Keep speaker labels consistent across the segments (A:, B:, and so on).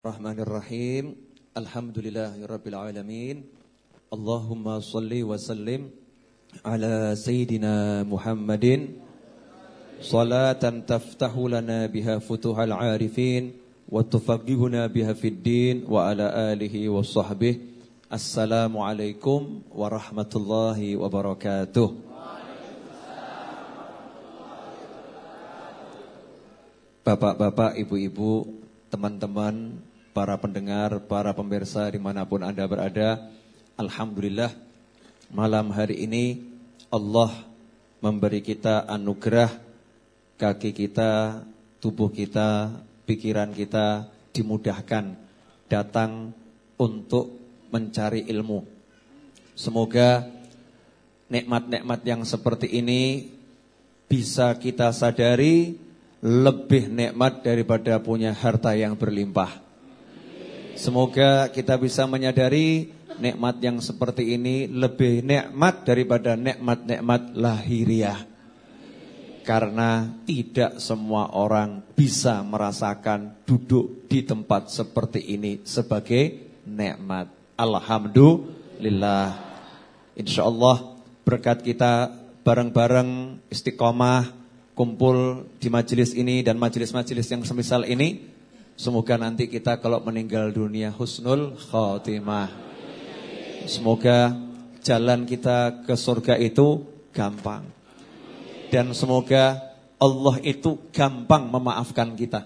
A: Bismillahirrahmanirrahim. Alhamdulillahirabbil alamin. Allahumma shalli wa sallim ala sayyidina Muhammadin salatan taftahu lana biha futuhal arifin wa tufaqihuna biha fid din wa ala alihi wa sahbihi. Assalamualaikum warahmatullahi wabarakatuh. Bapak-bapak, ibu-ibu, teman-teman, para pendengar, para pemirsa dimanapun Anda berada, alhamdulillah malam hari ini Allah memberi kita anugerah, kaki kita, tubuh kita, pikiran kita dimudahkan datang untuk mencari ilmu. Semoga nikmat-nikmat yang seperti ini bisa kita sadari lebih nikmat daripada punya harta yang berlimpah. Semoga kita bisa menyadari nikmat yang seperti ini lebih nikmat daripada nikmat-nikmat lahiriah. Karena tidak semua orang bisa merasakan duduk di tempat seperti ini sebagai nikmat. Alhamdulillah. Insyaallah berkat kita bareng-bareng istiqomah kumpul di majelis ini dan majelis-majelis yang semisal ini, semoga nanti kita kalau meninggal dunia husnul khotimah. Semoga jalan kita ke surga itu gampang. Dan semoga Allah itu gampang memaafkan kita.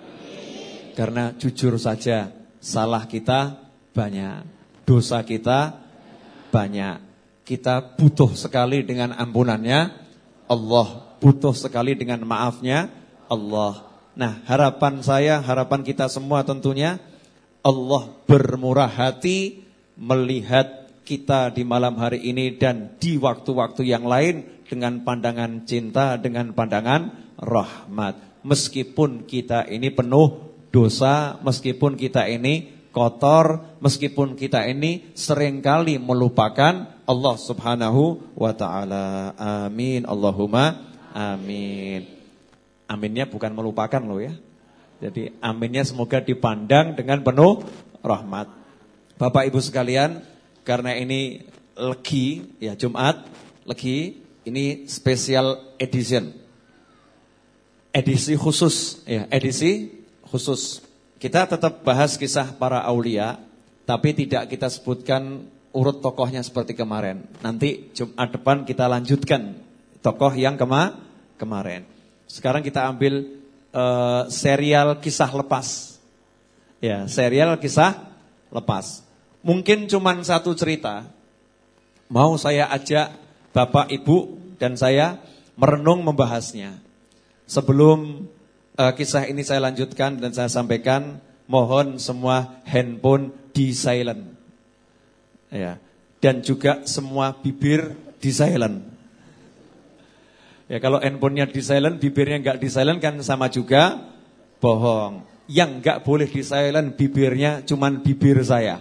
A: Karena jujur saja salah kita banyak, dosa kita banyak. Kita butuh sekali dengan ampunannya Allah, butuh sekali dengan maafnya Allah. Nah, harapan saya, harapan kita semua tentunya Allah bermurah hati melihat kita di malam hari ini dan di waktu-waktu yang lain dengan pandangan cinta, dengan pandangan rahmat. Meskipun kita ini penuh dosa, meskipun kita ini kotor, meskipun kita ini seringkali melupakan Allah Subhanahu wa ta'ala. Amin, Allahumma amin. Aminnya bukan melupakan loh ya. Jadi aminnya semoga dipandang dengan penuh rahmat. Bapak Ibu sekalian, karena ini Legi ya, Jumat Legi, ini special edition. Edisi khusus ya, edisi khusus. Kita tetap bahas kisah para aulia, tapi tidak kita sebutkan urut tokohnya seperti kemarin. Nanti Jumat depan kita lanjutkan tokoh yang kemarin. Sekarang kita ambil serial kisah lepas. Ya, serial kisah lepas. Mungkin cuman satu cerita. Mau saya ajak Bapak Ibu dan saya merenung membahasnya. Sebelum kisah ini saya lanjutkan dan saya sampaikan, mohon semua handphone di silent. Ya, dan juga semua bibir di silent. Ya, kalau handphonenya di silent, bibirnya enggak di silent kan sama juga bohong. Yang enggak boleh di silent bibirnya cuman bibir saya.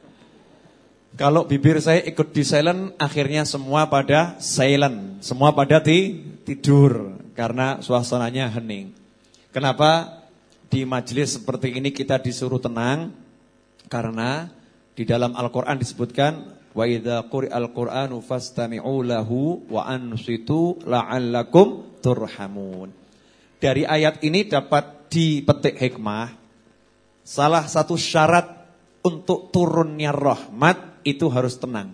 A: Kalau bibir saya ikut di silent, akhirnya semua pada silent, semua pada tidur karena suasananya hening. Kenapa di majelis seperti ini kita disuruh tenang? Karena di dalam Al-Qur'an disebutkan wa idza quri'al Qur'anu fastami'u lahu wa ansitu la'allakum turhamun. Dari ayat ini dapat dipetik hikmah. Salah satu syarat untuk turunnya rahmat itu harus tenang.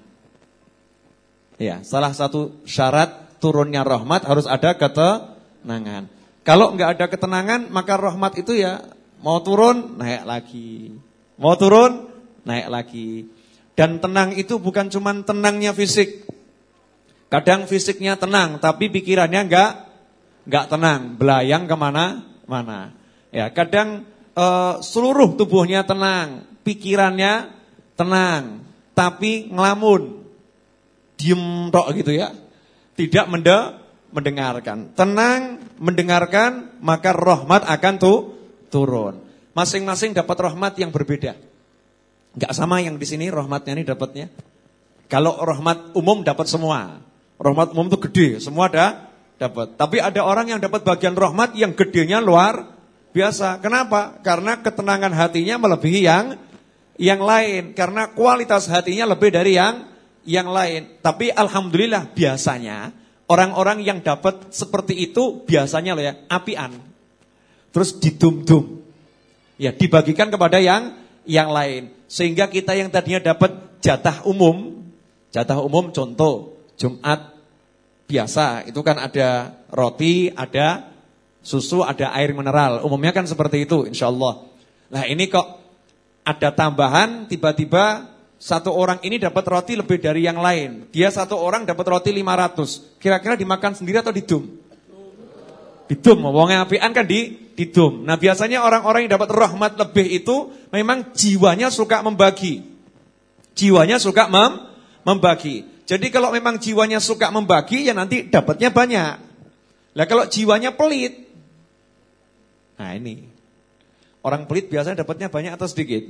A: Ya, salah satu syarat turunnya rahmat harus ada ketenangan. Kalau enggak ada ketenangan, maka rahmat itu ya mau turun naik lagi. Mau turun naik lagi. Dan tenang itu bukan cuma tenangnya fisik. Kadang fisiknya tenang, tapi pikirannya enggak tenang, belayang kemana-mana. Ya, kadang seluruh tubuhnya tenang, pikirannya tenang, tapi ngelamun, diem tok gitu ya, tidak mendengarkan. Tenang, mendengarkan, maka rahmat akan turun. Masing-masing dapat rahmat yang berbeda. Enggak sama yang di sini rahmatnya ini dapatnya. Kalau rahmat umum dapat semua. Rahmat umum itu gede, semua dapat. Tapi ada orang yang dapat bagian rahmat yang gedenya luar biasa. Kenapa? Karena ketenangan hatinya melebihi yang lain. Karena kualitas hatinya lebih dari yang lain. Tapi alhamdulillah biasanya orang-orang yang dapat seperti itu biasanya loh ya, apian. Terus didum-dum. Ya, dibagikan kepada yang lain. Sehingga kita yang tadinya dapat jatah umum contoh Jumat biasa, itu kan ada roti, ada susu, ada air mineral. Umumnya kan seperti itu insyaallah. Nah ini kok ada tambahan, tiba-tiba satu orang ini dapat roti lebih dari yang lain. Dia satu orang dapat roti 500. Kira-kira dimakan sendiri atau didum? Didum, wongnya apian kan didum. Nah biasanya orang-orang yang dapat rahmat lebih itu memang jiwanya suka membagi. Jiwanya suka membagi. Jadi kalau memang jiwanya suka membagi, ya nanti dapatnya banyak. Lah kalau jiwanya pelit, nah ini orang pelit biasanya dapatnya banyak atau sedikit?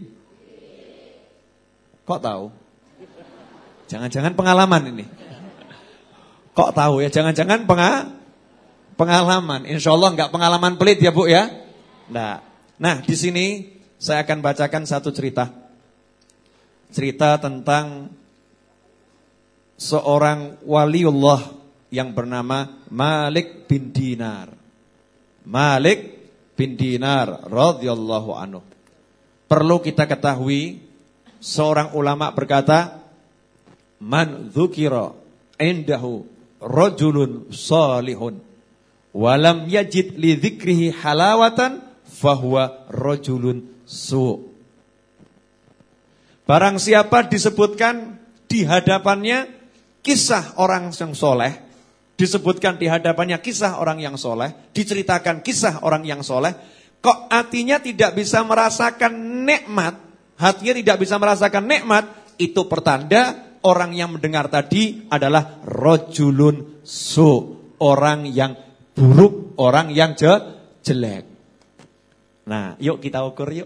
A: Kok tahu? Jangan-jangan pengalaman ini. Kok tahu ya? Jangan-jangan pengalaman. Insya Allah enggak pengalaman pelit ya Bu ya. Nah di sini saya akan bacakan satu cerita. Cerita tentang seorang waliullah yang bernama Malik bin Dinar. Malik bin Dinar radhiyallahu anhu. Perlu kita ketahui, seorang ulama berkata, man dzukira indahu rajulun salihun walam yajid li dzikrihi halawatan fahuwa rajulun su'. Barang siapa disebutkan di hadapannya kisah orang yang soleh, disebutkan di hadapannya kisah orang yang soleh, diceritakan kisah orang yang soleh, kok hatinya tidak bisa merasakan nikmat, hatinya tidak bisa merasakan nikmat, itu pertanda orang yang mendengar tadi adalah rajulun su, orang yang buruk, orang yang jelek. Nah, yuk kita ukur yuk.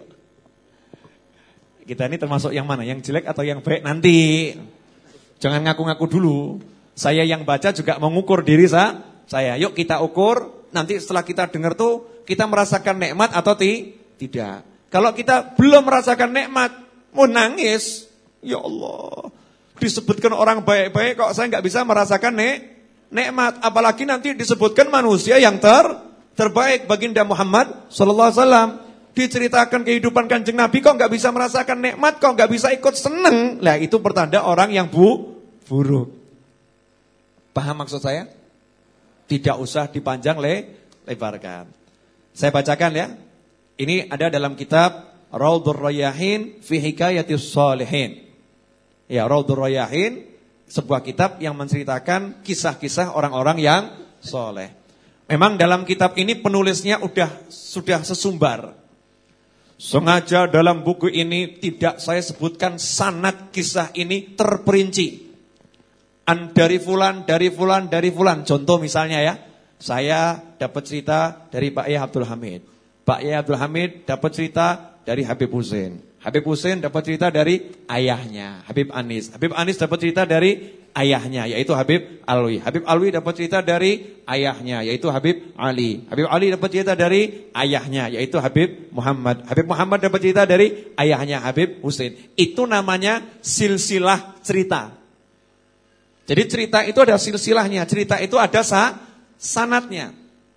A: Kita ini termasuk yang mana? Yang jelek atau yang baik nanti? Jangan ngaku-ngaku dulu. Saya yang baca juga mengukur diri saya. Yuk kita ukur. Nanti setelah kita dengar tuh, kita merasakan nikmat atau tidak. Kalau kita belum merasakan nikmat, mau nangis. Ya Allah, disebutkan orang baik-baik kok saya nggak bisa merasakan nikmat. Apalagi nanti disebutkan manusia yang terbaik, baginda Muhammad sallallahu alaihi wasallam. Diceritakan kehidupan Kanjeng Nabi, kok nggak bisa merasakan nikmat, kok nggak bisa ikut seneng. Lah itu pertanda orang yang buruk. Paham maksud saya? Tidak usah dipanjang lebarkan. Saya bacakan ya. Ini ada dalam kitab Raudhur Rayyahin fi Hikayatis Shalihin. Ya, Raudhur Rayyahin, sebuah kitab yang menceritakan kisah-kisah orang-orang yang soleh. Memang dalam kitab ini penulisnya sudah sesumbar. Sengaja dalam buku ini tidak saya sebutkan sanad kisah ini terperinci. Dari fulan. Contoh misalnya ya, saya dapat cerita dari Pak Yahya Abdul Hamid. Pak Yahya Abdul Hamid dapat cerita dari Habib Husain. Habib Husain dapat cerita dari ayahnya, Habib Anis. Habib Anis dapat cerita dari ayahnya, yaitu Habib Alwi. Habib Alwi dapat cerita dari ayahnya, yaitu Habib Ali. Habib Ali dapat cerita dari ayahnya, yaitu Habib Muhammad. Habib Muhammad dapat cerita dari ayahnya, Habib Husain. Itu namanya silsilah cerita. Jadi cerita itu ada silsilahnya, cerita itu ada sanadnya.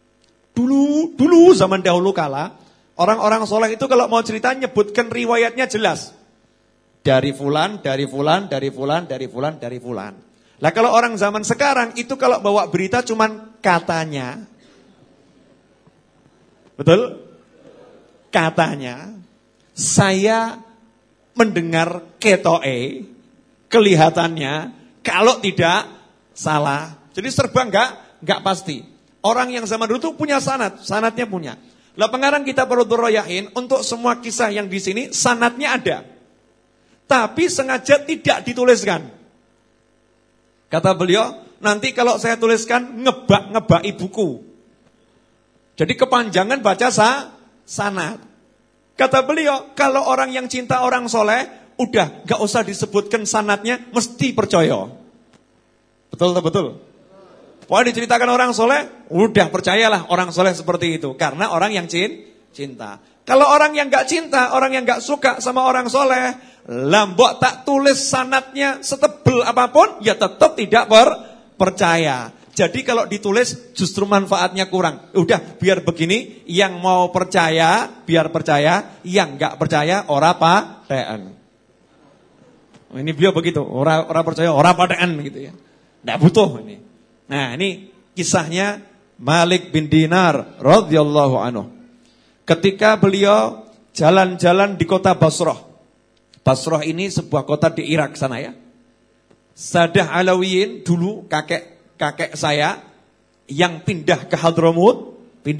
A: Dulu zaman dahulu kala, orang-orang soleh itu kalau mau cerita nyebutkan riwayatnya jelas. Dari fulan. Lah kalau orang zaman sekarang itu kalau bawa berita cuman katanya. Betul? Katanya. Saya mendengar ketoe, kelihatannya, kalau tidak salah. Jadi serba enggak pasti. Orang yang zaman dulu tuh punya sanadnya punya. Lah pengarang kita Raudhur Rayyahin untuk semua kisah yang di sini sanadnya ada. Tapi sengaja tidak dituliskan. Kata beliau, nanti kalau saya tuliskan ngebak ibuku. Jadi kepanjangan baca sanad. Kata beliau, kalau orang yang cinta orang soleh, udah gak usah disebutkan sanadnya, mesti percaya. Betul. Pokoknya diceritakan orang soleh, udah percayalah orang soleh seperti itu. Karena orang yang Cinta. Kalau orang yang gak cinta, orang yang gak suka sama orang soleh, lambok tak tulis sanadnya setebel apapun, ya tetap tidak percaya. Jadi kalau ditulis justru manfaatnya kurang. Udah biar begini, yang mau percaya biar percaya, yang gak percaya ora patean. Ini beliau begitu, ora percaya ora patean gitu ya. Nggak butuh ini. Nah, ini kisahnya Malik bin Dinar radhiyallahu anhu. Ketika beliau jalan-jalan di kota Basrah. Basrah ini sebuah kota di Irak sana ya. Sadah Alawiyin dulu kakek saya yang pindah ke Hadramut,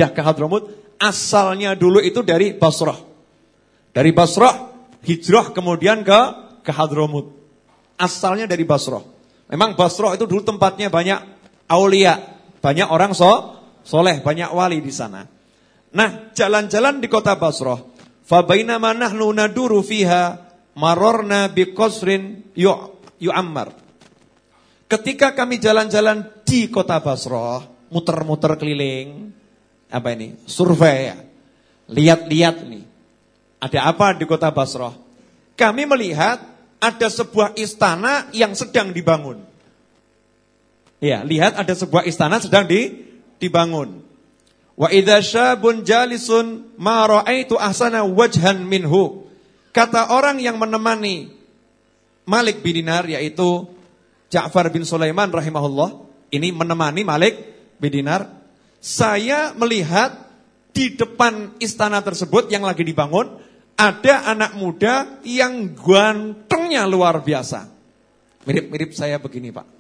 A: asalnya dulu itu dari Basrah. Dari Basrah hijrah kemudian ke Hadramut. Asalnya dari Basrah. Memang Basrah itu dulu tempatnya banyak aulia, banyak orang soleh, banyak wali di sana. Nah, jalan-jalan di kota Basrah, fa bainama nahnu naduru fiha marorna biqasrin yu'ammar. Ketika kami jalan-jalan di kota Basrah, muter-muter keliling, apa ini? Survei ya. Lihat-lihat nih. Ada apa di kota Basrah? Kami melihat ada sebuah istana yang sedang dibangun. Ya, lihat ada sebuah istana sedang dibangun. Wa idza syabun jalisun ma ra'aitu ahsana wajhan minhu. Kata orang yang menemani Malik bin Dinar yaitu Ja'far bin Sulaiman rahimahullah, ini menemani Malik bin Dinar, saya melihat di depan istana tersebut yang lagi dibangun ada anak muda yang gantengnya luar biasa. Mirip-mirip saya begini, Pak.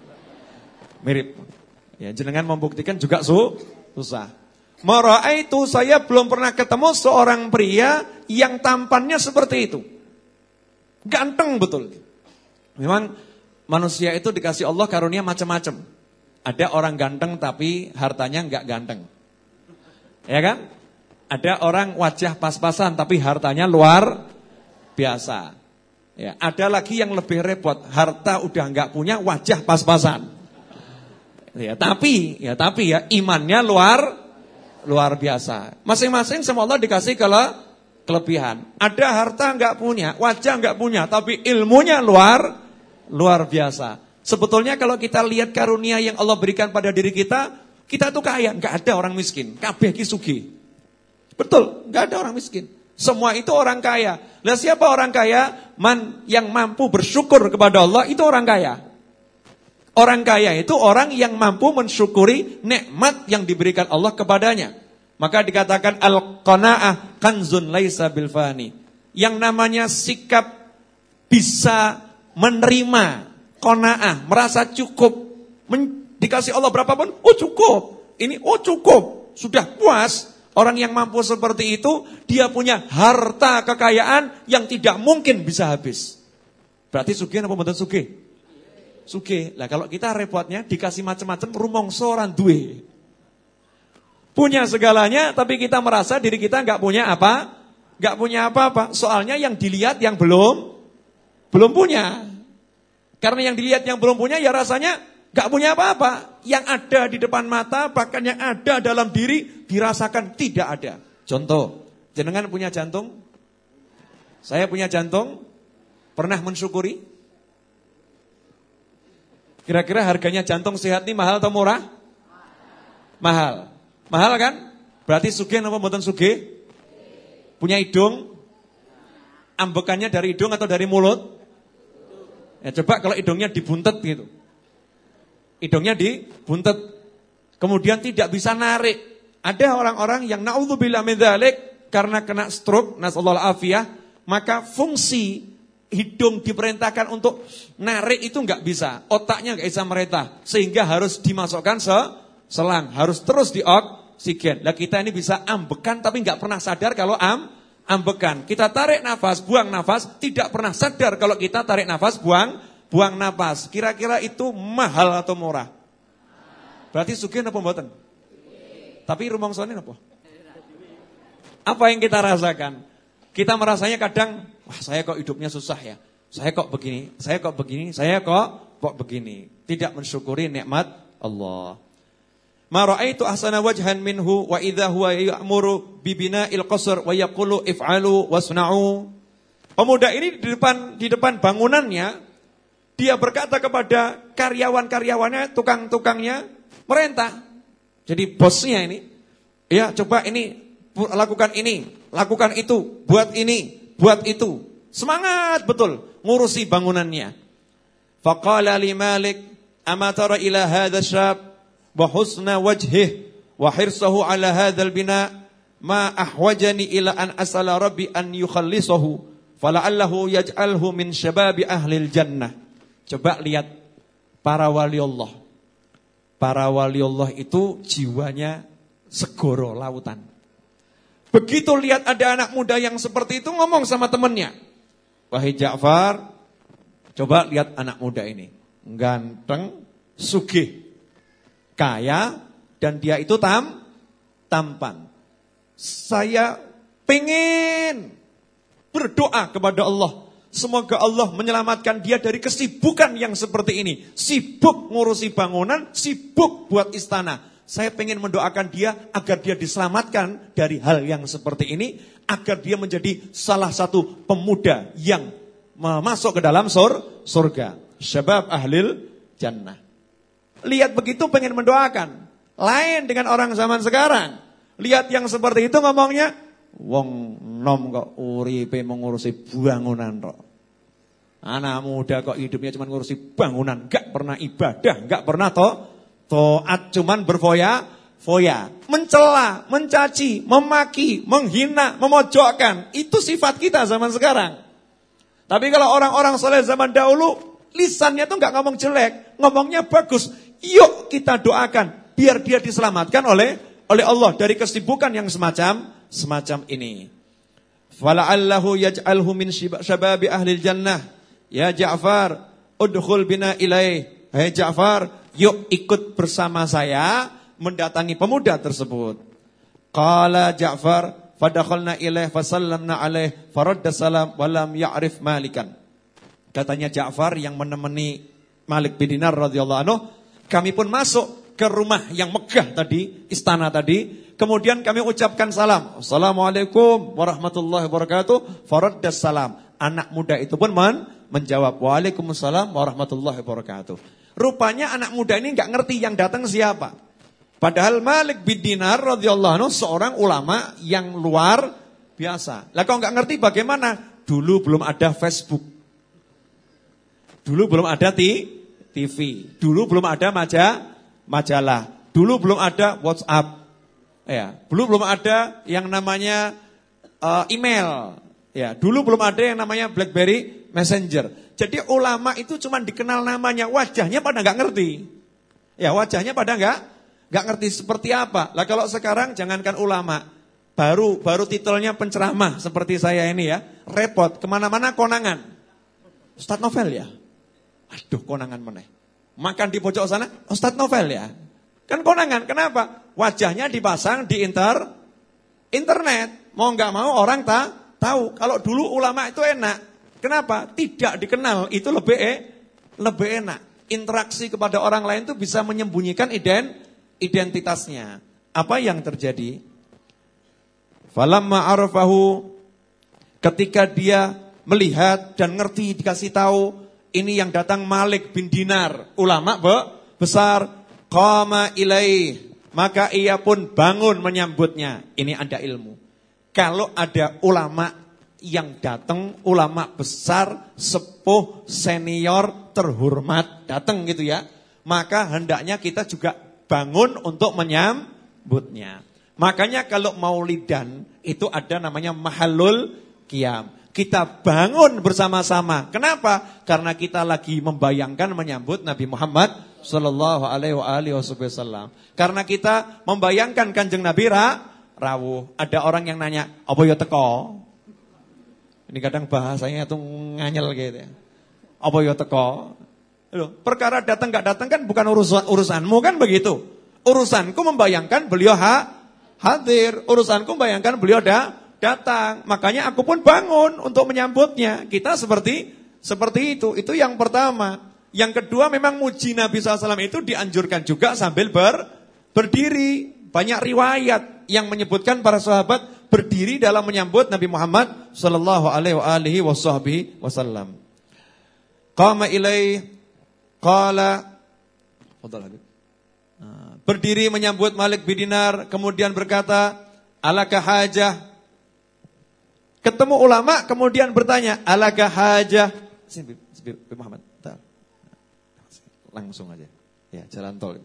A: Mirip. Ya, jenengan membuktikan juga susah. Mara'aitu, saya belum pernah ketemu seorang pria yang tampannya seperti itu. Ganteng betul. Memang manusia itu dikasih Allah karunia macam-macam. Ada orang ganteng tapi hartanya enggak ganteng. Ya kan? Ada orang wajah pas-pasan tapi hartanya luar biasa. Ya, ada lagi yang lebih repot, harta udah enggak punya, wajah pas-pasan. Ya, tapi imannya luar biasa. Masing-masing sama Allah dikasih kelebihan. Ada harta enggak punya, wajah enggak punya, tapi ilmunya luar biasa. Sebetulnya kalau kita lihat karunia yang Allah berikan pada diri kita tuh kaya, enggak ada orang miskin. Kabeh ki sugih. Betul, enggak ada orang miskin. Semua itu orang kaya. Lah siapa orang kaya? Yang mampu bersyukur kepada Allah itu orang kaya. Orang kaya itu orang yang mampu mensyukuri nikmat yang diberikan Allah kepadanya. Maka dikatakan al-qanaah kanzun laisa bil fani. Yang namanya sikap bisa menerima, qanaah, merasa cukup, dikasih Allah berapapun, oh cukup. Ini oh cukup, sudah puas. Orang yang mampu seperti itu, dia punya harta kekayaan yang tidak mungkin bisa habis. Berarti sugih apa mboten sugih? Sugih. Lah kalau kita repotnya dikasih macam-macam rumangsa ora duwe. Punya segalanya tapi kita merasa diri kita enggak punya apa? Enggak punya apa-apa. Soalnya yang dilihat yang belum punya. Karena yang dilihat yang belum punya ya rasanya enggak punya apa-apa. Yang ada di depan mata bahkan yang ada dalam diri dirasakan tidak ada. Contoh, jenengan punya jantung? Saya punya jantung. Pernah mensyukuri? Kira-kira harganya jantung sehat ini mahal atau murah? Mahal. Mahal kan? Berarti sugih apa mboten sugih? Punya hidung? Ambekannya dari hidung atau dari mulut? Ya coba kalau hidungnya dibuntet gitu. Hidungnya dibuntet. Kemudian tidak bisa narik. Ada orang-orang yang naudzubillah min dzalik karena kena stroke, nasallahu alafiyah, maka fungsi hidung diperintahkan untuk narik itu enggak bisa. Otaknya enggak bisa merintah. Sehingga harus dimasukkan selang. Harus terus dioksigen. Lah kita ini bisa ambekan tapi enggak pernah sadar kalau ambekan. Kita tarik nafas, buang nafas. Tidak pernah sadar kalau kita tarik nafas, buang nafas. Kira-kira itu mahal atau murah? Berarti sugih apa mboten? Tapi rumangsane apa? Apa yang kita rasakan? Kita merasanya kadang, wah saya kok hidupnya susah ya. Saya kok begini, saya kok begini. Tidak mensyukuri nikmat Allah. Ma ra'aitu ahsana wajhan minhu wa idza huwa ya'muru bi bina'il qasr wa yaqulu if'alu wasna'u. Pemuda ini di depan bangunannya dia berkata kepada karyawan-karyawannya, tukang-tukangnya, merintah. Jadi bosnya ini, ya coba ini, lakukan ini, lakukan itu, buat ini, buat itu. Semangat betul ngurusi bangunannya. Faqala li Malik, ama tara ila hadha syab wa husna wajhih wa hirsahu ala hadzal bina ma ahwajani ila an as'ala rabbi an yukhallisahu fala'allahu yaj'alhu min syababi ahlil jannah. Coba lihat para wali Allah. Para wali Allah itu jiwanya segoro lautan. Begitu lihat ada anak muda yang seperti itu, ngomong sama temannya, wahai Ja'far, coba lihat anak muda ini, ganteng, sugih, kaya, dan dia itu tampan. Saya pengen berdoa kepada Allah, semoga Allah menyelamatkan dia dari kesibukan yang seperti ini. Sibuk ngurusi bangunan, sibuk buat istana. Saya pengen mendoakan dia agar dia diselamatkan dari hal yang seperti ini, agar dia menjadi salah satu pemuda yang masuk ke dalam surga. Syabab ahlil jannah. Lihat begitu pengen mendoakan. Lain dengan orang zaman sekarang. Lihat yang seperti itu ngomongnya, wong nom kok uripe mengurusi bangunan kok. Anak muda kok hidupnya cuma ngurusi bangunan, enggak pernah ibadah, enggak pernah taat, cuman berfoya-foya, mencela, mencaci, memaki, menghina, memojokkan. Itu sifat kita zaman sekarang. Tapi kalau orang-orang soleh zaman dahulu, lisannya tuh enggak ngomong jelek, ngomongnya bagus. Yuk kita doakan biar dia diselamatkan oleh Allah dari kesibukan yang semacam ini. Fala'allahu yaj'alhu min syababi ahlil jannah. Ya Ja'far, udkhul bina ilaih. Hai Ja'far, yuk ikut bersama saya mendatangi pemuda tersebut. Qala Ja'far, fadakhalna ilaih fasallamna alaih faradda salam walam ya'rif Malikan. Katanya Ja'far yang menemani Malik bin Dinar radhiyallahu anhu, kami pun masuk ke rumah yang megah tadi, istana tadi. Kemudian kami ucapkan salam. Assalamualaikum warahmatullahi wabarakatuh. Faraddas salam. Anak muda itu pun menjawab. Waalaikumsalam warahmatullahi wabarakatuh. Rupanya anak muda ini enggak ngerti yang datang siapa. Padahal Malik bin Dinar radhiyallahu anhu seorang ulama yang luar biasa. Lah kalau enggak ngerti bagaimana? Dulu belum ada Facebook. Dulu belum ada TV. Dulu belum ada majalah. Dulu belum ada WhatsApp. Ya, belum ada yang namanya email. Ya, dulu belum ada yang namanya BlackBerry Messenger. Jadi ulama itu cuma dikenal namanya, wajahnya pada enggak ngerti. Ya, wajahnya pada enggak ngerti seperti apa. Lah kalau sekarang jangankan ulama, baru titelnya penceramah seperti saya ini ya, repot kemana-mana konangan. Ustadz Novel ya. Aduh, konangan meneh. Makan di pojok sana, Ustadz Novel ya. Kan konangan, kenapa? Wajahnya dipasang di internet. Mau enggak mau orang tahu. Kalau dulu ulama itu enak. Kenapa? Tidak dikenal, itu lebih enak. Interaksi kepada orang lain itu bisa menyembunyikan identitasnya. Apa yang terjadi? Falamma arafahu, ketika dia melihat dan ngerti, dikasih tahu, ini yang datang Malik bin Dinar, ulama besar. Qama ilaih, maka ia pun bangun menyambutnya. Ini ada ilmu. Kalau ada ulama yang datang, ulama besar, sepuh, senior, terhormat, datang gitu ya, maka hendaknya kita juga bangun untuk menyambutnya. Makanya kalau maulidan itu ada namanya mahallul qiyam. Kita bangun bersama-sama. Kenapa? Karena kita lagi membayangkan menyambut Nabi Muhammad sallallahu alaihi wasallam. Karena kita membayangkan Kanjeng Nabi rawuh. Ada orang yang nanya, "Apa ya teko?" Ini kadang bahasanya tuh nganyel gitu ya. "Apa ya teko?" Loh, perkara datang enggak datang kan bukan urusanmu kan begitu. Urusanku membayangkan beliau hadir, urusanku membayangkan beliau datang. Makanya aku pun bangun untuk menyambutnya. Kita seperti itu. Itu yang pertama. Yang kedua memang muji Nabi SAW itu dianjurkan juga sambil berdiri. Banyak riwayat yang menyebutkan para sahabat berdiri dalam menyambut Nabi Muhammad sallallahu alaihi wasallam. Qama ilai qala berdiri menyambut Malik bin Dinar, kemudian berkata, alaka hajah. Ketemu ulama, kemudian bertanya, alaka hajah. Sini Muhammad. Langsung aja. Ya, jalan tol.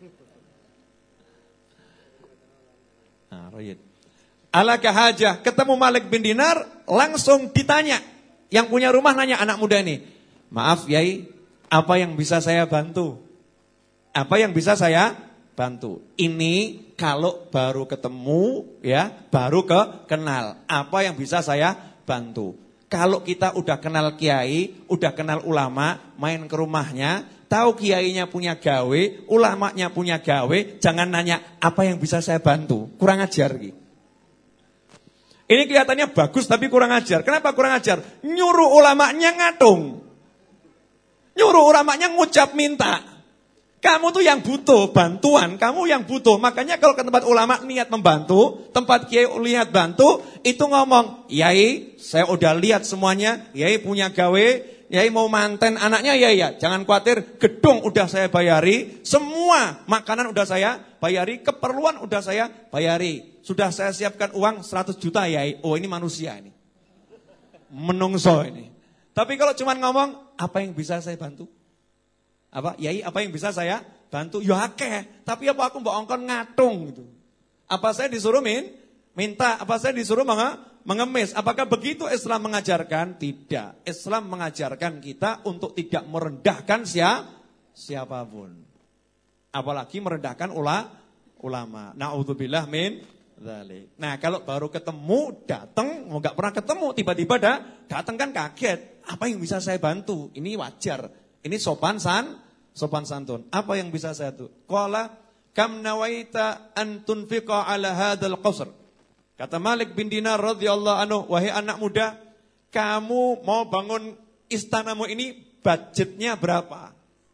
A: Right. Alaka hajah. Ketemu Malik bin Dinar, langsung ditanya. Yang punya rumah nanya anak muda ini. Maaf Yai, apa yang bisa saya bantu? Apa yang bisa saya bantu? Ini kalau baru ketemu ya, baru kenal. Apa yang bisa saya bantu? Kalau kita udah kenal kiai, udah kenal ulama, main ke rumahnya, tahu kiainya punya gawe, ulamanya punya gawe, jangan nanya apa yang bisa saya bantu. Kurang ajar gitu. Ini kelihatannya bagus tapi kurang ajar. Kenapa kurang ajar? Nyuruh ulamanya ngatung. Nyuruh ulamanya ngucap minta. Kamu tuh yang butuh bantuan, kamu yang butuh. Makanya kalau ke tempat ulama niat membantu, tempat kiai lihat bantu, itu ngomong, Yai, saya udah lihat semuanya, Yai punya gawe, Yai mau manten anaknya, ya. Jangan khawatir, gedung udah saya bayari, semua makanan udah saya bayari, keperluan udah saya bayari. Sudah saya siapkan uang 100 juta, Yai. Oh, ini manusia ini. Menungso ini. Tapi kalau cuma ngomong, apa yang bisa saya bantu? Apa? Yai, apa yang bisa saya bantu? Ya akeh, tapi apa aku mbok ongkon ngatung gitu. Apa saya disuruh minta? Apa saya disuruh mengemis? Apakah begitu Islam mengajarkan? Tidak. Islam mengajarkan kita untuk tidak merendahkan siapapun. Apalagi merendahkan ulama. Na'udzubillah min dzalik. Nah, kalau baru ketemu, datang, enggak pernah ketemu, tiba-tiba datang kan kaget. Apa yang bisa saya bantu? Ini wajar. Ini sopan santun. Apa yang bisa saya bantu? Qala kam nawaita an tunfiqa ala hadzal qasr. Kata Malik bin Dinar radhiyallahu anhu, wahai anak muda, kamu mau bangun istanamu ini budgetnya berapa?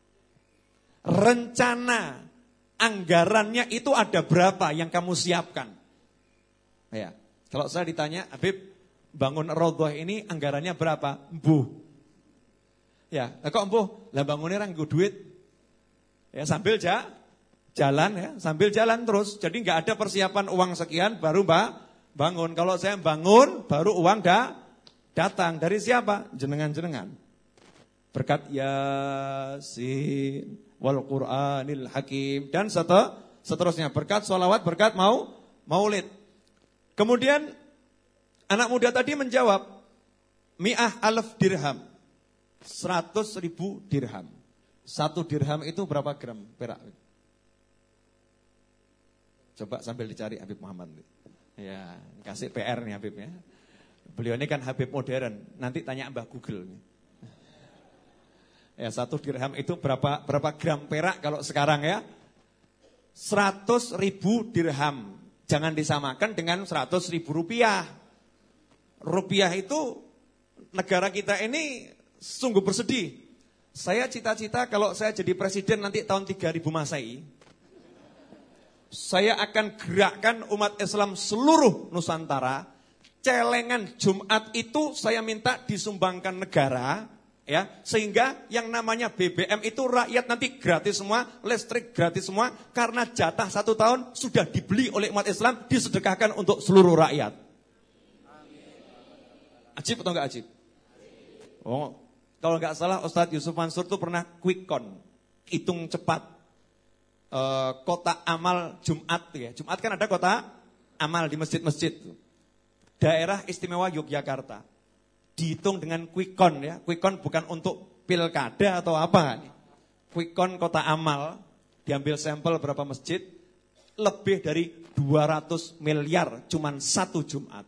A: Rencana anggarannya itu ada berapa yang kamu siapkan? Ya. Kalau saya ditanya, Habib, bangun Raudhah ini anggarannya berapa? Mbuh. Ya, kok mbuh? Lah bangunnya ra nggo duit. Ya, sambil jalan ya, sambil jalan terus. Jadi enggak ada persiapan uang sekian baru bangun. Kalau saya bangun baru uang datang. Dari siapa? Jenengan-jenengan. Berkat Yasin wal Qur'anil Hakim dan seterusnya. Berkat sholawat, berkat maulid. Kemudian anak muda tadi menjawab, mi'ah alaf dirham, 100.000 dirham. 1 dirham itu berapa gram perak? Coba sambil dicari Habib Muhammad. Ya, kasih PR nih Habib ya. Beliau ini kan Habib modern, nanti tanya Mbah Google. Ya, 1 dirham itu berapa gram perak kalau sekarang ya? 100.000 dirham. Jangan disamakan dengan 100.000 rupiah. Rupiah itu negara kita ini sungguh bersedih. Saya cita-cita kalau saya jadi presiden nanti tahun 3000 Masehi, saya akan gerakkan umat Islam seluruh Nusantara. Celengan Jumat itu saya minta disumbangkan negara, ya, sehingga yang namanya BBM itu rakyat nanti gratis semua, listrik gratis semua, karena jatah 1 tahun sudah dibeli oleh umat Islam, disedekahkan untuk seluruh rakyat. Ajib atau enggak ajib? Oh, kalau enggak salah Ustadz Yusuf Mansur tuh pernah quick count, hitung cepat kotak amal Jumat ya. Jumat kan ada kotak amal di masjid-masjid. Daerah Istimewa Yogyakarta. Dihitung dengan quick count ya. Quick count bukan untuk pilkada atau apa. Quick count kota amal, diambil sampel berapa masjid, lebih dari 200 miliar cuman 1 Jumat.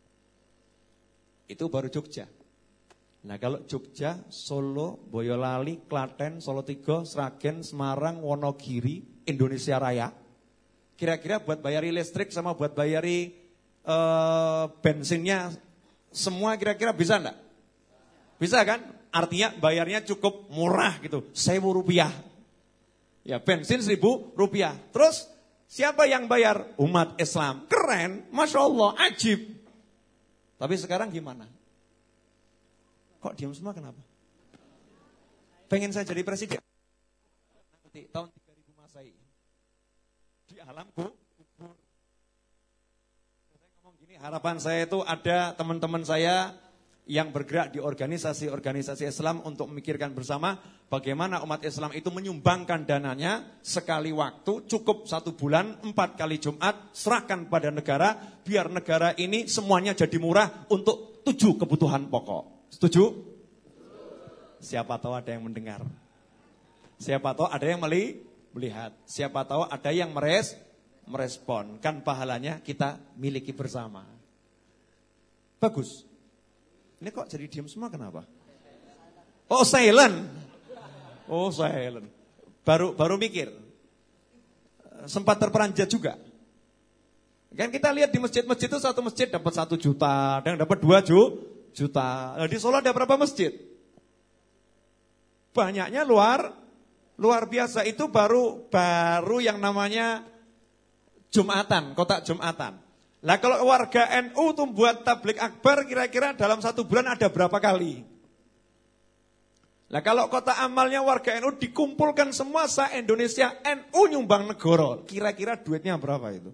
A: Itu baru Jogja. Nah kalau Jogja, Solo, Boyolali, Klaten, Solotigo, Sragen, Semarang, Wonogiri, Indonesia Raya, kira-kira buat bayari listrik sama buat bayari bensinnya semua kira-kira bisa enggak? Bisa kan? Artinya bayarnya cukup murah gitu, 1.000 rupiah. Ya bensin 1.000 rupiah. Terus Siapa yang bayar? Umat Islam. Keren, Masya Allah, ajib. Tapi sekarang gimana? Kok diam semua kenapa? Pengen saya jadi presiden? Nanti tahun 3000 Masehi. Di alam kubur. Saya ngomong gini, harapan saya itu ada teman-teman saya yang bergerak di organisasi-organisasi Islam untuk memikirkan bersama bagaimana umat Islam itu menyumbangkan dananya sekali waktu, cukup 1 bulan, 4 kali Jumat, serahkan pada negara, biar negara ini semuanya jadi murah untuk 7 kebutuhan pokok. Setuju? Siapa tahu ada yang mendengar. Siapa tahu ada yang melihat. Siapa tahu ada yang merespon. Kan pahalanya kita miliki bersama. Bagus. Ini kok jadi diam semua kenapa? Oh silent. Oh silent. Baru mikir. Sempat terperanjat juga. Kan kita lihat di masjid-masjid itu satu masjid dapat 1 juta, dan dapat 2 juta. Nah, di Solo ada berapa masjid? Banyaknya luar biasa. Itu baru yang namanya Jumatan, kotak Jumatan. Lah kalau warga NU tuh buat tablik akbar kira-kira dalam 1 bulan ada berapa kali? Lah kalau kota amalnya warga NU dikumpulkan semua se-Indonesia, NU nyumbang negara, kira-kira duitnya berapa itu?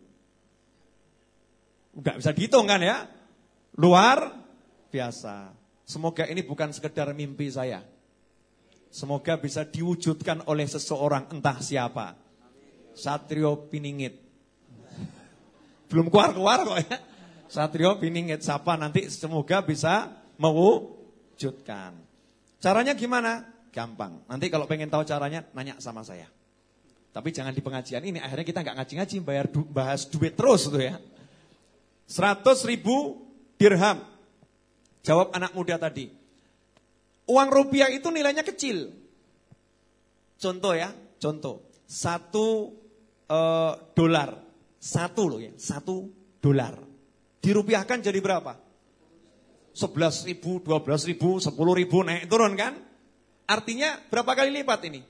A: Enggak bisa dihitung kan ya? Luar biasa. Semoga ini bukan sekedar mimpi saya. Semoga bisa diwujudkan oleh seseorang entah siapa. Satrio Piningit. Belum keluar kok ya. Satrio Piningit siapa nanti semoga bisa mewujudkan. Caranya gimana? Gampang. Nanti kalau pengen tahu caranya nanya sama saya. Tapi jangan di pengajian ini, akhirnya kita nggak ngaji-ngaji, bahas duit terus tuh ya. 100.000 dirham. Jawab anak muda tadi. Uang rupiah itu nilainya kecil. Contoh ya, contoh. 1 dolar. 1 loh ya, 1 dolar. Dirupiahkan jadi berapa? 11.000, 12.000, 10.000 naik turun kan? Artinya berapa kali lipat ini?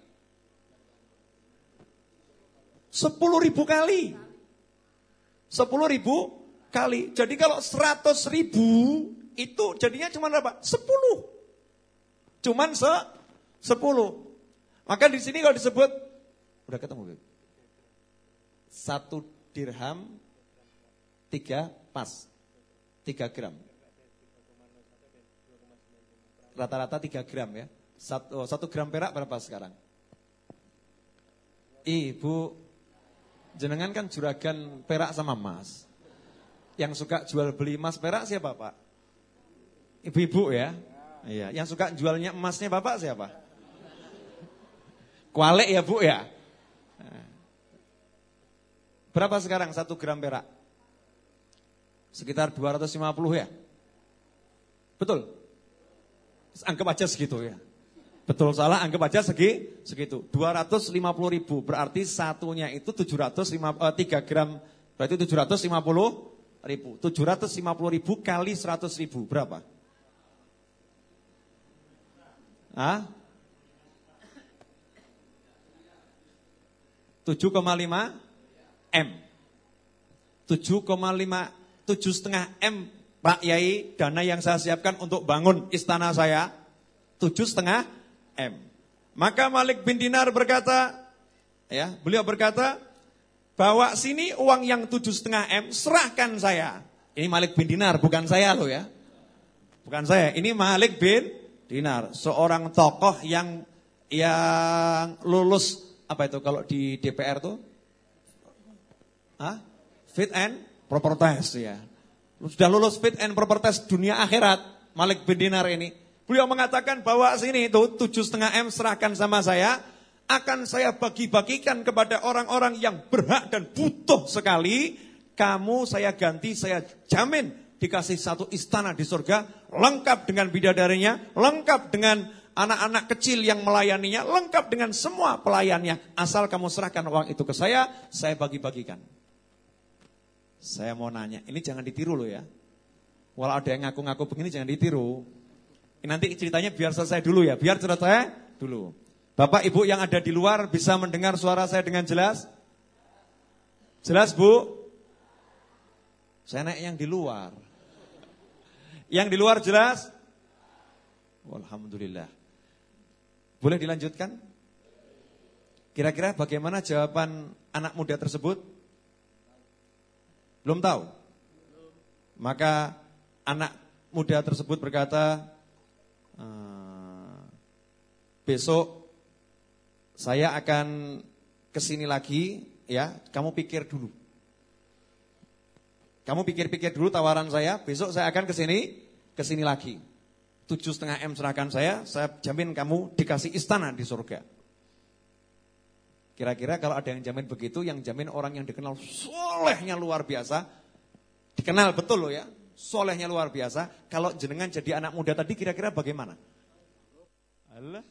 A: 10.000 kali. 10.000 kali. Jadi kalau 100.000 itu jadinya cuma berapa? 10. Cuman 10. Maka di sini kalau disebut udah ketemu. 1 dirham 3 pas. 3 gram. Rata-rata 3 gram ya. 1 gram perak berapa sekarang? Ibu, jenengan kan juragan perak sama emas. Yang suka jual beli emas perak siapa Pak? Ibu-ibu ya. Iya, yang suka jualnya emasnya Bapak siapa? Kualek ya Bu ya. Berapa sekarang 1 gram perak? Sekitar 250 ya? Betul? Anggap aja segitu ya. Betul salah anggap aja segitu. 250.000 berarti satunya itu 3 gram berarti 750.000. 750.000 kali 100.000 berapa? Hah? 7,5 M. 7,5 M Pak Yai, dana yang saya siapkan untuk bangun istana saya 7,5 M. Maka Malik bin Dinar berkata, ya, beliau berkata, bawa sini uang yang 7,5 M, serahkan saya. Ini Malik bin Dinar, bukan saya loh ya. Bukan saya, ini Malik bin Dinar, seorang tokoh yang lulus apa itu kalau di DPR tuh? Fit and proper test ya. Sudah lulus fit and proper test dunia akhirat, Malik bin Dinar ini. Beliau mengatakan bahwa sini itu 7,5 M serahkan sama saya, akan saya bagi-bagikan kepada orang-orang yang berhak dan butuh sekali. Kamu saya ganti, saya jamin dikasih 1 istana di surga, lengkap dengan bidadarinya, lengkap dengan anak-anak kecil yang melayaninya, lengkap dengan semua pelayannya. Asal kamu serahkan uang itu ke saya bagi-bagikan. Saya mau nanya, ini jangan ditiru loh ya. Walau ada yang ngaku-ngaku begini jangan ditiru. Ini nanti ceritanya biar selesai dulu ya, biar selesai dulu. Bapak Ibu yang ada di luar bisa mendengar suara saya dengan jelas? Jelas Bu? Saya naik yang di luar. Yang di luar jelas? Alhamdulillah. Boleh dilanjutkan? Kira-kira bagaimana jawaban anak muda tersebut? Belum tahu? Maka anak muda tersebut berkata, besok saya akan kesini lagi, ya. Kamu pikir dulu. Kamu pikir-pikir dulu tawaran saya. Besok saya akan kesini lagi. 7,5 M serahkan saya jamin kamu dikasih istana di surga. Kira-kira kalau ada yang jamin begitu, yang jamin orang yang dikenal solehnya luar biasa, dikenal betul loh ya, solehnya luar biasa. Kalau jenengan jadi anak muda tadi, kira-kira bagaimana? Alah.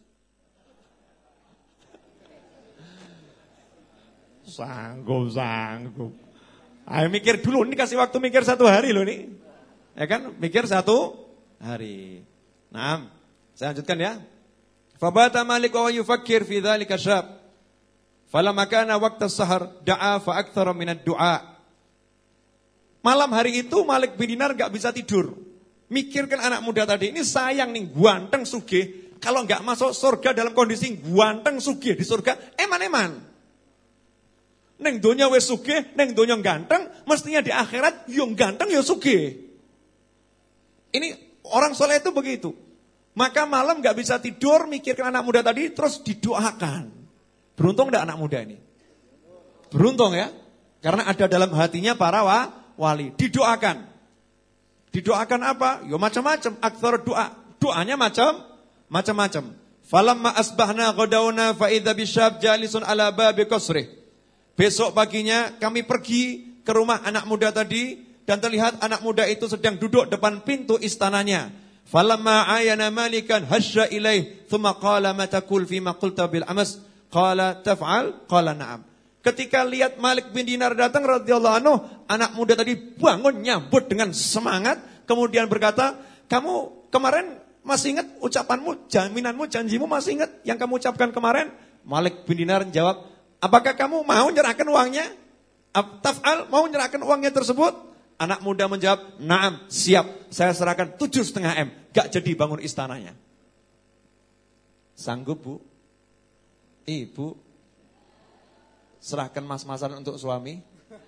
A: Sanggup. Ayo mikir dulu, ini kasih waktu mikir 1 hari loh nih. Ya kan, mikir 1 hari. Nah, saya lanjutkan ya. Fabata Malik wa yufakkir fi dzalika syab. Falamma kana waqta sahar da'a fa aktsara min ad-du'a. Malam hari itu Malik bin Dinar enggak bisa tidur. Mikirkan anak muda tadi, ini sayang nih, ganteng sugih. Kalau enggak masuk surga dalam kondisi ganteng sugih di surga, eman-eman. Neng donya wis sugih, neng donya ganteng, mestinya di akhirat yo ganteng yo sugih. Ini orang soleh itu begitu. Maka malam gak bisa tidur, mikirkan anak muda tadi, terus didoakan. Beruntung enggak anak muda ini? Beruntung ya. Karena ada dalam hatinya para wali. Didoakan. Didoakan apa? Yo macam-macam. Aktsar doa. Doanya macam-macam. Falamma asbahna ghadawna fa idza bisyab jalisun ala babi qasrih. Besok paginya kami pergi ke rumah anak muda tadi dan terlihat anak muda itu sedang duduk depan pintu istananya. Falamma ayana Malikan hasya ilaih thumma qala ma taqul fi ma qulta bil amas qala taf'al qala na'am. Ketika lihat Malik bin Dinar datang radhiyallahu anhu, anak muda tadi bangun nyambut dengan semangat kemudian berkata, "Kamu kemarin masih ingat ucapanmu, jaminanmu, janjimu masih ingat yang kamu ucapkan kemarin?" Malik bin Dinar jawab, "Apakah kamu mau menyerahkan uangnya? Taf'al, mau menyerahkan uangnya tersebut?" Anak muda menjawab, "Na'am, siap. Saya serahkan 7,5 M. Gak jadi bangun istananya." Sanggup Bu? Ibu serahkan mas-masan untuk suami?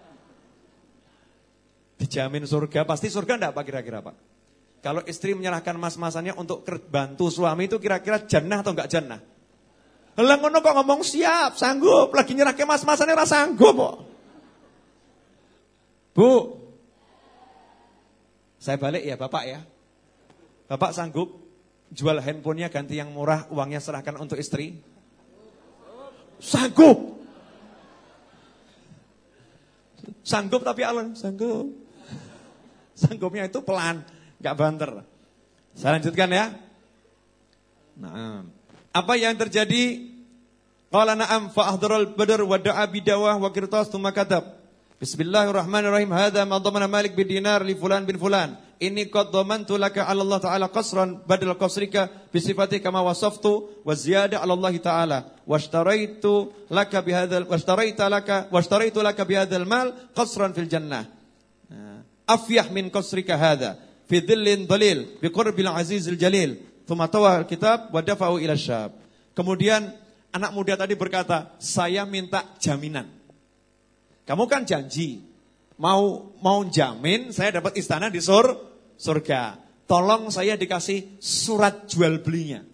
A: Dijamin surga, pasti surga enggak Pak kira-kira Pak? Kalau istri menyerahkan mas-masannya untuk bantu suami itu kira-kira jannah atau enggak jannah? Lah ngono kok ngomong siap, sanggup, lagi nyerahke mas-masane ora sanggup kok. Bu. Saya balik ya Bapak ya. Bapak sanggup jual handphonenya ganti yang murah, uangnya serahkan untuk istri? Sanggup. Sanggup tapi Allah sanggup. Sanggupnya itu pelan, enggak banter. Saya lanjutkan ya. Nah, apa yang terjadi? Qala na'am fa ahdaral badr wa da'a bidawah wa qirtas tsumma katab. Bismillahirrahmanirrahim. Hadza ma dhamana Malik bin Dinar li fulan bin fulan. Inni qad dhamantu laka 'ala Allah ta'ala qasran badal qasrika bi sifati kama wasaftu wa ziyada 'ala Allah ta'ala. Washtaraitu laka bi hadzal mal qasran fil jannah. Afyah min qasrika hadza fi dhillin dhalil bi qurbil azizil jalil. Tsumma tawa kitab wa dafa'u ila syab. Kemudian anak muda tadi berkata, "Saya minta jaminan. Kamu kan janji mau jamin saya dapat istana di surga. Tolong saya dikasih surat jual belinya."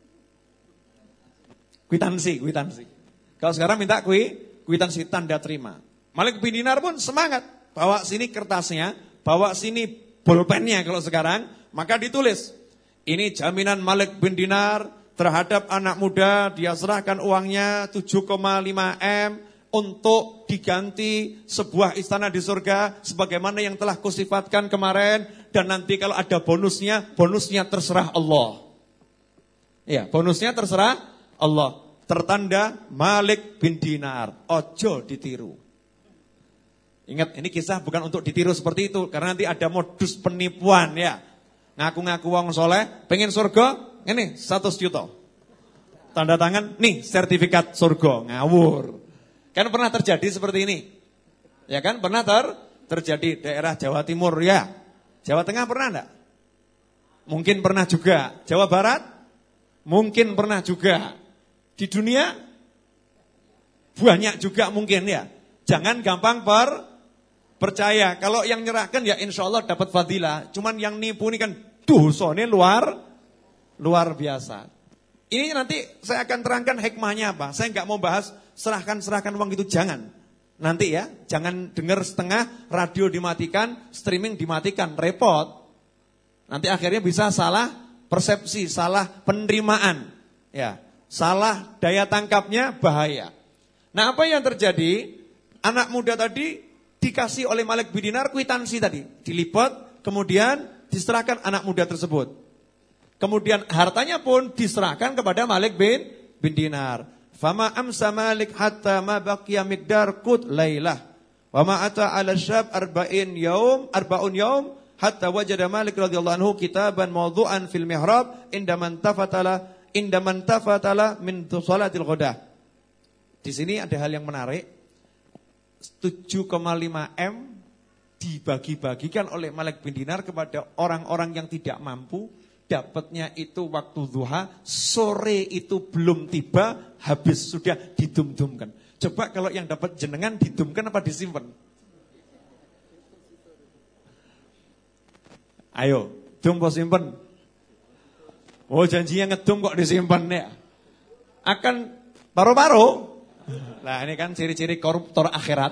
A: Kwitansi. Kalau sekarang minta kwitansi tanda terima. Malik bin Dinar pun semangat. Bawa sini kertasnya, bawa sini bolpennya kalau sekarang, maka ditulis, ini jaminan Malik bin Dinar terhadap anak muda, dia serahkan uangnya 7,5 M untuk diganti sebuah istana di surga sebagaimana yang telah kusifatkan kemarin, dan nanti kalau ada bonusnya terserah Allah. Ya, bonusnya terserah Allah. Tertanda Malik bin Dinar. Ojo ditiru. Ingat, ini kisah bukan untuk ditiru seperti itu, karena nanti ada modus penipuan ya. Ngaku-ngaku wong soleh, pengen surga, ini 100 juta. Tanda tangan, nih sertifikat surga, ngawur. Kan pernah terjadi seperti ini. Ya kan? Pernah terjadi daerah Jawa Timur ya. Jawa Tengah pernah enggak? Mungkin pernah juga. Jawa Barat? Mungkin pernah juga. Di dunia? Banyak juga mungkin ya. Jangan gampang percaya. Kalau yang nyerahkan ya insya Allah dapat fadilah. Cuman yang nipu ini kan dosanya luar biasa. Ini nanti saya akan terangkan hikmahnya apa. Saya nggak mau bahas serahkan uang itu, jangan. Nanti ya, jangan dengar setengah, radio dimatikan, streaming dimatikan, repot. Nanti akhirnya bisa salah persepsi, salah penerimaan. Ya, salah daya tangkapnya bahaya. Nah, apa yang terjadi? Anak muda tadi dikasih oleh Malik bin Dinar kwitansi tadi, dilipat, kemudian diserahkan anak muda tersebut. Kemudian hartanya pun diserahkan kepada Malik bin Dinar. Fama amsa Malik hatta ma baqiya miqdar qut lailah. Wa ma ata 'ala syab arba'un yaum hatta wajada Malik radhiyallahu anhu kitaban mawdu'an fil mihrab indaman tafatala min salatil ghadah. Di sini ada hal yang menarik. 7,5 M dibagi-bagikan oleh Malik bin Dinar kepada orang-orang yang tidak mampu. Dapatnya itu waktu duha, sore itu belum tiba, habis sudah didum-dumkan. Coba kalau yang dapat jenengan didumkan apa disimpan? Ayo, dum kok simpen? Oh, janjinya ngedum kok disimpan ya? Akan paru-paru. Nah, ini kan ciri-ciri koruptor akhirat.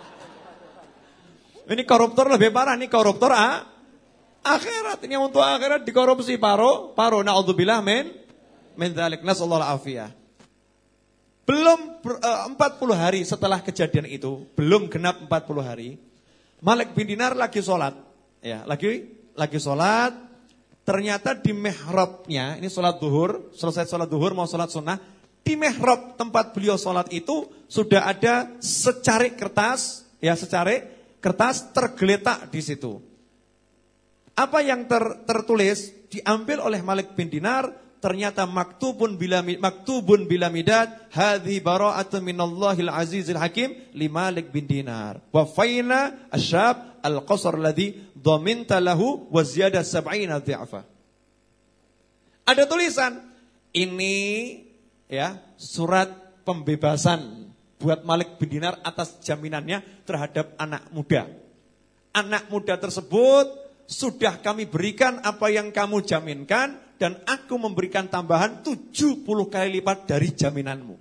A: Ini koruptor lebih parah, ini koruptor akhirat. Ini untuk akhirat dikorupsi paru naudzubillah min dzalik, nasallahu alafiyah. Belum 40 hari setelah kejadian itu, belum genap 40 hari, Malik bin Dinar lagi sholat. Ya, lagi sholat. Ternyata di mihrabnya, ini sholat duhur, selesai sholat duhur mau sholat sunnah, di mihrab tempat beliau sholat itu sudah ada secarik kertas, ya secarik kertas tergeletak di situ. Apa yang tertulis diambil oleh Malik bin Dinar, ternyata maktubun bila midad, hadhi bara'atun minallahil azizil hakim li Malik bin Dinar. Wa faina asyab al-qasr alladhi dhaminta lahu wa ziyada 70 dhi'fa. Ada tulisan, ini ya, surat pembebasan buat Malik bin Dinar atas jaminannya terhadap anak muda. Anak muda tersebut sudah kami berikan apa yang kamu jaminkan dan aku memberikan tambahan 70 kali lipat dari jaminanmu.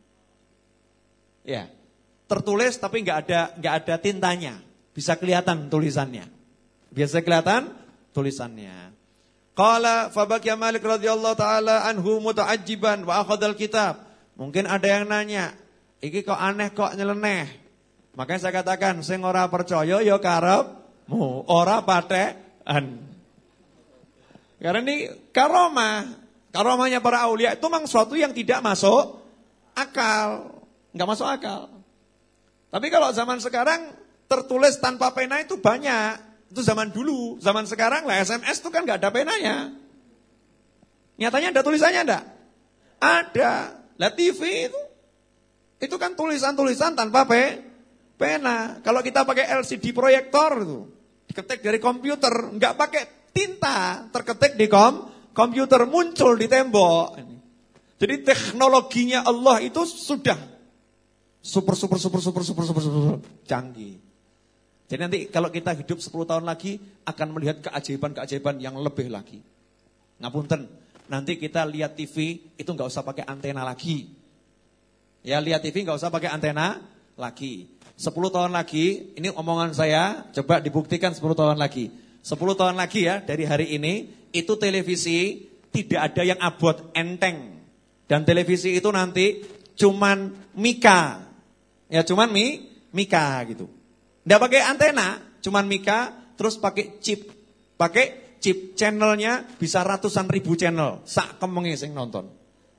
A: Ya, tertulis tapi nggak ada tintanya, bisa kelihatan tulisannya. Biasa kelihatan tulisannya. Qala fa baqiya Malik radhiyallahu taala anhu muta'ajjiban wa akhadhal kitab. Mungkin ada yang nanya, iki kok aneh kok nyeleneh. Makanya saya katakan sing ora percaya ya karepmu, ora patekan. Karena ini karomahnya para aulia itu memang sesuatu yang tidak masuk akal, enggak masuk akal. Tapi kalau zaman sekarang tertulis tanpa pena itu banyak. Itu zaman dulu, zaman sekarang lah SMS itu kan enggak ada penanya. Nyatanya ada tulisannya enggak? Ada. Lah TV itu kan tulisan-tulisan tanpa pena. Kalau kita pakai LCD proyektor itu, diketik dari komputer, enggak pakai tinta, terketik di komputer, muncul di tembok. Jadi teknologinya Allah itu sudah super canggih. Jadi nanti kalau kita hidup 10 tahun lagi akan melihat keajaiban-keajaiban yang lebih lagi. Ngapunten, nanti kita lihat TV itu enggak usah pakai antena lagi. Ya, lihat TV enggak usah pakai antena lagi. 10 tahun lagi, ini omongan saya, coba dibuktikan 10 tahun lagi. 10 tahun lagi ya, dari hari ini, itu televisi tidak ada yang abot enteng. Dan televisi itu nanti cuman mika. Ya, cuman mika gitu. Nggak pakai antena, cuman mika, terus pakai chip. Pakai chip, channelnya bisa ratusan ribu channel. Sak kemenge sing nonton.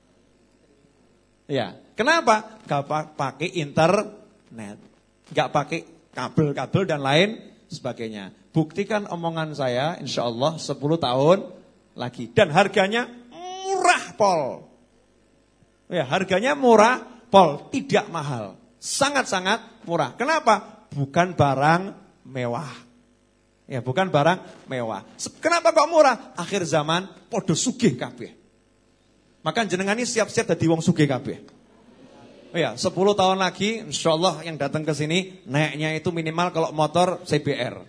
A: Ya, kenapa? Nggak pakai internet. Nggak pakai kabel-kabel dan lain sebagainya. Buktikan omongan saya, insya Allah 10 tahun lagi. Dan harganya murah pol. Ya, harganya murah pol, tidak mahal. Sangat-sangat murah. Kenapa? bukan barang mewah. Ya, bukan barang mewah. Kenapa kok murah? Akhir zaman podo sugih kabeh. Maka jenengan ini siap-siap dadi wong sugih kabeh. Ya, 10 tahun lagi insyaallah yang datang ke sini naiknya itu minimal kalau motor CBR.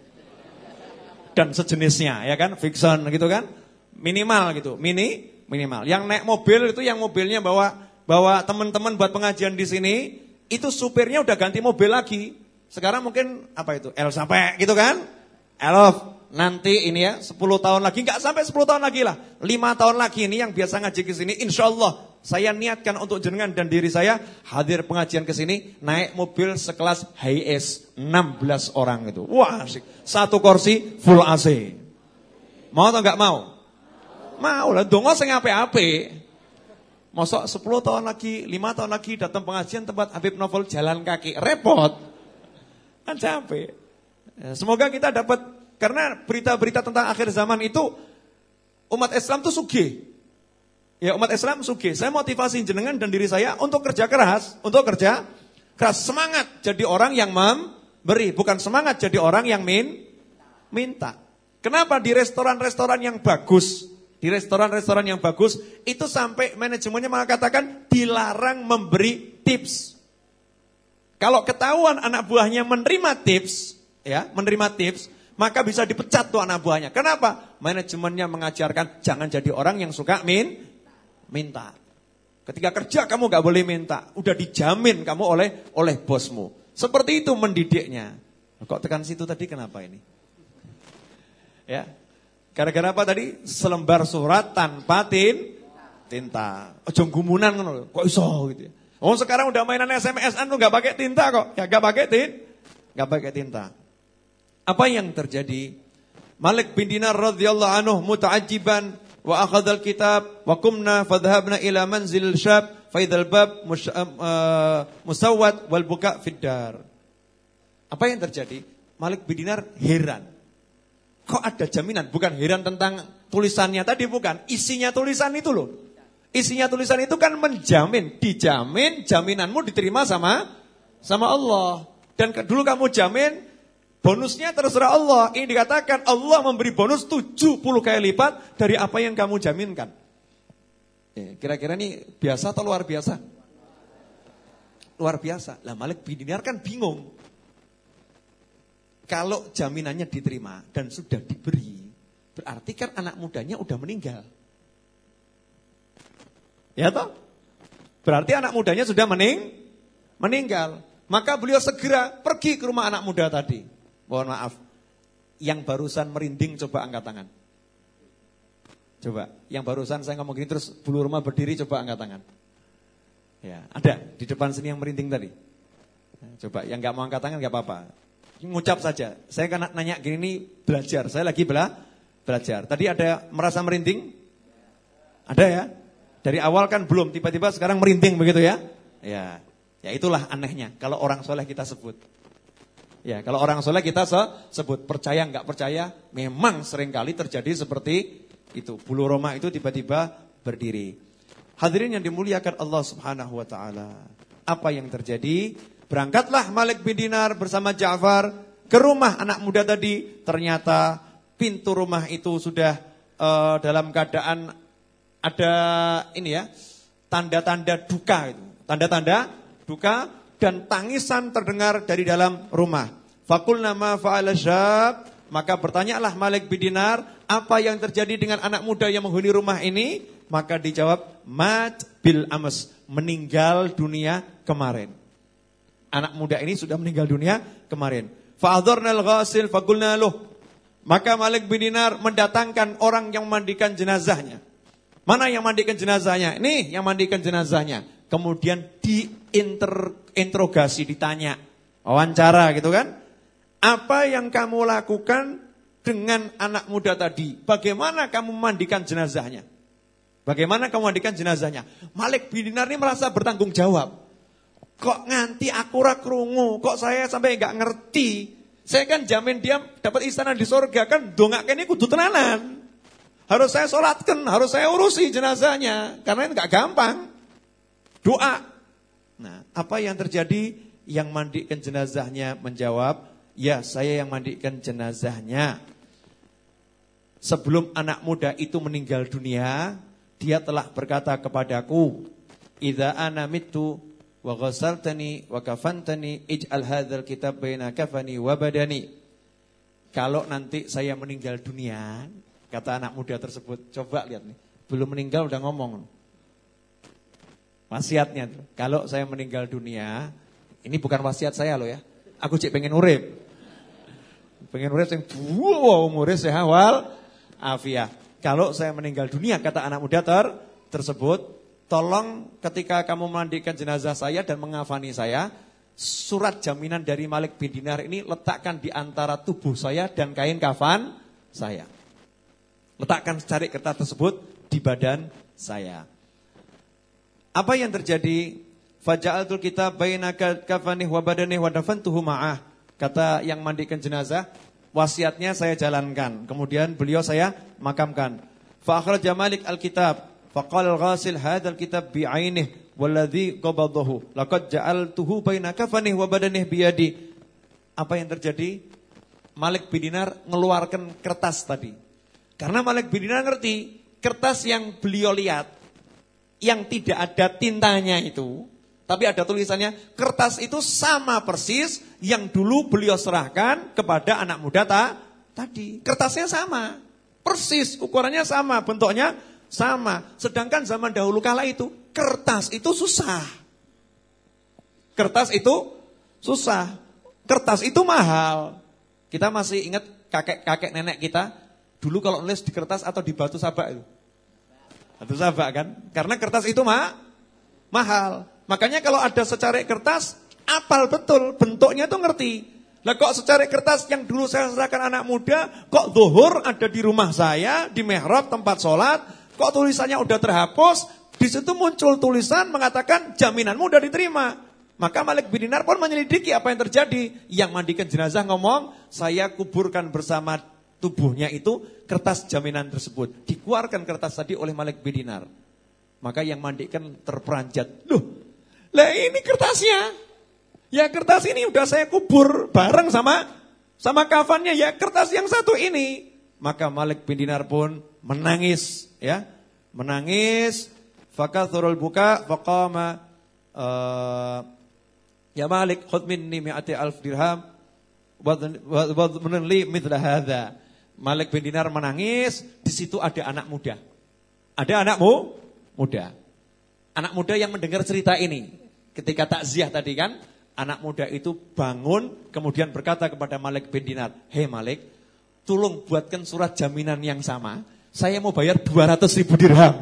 A: Dan sejenisnya, ya kan? Fiction gitu kan? Minimal gitu. Minimal. Yang naik mobil itu yang mobilnya bawa teman-teman buat pengajian di sini, itu supirnya udah ganti mobil lagi. Sekarang mungkin apa itu? L sampai gitu kan? Elof. Nanti ini ya 10 tahun lagi, enggak sampai 10 tahun lagi lah. 5 tahun lagi ini yang biasa ngaji ke sini, insyaallah saya niatkan untuk jenengan dan diri saya hadir pengajian ke sini naik mobil sekelas Hiace 16 orang itu. Wah, asik. Satu kursi full AC. Mau atau enggak mau? Mau lah, dongo sing apik-apik. Mosok 10 tahun lagi, 5 tahun lagi datang pengajian tempat Habib Novel jalan kaki, repot. Kan capek. Ya, semoga kita dapat, karena berita-berita tentang akhir zaman itu umat Islam tuh sugih. Ya, umat Islam sugih. Saya motivasi jenengan dan diri saya untuk kerja keras, semangat jadi orang yang memberi, bukan semangat jadi orang yang minta. Kenapa di restoran-restoran yang bagus? Di restoran-restoran yang bagus itu sampai manajemennya mengatakan dilarang memberi tips. Kalau ketahuan anak buahnya menerima tips, maka bisa dipecat tuh anak buahnya. Kenapa? Manajemennya mengajarkan jangan jadi orang yang suka minta. Ketika kerja kamu gak boleh minta, udah dijamin kamu oleh bosmu. Seperti itu mendidiknya. Kok tekan situ tadi kenapa ini? Ya. Gara-gara apa tadi? Selembar surat tanpa tinta. Ojo gumunan ngono. Kok iso gitu ya. Oh, sekarang udah mainan SMS-an tuh enggak pakai tinta kok. Ya enggak pakai tinta. Apa yang terjadi? Malik bin Dinar radhiyallahu anhu muta'ajjiban wa akhadhal kitab wa qumna fadhhabna ila manzil syab fa idzal bab musawwad wal buka fid dar. Apa yang terjadi? Malik bin Dinar heran. Kok ada jaminan? Bukan heran tentang tulisannya tadi, bukan. Isinya tulisan itu loh. Isinya tulisan itu kan dijamin jaminanmu diterima sama Allah. Dan dulu kamu jamin bonusnya terserah Allah. Ini dikatakan Allah memberi bonus 70 kali lipat dari apa yang kamu jaminkan. Kira-kira ini biasa atau luar biasa? Luar biasa. Lah Malik bin Dinar kan bingung. Kalau jaminannya diterima dan sudah diberi, berarti kan anak mudanya udah meninggal. Ya toh? Berarti anak mudanya sudah meninggal. Maka beliau segera pergi ke rumah anak muda tadi. Mohon maaf, yang barusan merinding coba angkat tangan. Coba, yang barusan saya ngomong gini terus bulu rumah berdiri, coba angkat tangan. Ya, ada di depan sini yang merinding tadi. Coba, yang gak mau angkat tangan gak apa-apa. Ngucap saja. Saya kan nanya gini nih belajar. Saya lagi belajar. Tadi ada merasa merinding? Ada ya? Dari awal kan belum, tiba-tiba sekarang merinding begitu ya? Ya. Ya itulah anehnya kalau orang soleh kita sebut. Ya, kalau orang soleh kita sebut. Percaya enggak percaya, memang seringkali terjadi seperti itu. Bulu roma itu tiba-tiba berdiri. Hadirin yang dimuliakan Allah Subhanahu wa taala. Apa yang terjadi? Berangkatlah Malik bin Dinar bersama Ja'far ke rumah anak muda tadi. Ternyata pintu rumah itu sudah dalam keadaan ada ini ya, tanda-tanda duka itu. Tanda-tanda duka dan tangisan terdengar dari dalam rumah. Faqulna ma fa'ala syab, maka bertanyalah Malik bin Dinar, apa yang terjadi dengan anak muda yang menghuni rumah ini? Maka dijawab, mat bil ams, meninggal dunia kemarin. Anak muda ini sudah meninggal dunia kemarin. Fa'adharnal ghasil faqulna lahu. Maka Malik bin Dinar mendatangkan orang yang memandikan jenazahnya. Mana yang mandikan jenazahnya? Nih yang mandikan jenazahnya. Kemudian diinterogasi, ditanya, wawancara gitu kan. Apa yang kamu lakukan dengan anak muda tadi? Bagaimana kamu memandikan jenazahnya? Bagaimana kamu memandikan jenazahnya? Malik bin Dinar ini merasa bertanggung jawab. Kok nganti aku ora krungu? Kok saya sampai enggak ngerti? Saya kan jamin dia dapat istana di surga, kan dongakene kudu tenanan. Harus saya sholatkan, harus saya urusi jenazahnya. Karena ini enggak gampang. Doa. Nah, apa yang terjadi? yang mandikan jenazahnya menjawab, ya saya yang mandikan jenazahnya. Sebelum anak muda itu meninggal dunia, dia telah berkata kepadaku, idza ana mittu wa ghasaltani wa kafantani ij'al hadzal kitab baina kafani wa badani. Kalau nanti saya meninggal dunia, kata anak muda tersebut, coba lihat nih, belum meninggal udah ngomong. Wasiatnya tuh, kalau saya meninggal dunia, ini bukan wasiat saya loh ya. Aku cek pengen urip. Pengen urip sing umure sehat wal afiah. Kalau saya meninggal dunia, kata anak muda tersebut, tolong ketika kamu memandikan jenazah saya dan mengafani saya, surat jaminan dari Malik bin Dinar ini letakkan di antara tubuh saya dan kain kafan saya. Letakkan cari kertas tersebut di badan saya. Apa yang terjadi? Faja'altul kitab baina kafanih wa badanih wa dafantuhu ma'ah. Kata yang mandikan jenazah, wasiatnya saya jalankan. Kemudian beliau saya makamkan. Fa akhraja Malik al-kitab, fa qala al-ghasil hadzal kitab bi'ainih walladzi qabadahu laqad ja'altuhu baina kafanih wa badanih biyadi. Apa yang terjadi? Malik bin Dinar mengeluarkan kertas tadi. Karena Malik bin Dinar ngerti, kertas yang beliau lihat yang tidak ada tintanya itu, tapi ada tulisannya, kertas itu sama persis yang dulu beliau serahkan kepada anak muda tadi. Kertasnya sama, persis, ukurannya sama, bentuknya sama. Sedangkan zaman dahulu kala itu, kertas itu susah. Kertas itu susah. Kertas itu mahal. Kita masih ingat kakek-kakek nenek kita, dulu kalau nulis di kertas atau di batu sabak itu. Batu sabak kan? Karena kertas itu mahal. Makanya kalau ada secarik kertas, apal betul, bentuknya tuh ngerti. Lah kok secarik kertas yang dulu saya serahkan anak muda, kok zuhur ada di rumah saya, di mihrab tempat sholat, kok tulisannya udah terhapus, di situ muncul tulisan mengatakan jaminanmu udah diterima. Maka Malik bin Dinar pun menyelidiki apa yang terjadi. Yang mandikan jenazah ngomong, saya kuburkan bersama tubuhnya itu kertas jaminan tersebut. Dikeluarkan kertas tadi oleh Malik bin Dinar. Maka yang mandikan terperanjat. Loh, lah ini kertasnya. Ya kertas ini udah saya kubur bareng sama kafannya. Ya kertas yang satu ini. Maka Malik bin Dinar pun menangis, ya. Menangis. Fakathurul buka faqama ya Malik khudh minni mi'ati alf dirham wa li mithla hadza. Malik bin Dinar menangis, di situ ada anak muda. Ada anakmu muda. Anak muda yang mendengar cerita ini. Ketika takziah tadi kan, anak muda itu bangun, kemudian berkata kepada Malik bin Dinar, "Hei Malik, tolong buatkan surat jaminan yang sama. Saya mau bayar 200.000 dirham.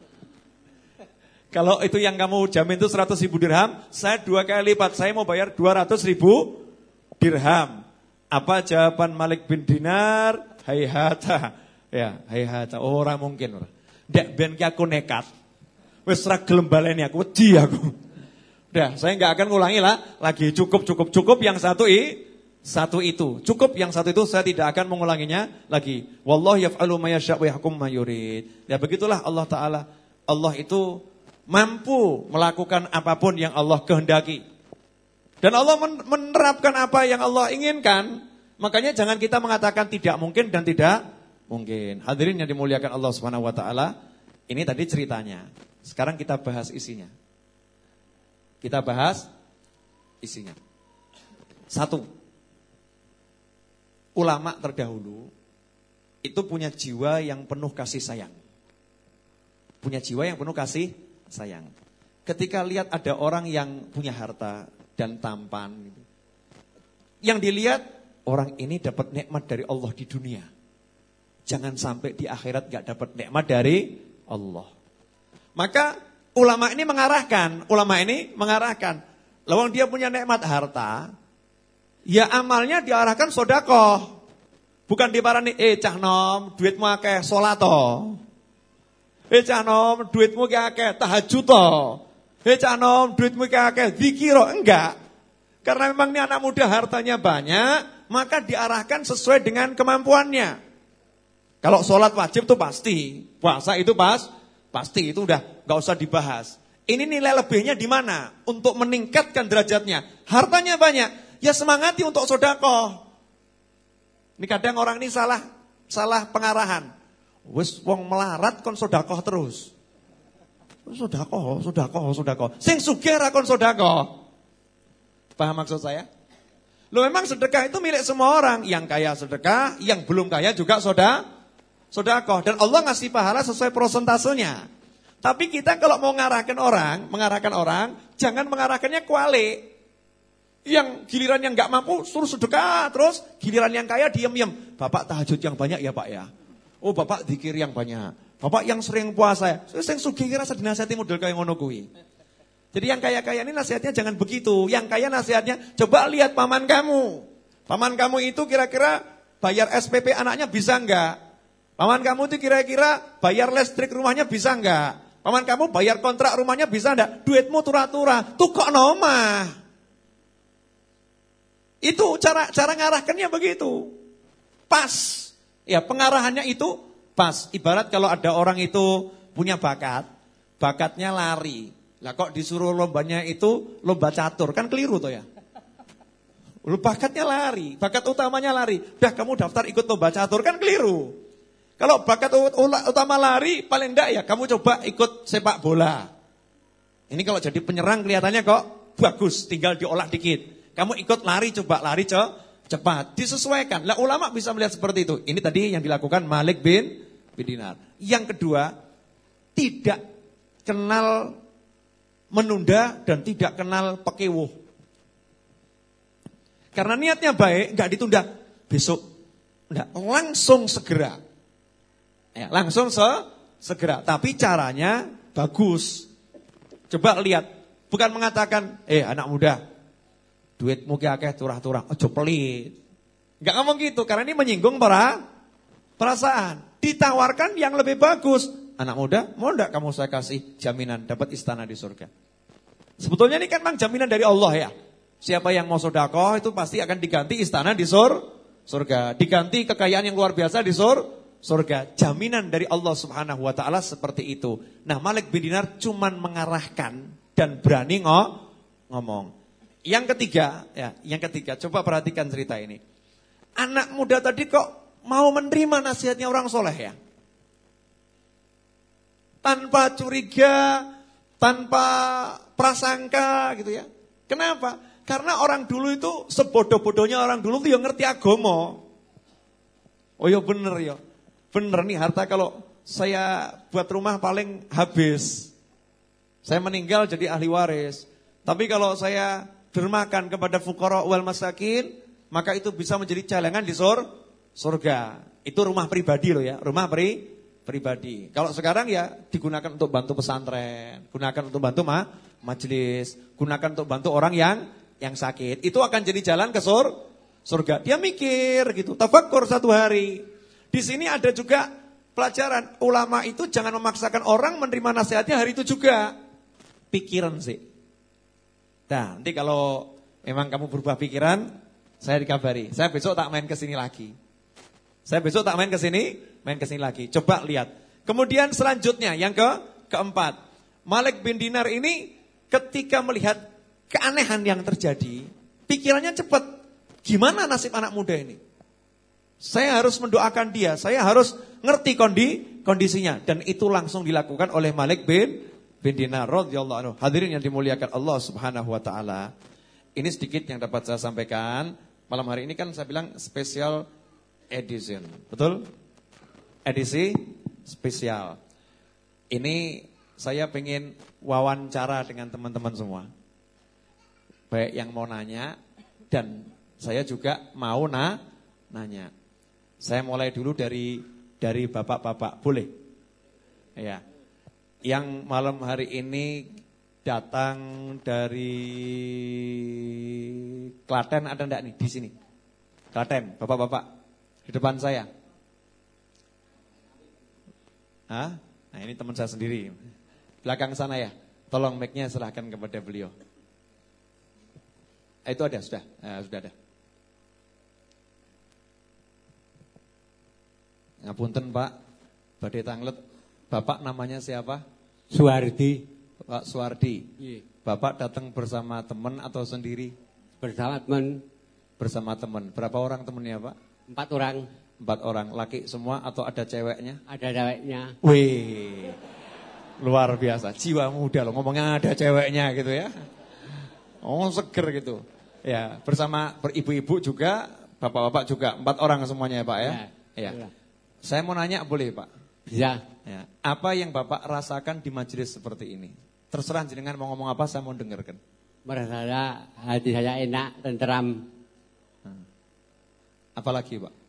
A: Kalau itu yang kamu jamin itu 100.000 dirham, saya 2 kali lipat, saya mau bayar 200.000 dirham." Apa jawaban Malik bin Dinar? Hayhata. Ya, hayhata. Ora mungkin. Ndak ben ki aku nekat. Wis ra gelem baleni aku, wedi aku. Udah, saya enggak akan ngulangi lah. Lagi cukup yang satu itu. Cukup yang satu itu, saya tidak akan mengulanginya lagi. Wallahu yaf'alu ma yasha' wa yahkum ma yurid. Ya begitulah Allah Ta'ala. Allah itu mampu melakukan apapun yang Allah kehendaki. Dan Allah menerapkan apa yang Allah inginkan. Makanya jangan kita mengatakan tidak mungkin dan tidak mungkin. Hadirin yang dimuliakan Allah Subhanahu wa taala, ini tadi ceritanya. Sekarang kita bahas isinya. Kita bahas isinya. 1. Ulama terdahulu itu punya jiwa yang penuh kasih sayang. Punya jiwa yang penuh kasih sayang. Ketika lihat ada orang yang punya harta dan tampan gitu, yang dilihat orang ini dapat nikmat dari Allah di dunia. Jangan sampai di akhirat gak dapat nikmat dari Allah. Maka ulama ini mengarahkan, lawang dia punya nikmat harta, ya amalnya diarahkan sedekah. Bukan diparani, cah nom, duitmu akeh salat to. Cah nom, duitmu akeh tahajud to. Cah nom, duitmu akeh zikir, enggak. Karena memang ini anak muda hartanya banyak, maka diarahkan sesuai dengan kemampuannya. Kalau sholat wajib itu pasti, puasa itu pasti itu udah gak usah dibahas. Ini nilai lebihnya di mana? Untuk meningkatkan derajatnya. Hartanya banyak, ya semangati untuk sedekah. Ini kadang orang ini salah pengarahan. Wis wong melarat kon sedekah terus. Sedekah. Sing sugih ra kon sedekah. Paham maksud saya? Loh memang sedekah itu milik semua orang. Yang kaya sedekah, yang belum kaya juga sedekah. Dan Allah ngasih pahala sesuai prosentasenya. Tapi kita kalau mau mengarahkan orang, jangan mengarahkannya kuali. Yang giliran yang nggak mampu suruh sedekah, terus giliran yang kaya diem. Bapak tahajud yang banyak ya Pak ya. Oh Bapak zikir yang banyak. Bapak yang sering puasa ya. Sing sugih kira sedinasihati model kaya ngono kuwi. Jadi yang kaya-kaya ini nasihatnya jangan begitu. Yang kaya nasihatnya, coba lihat paman kamu. Paman kamu itu kira-kira bayar SPP anaknya bisa enggak? Paman kamu itu kira-kira bayar listrik rumahnya bisa enggak? Paman kamu bayar kontrak rumahnya bisa enggak? Duitmu tura-tura, tukok nomah. Itu cara ngarahkannya begitu. Pas. Ya pengarahannya itu pas. Ibarat kalau ada orang itu punya bakatnya lari. Lah kok disuruh lombanya itu lomba catur, kan keliru toh ya. Bakatnya lari, bakat utamanya lari. Udah kamu daftar ikut lomba catur, kan keliru. Kalau bakat utama lari, paling enggak ya kamu coba ikut sepak bola. Ini kalau jadi penyerang kelihatannya kok bagus, tinggal diolah dikit. Kamu ikut lari, coba lari cepat, disesuaikan. Lah ulama bisa melihat seperti itu. Ini tadi yang dilakukan Malik bin Dinar. Yang kedua, tidak kenal menunda dan tidak kenal pekewuh. Karena niatnya baik, enggak ditunda besok. Enggak, langsung segera. Ya, langsung segera, tapi caranya bagus. Coba lihat, bukan mengatakan, anak muda, duitmu ki akeh turah-turah, aja pelit. Enggak ngomong gitu, karena ini menyinggung perasaan. Ditawarkan yang lebih bagus. Anak muda, mau enggak kamu saya kasih jaminan dapat istana di surga? Sebetulnya ini kan memang jaminan dari Allah ya. Siapa yang mau sedekah itu pasti akan diganti istana di surga. Diganti kekayaan yang luar biasa di surga. Jaminan dari Allah Subhanahu wa taala seperti itu. Nah, Malik bin Dinar cuman mengarahkan dan berani ngomong. Yang ketiga, coba perhatikan cerita ini. Anak muda tadi kok mau menerima nasihatnya orang soleh ya? Tanpa curiga, tanpa prasangka gitu ya. Kenapa? Karena orang dulu itu sebodoh-bodohnya orang dulu tuh yang ngerti agama. Oh ya bener ya. Bener nih harta kalau saya buat rumah paling habis. Saya meninggal jadi ahli waris. Tapi kalau saya dermakan kepada fuqara wal masakin, maka itu bisa menjadi celengan di surga. Itu rumah pribadi loh ya, rumah pribadi. Kalau sekarang ya digunakan untuk bantu pesantren, gunakan untuk bantu majelis, gunakan untuk bantu orang yang sakit. Itu akan jadi jalan ke surga. Dia mikir gitu, tafakkur satu hari. Di sini ada juga pelajaran, ulama itu jangan memaksakan orang menerima nasihatnya hari itu juga. Pikiran sih. Nah, nanti kalau memang kamu berubah pikiran, saya dikabari. Saya besok tak main ke sini lagi. Coba lihat. Kemudian selanjutnya yang keempat. Malik bin Dinar ini ketika melihat keanehan yang terjadi, pikirannya cepat. Gimana nasib anak muda ini? Saya harus mendoakan dia, saya harus ngerti kondisinya. Dan itu langsung dilakukan oleh Malik bin Dinar radhiyallahu anhu. Hadirin yang dimuliakan Allah Subhanahu wa taala. Ini sedikit yang dapat saya sampaikan. Malam hari ini kan saya bilang special edition. Betul? Edisi spesial. Ini saya pengen wawancara dengan teman-teman semua. Baik yang mau nanya dan saya juga mau nanya. Saya mulai dulu dari bapak-bapak, boleh? Ya. Yang malam hari ini datang dari Klaten ada enggak nih di sini? Klaten, bapak-bapak di depan saya. Hah? Nah ini teman saya sendiri. Belakang sana ya. Tolong mic-nya serahkan kepada beliau. Itu ada, sudah ada. Ngapunten Pak, badhe tanglet. Bapak namanya siapa?
B: Suwardi.
A: Pak Suwardi.
B: Iya.
A: Bapak datang bersama teman atau sendiri?
B: Bersama teman.
A: Bersama teman. Berapa orang temannya, Pak?
B: 4 orang.
A: 4 orang. Laki semua atau ada ceweknya?
B: Ada ceweknya.
A: Wih, luar biasa. Jiwa muda loh, ngomongnya ada ceweknya gitu ya. Oh, seger gitu. Ya, bersama ibu-ibu juga, bapak-bapak juga. 4 orang semuanya ya, Pak ya? Ya. Saya mau nanya boleh, Pak?
B: Bisa.
A: Ya. Apa yang Bapak rasakan di majelis seperti ini? Terserah jenengan mau ngomong apa, saya mau dengarkan.
B: Merasa hati saya enak, tenteram.
A: Apalagi, Pak?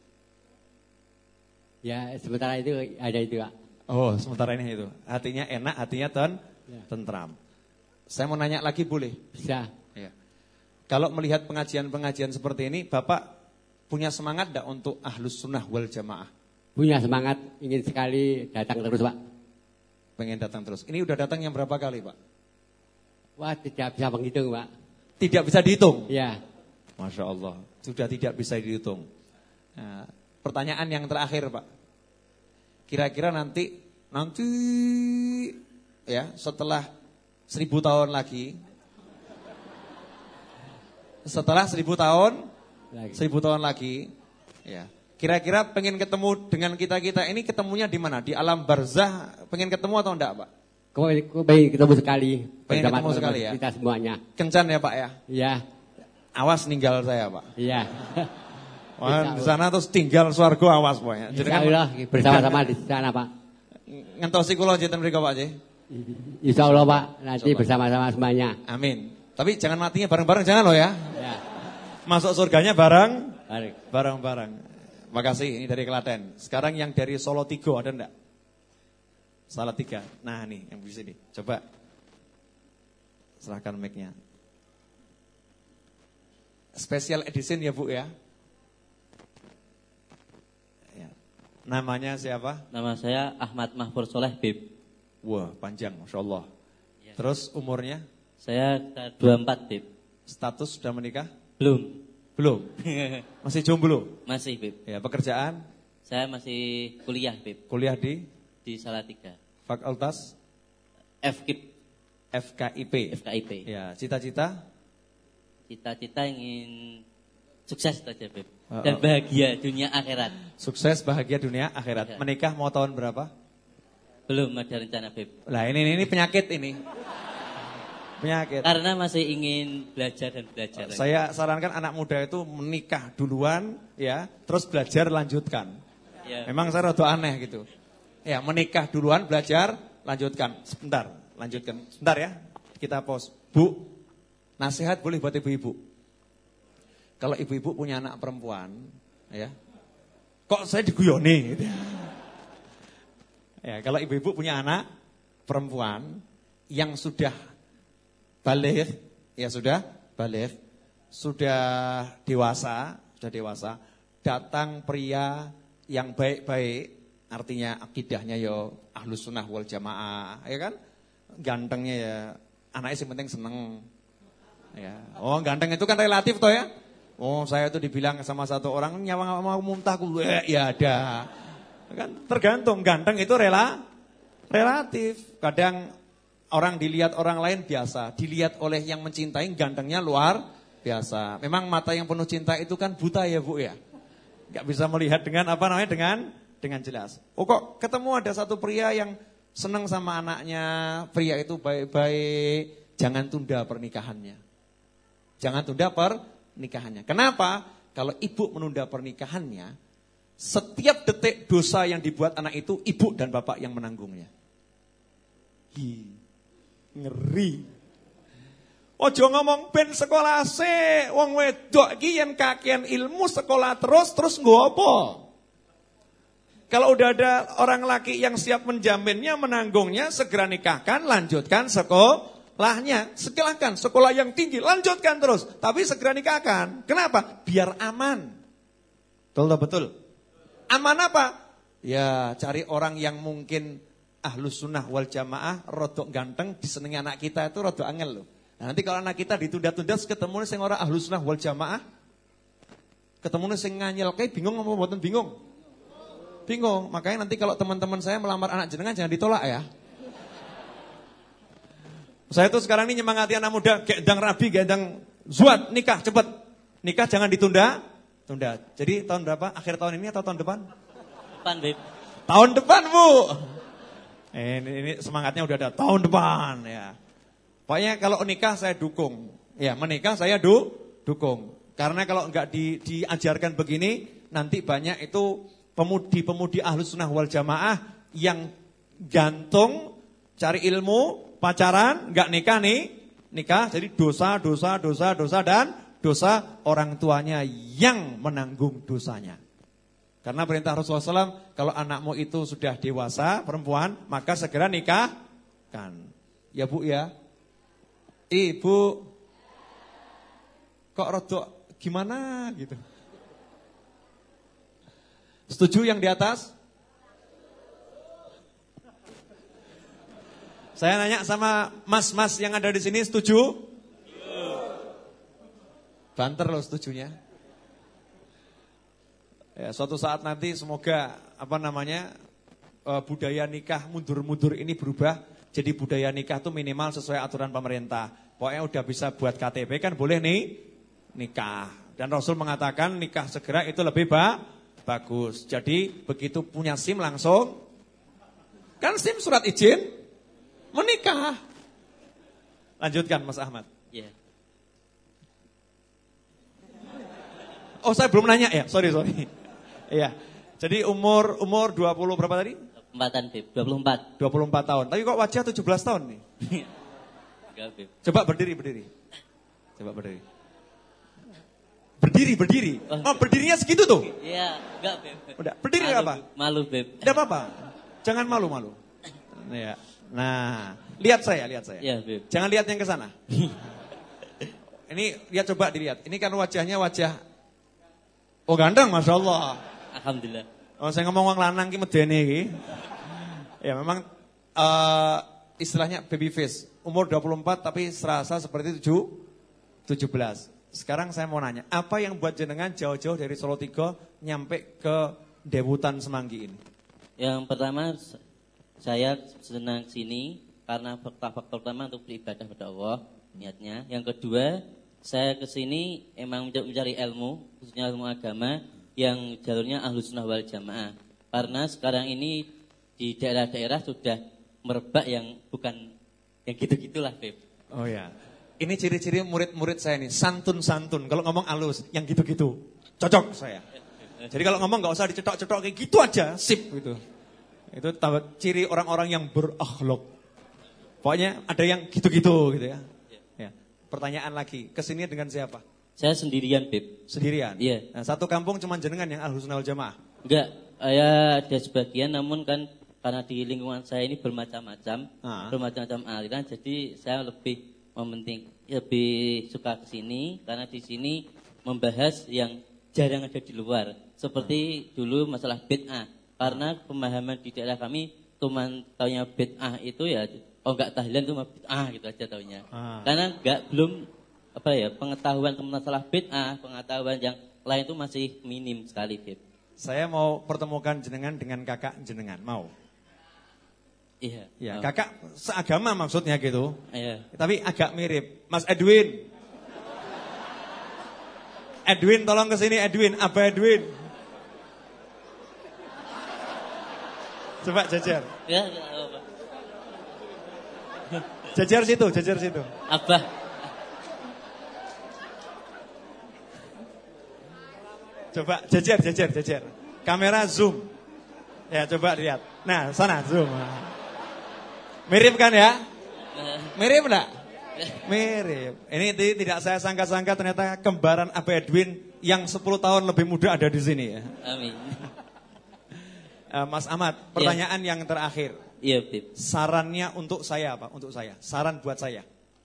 B: Ya, sementara itu ada itu, Pak.
A: Oh, sementara ini itu. Hatinya enak, hatinya tentram. Saya mau nanya lagi boleh?
B: Bisa.
A: Ya. Kalau melihat pengajian-pengajian seperti ini, Bapak punya semangat enggak untuk Ahlus Sunnah wal Jamaah?
B: Punya semangat, ingin sekali datang terus, Pak.
A: Pengen datang terus. Ini udah datang yang berapa kali, Pak?
B: Wah, tidak bisa menghitung, Pak.
A: Tidak bisa dihitung?
B: Ya.
A: Masya Allah, sudah tidak bisa dihitung. Nah, pertanyaan yang terakhir, Pak. Kira-kira nanti ya setelah 1000 tahun lagi, setelah 1000 tahun lagi, ya. Kira-kira pengen ketemu dengan kita-kita ini, ketemunya di mana? Di alam barzah, pengen ketemu atau enggak, Pak?
B: Pengen ketemu sekali.
A: Pengen ketemu sekali ya?
B: Kita semuanya.
A: Kencan ya, Pak ya?
B: Iya.
A: Awas ninggal saya, Pak.
B: Iya.
A: Wah, di sana terus tinggal swarga, awas pokoknya.
B: Insya Allah bersama-sama di sana, Pak.
A: Ngentosi kula jenten mriku, Pak, nggih.
B: Insya Allah, Pak, nanti bersama-sama semuanya.
A: Amin. Tapi jangan matinya bareng-bareng, jangan loh ya.
B: Ya.
A: Masuk surganya bareng-bareng. Makasih, ini dari Klaten. Sekarang yang dari Solo Tigo ada enggak? Salatiga. Nah nih, yang di sini. Coba serahkan mic-nya. Special edition ya, Bu ya. Ya. Namanya siapa?
C: Nama saya Ahmad Mahfur Soleh, Bib.
A: Wah, panjang, Masya Allah.
C: Ya.
A: Terus umurnya?
C: Saya 24, Bib.
A: Status sudah menikah?
C: Belum.
A: Belum. Masih jomblo?
C: Masih, Bib.
A: Ya, pekerjaan?
C: Saya masih kuliah, Bib.
A: Kuliah di
C: Salatiga.
A: Fakultas
C: FKIP.
A: FKIP. Ya, cita-cita?
C: Cita-cita ingin sukses saja, Bib. Dan bahagia dunia akhirat.
A: Sukses, bahagia dunia akhirat. Menikah mau tahun berapa?
C: Belum ada rencana, Bib.
A: Lah ini penyakit ini. Penyakit.
C: Karena masih ingin belajar dan belajar.
A: Saya sarankan anak muda itu menikah duluan ya, terus belajar lanjutkan.
C: Ya.
A: Memang saya rada aneh gitu. Ya, menikah duluan, belajar, lanjutkan. Sebentar, lanjutkan. Sebentar ya. Kita pause. Bu, nasihat boleh buat ibu-ibu. Kalau ibu-ibu punya anak perempuan, ya. Kok saya diguyoni gitu. Ya, kalau ibu-ibu punya anak perempuan yang sudah baligh, ya sudah baligh, sudah dewasa, datang pria yang baik-baik, artinya akidahnya ya Ahlus Sunnah wal Jamaah, ya kan? Gantengnya ya, anaknya sing penting seneng. Ya. Oh, ganteng itu kan relatif toh ya. Oh, saya itu dibilang sama satu orang nyawang mau muntahku, ya ada. Kan tergantung, ganteng itu relatif. Kadang orang dilihat orang lain biasa, dilihat oleh yang mencintai gantengnya luar biasa. Memang mata yang penuh cinta itu kan buta ya, Bu ya. Enggak bisa melihat dengan apa namanya dengan jelas. Oh, kok ketemu ada satu pria yang senang sama anaknya, pria itu baik-baik, jangan tunda pernikahannya. Jangan tunda pernikahannya. Kenapa? Kalau ibu menunda pernikahannya, setiap detik dosa yang dibuat anak itu ibu dan bapak yang menanggungnya. Ngeri. Ojo ngomong ben sekolah se, wong wedok iki yen kakean ilmu sekolah terus nggo apa? Kalau udah ada orang laki yang siap menjaminnya, menanggungnya, segera nikahkan, lanjutkan sekolahnya. Silakan sekolah yang tinggi, lanjutkan terus, tapi segera nikahkan. Kenapa? Biar aman. Betul. Aman apa? Ya, cari orang yang mungkin Ahlus Sunnah wal Jamaah, rodok ganteng, disenengi anak kita itu rodok angel loh. Nah, nanti kalau anak kita ditunda-tunda, ketemu sing ora Ahlus Sunnah wal Jamaah, ketemu sing nganyel, kayak bingung apa mboten bingung? Bingung. Makanya nanti kalau teman-teman saya melamar anak jenengan jangan ditolak ya. Saya tuh sekarang ini nyemangati anak muda, gendang rabi, gendang zuat, nikah cepet. Nikah jangan ditunda. Tunda. Jadi tahun berapa? Akhir tahun ini atau tahun depan?
C: Depan, Beb.
A: Tahun depan, Bu. Ini semangatnya udah ada tahun depan ya. Pokoknya kalau nikah saya dukung. Ya, menikah saya dukung. Karena kalau enggak diajarkan begini, nanti banyak itu pemudi-pemudi Ahlus Sunnah wal Jamaah yang gantung, cari ilmu, pacaran, enggak nikah, jadi dosa dan dosa orang tuanya yang menanggung dosanya. Karena perintah Rasulullah SAW, kalau anakmu itu sudah dewasa, perempuan, maka segera nikahkan. Ya Bu ya. Ibu, kok rodok gimana gitu. Setuju yang di atas? Saya nanya sama mas-mas yang ada di sini, setuju? Banter loh setujunya. Ya, suatu saat nanti semoga budaya nikah mundur-mundur ini berubah jadi budaya nikah itu minimal sesuai aturan pemerintah. Pokoknya udah bisa buat KTP kan boleh nikah. Dan Rasul mengatakan nikah segera itu lebih bagus. Jadi begitu punya SIM langsung kan SIM surat izin menikah. Lanjutkan Mas Ahmad.
C: Iya.
A: Oh saya belum nanya ya, sorry. Iya. Jadi umur 20 berapa tadi?
C: 24-an, Beb. 24.
A: 24 tahun. Tapi kok wajah 17 tahun nih?
C: Enggak, Beb.
A: Coba berdiri. Coba berdiri. Berdiri. Oh, berdirinya segitu tuh?
C: Iya, enggak, Beb.
A: Udah, berdiri enggak apa?
C: Malu, Beb.
A: Enggak apa-apa. Jangan malu-malu. Iya. Nah, lihat saya.
C: Iya, Beb.
A: Jangan lihat yang ke sana. Ini lihat, coba dilihat. Ini kan wajahnya wajah ganteng, Masya Allah.
C: Alhamdulillah.
A: Oh, saya ngomong wong lanang ki medene iki. Ya memang istilahnya baby face. Umur 24 tapi serasa seperti 17. Sekarang saya mau nanya, apa yang buat jenengan jauh-jauh dari Solo 3 nyampe ke Debutan Semanggi ini?
C: Yang pertama saya senang sini karena faktor pertama untuk beribadah kepada Allah niatnya. Yang kedua, saya ke sini emang mencari ilmu, khususnya ilmu agama yang jalurnya Ahlus Sunnah wal Jamaah. Karena sekarang ini di daerah-daerah sudah merebak yang bukan yang gitu-gitulah, Beb.
A: Oh ya. Ini ciri-ciri murid-murid saya nih, santun-santun. Kalau ngomong halus, yang gitu-gitu. Cocok saya. Jadi kalau ngomong enggak usah dicetok-cetok kayak gitu aja, sip gitu. Itu ciri orang-orang yang berakhlak. Pokoknya ada yang gitu-gitu gitu ya. Ya. Pertanyaan lagi, kesini dengan siapa?
C: Saya sendirian, Beb.
A: Sendirian?
C: Iya.
A: Nah, satu kampung cuma jenengan yang Ahlus Sunnah wal Jamaah?
C: Enggak, ya ada sebagian namun kan karena di lingkungan saya ini bermacam-macam aliran, jadi saya lebih suka ke sini karena di sini membahas yang jarang ada di luar. Seperti dulu masalah bid'ah. Karena pemahaman di daerah kami cuma taunya bid'ah itu ya enggak tahlilan itu bid'ah gitu aja taunya. Karena belum pengetahuan masalah bid'ah, pengetahuan yang lain itu masih minim sekali, Beb.
A: Saya mau pertemukan jenengan dengan kakak jenengan, mau?
C: Iya.
A: Ya, kakak seagama maksudnya gitu.
C: Iya.
A: Tapi agak mirip. Mas Edwin. Edwin tolong ke sini, Edwin, Abah Edwin. Coba jajar.
C: Ya, apa.
A: Jajar situ.
C: Abah.
A: Coba jajar. Kamera zoom. Ya, coba lihat. Nah, sana zoom. Mirip kan ya? Mirip enggak? Mirip. Ini tidak saya sangka-sangka ternyata kembaran Abah Edwin yang 10 tahun lebih muda ada di sini ya.
C: Amin.
A: Mas Ahmad, pertanyaan yang terakhir.
C: Iya, Bib.
A: Sarannya untuk saya apa? Untuk saya. Saran buat saya.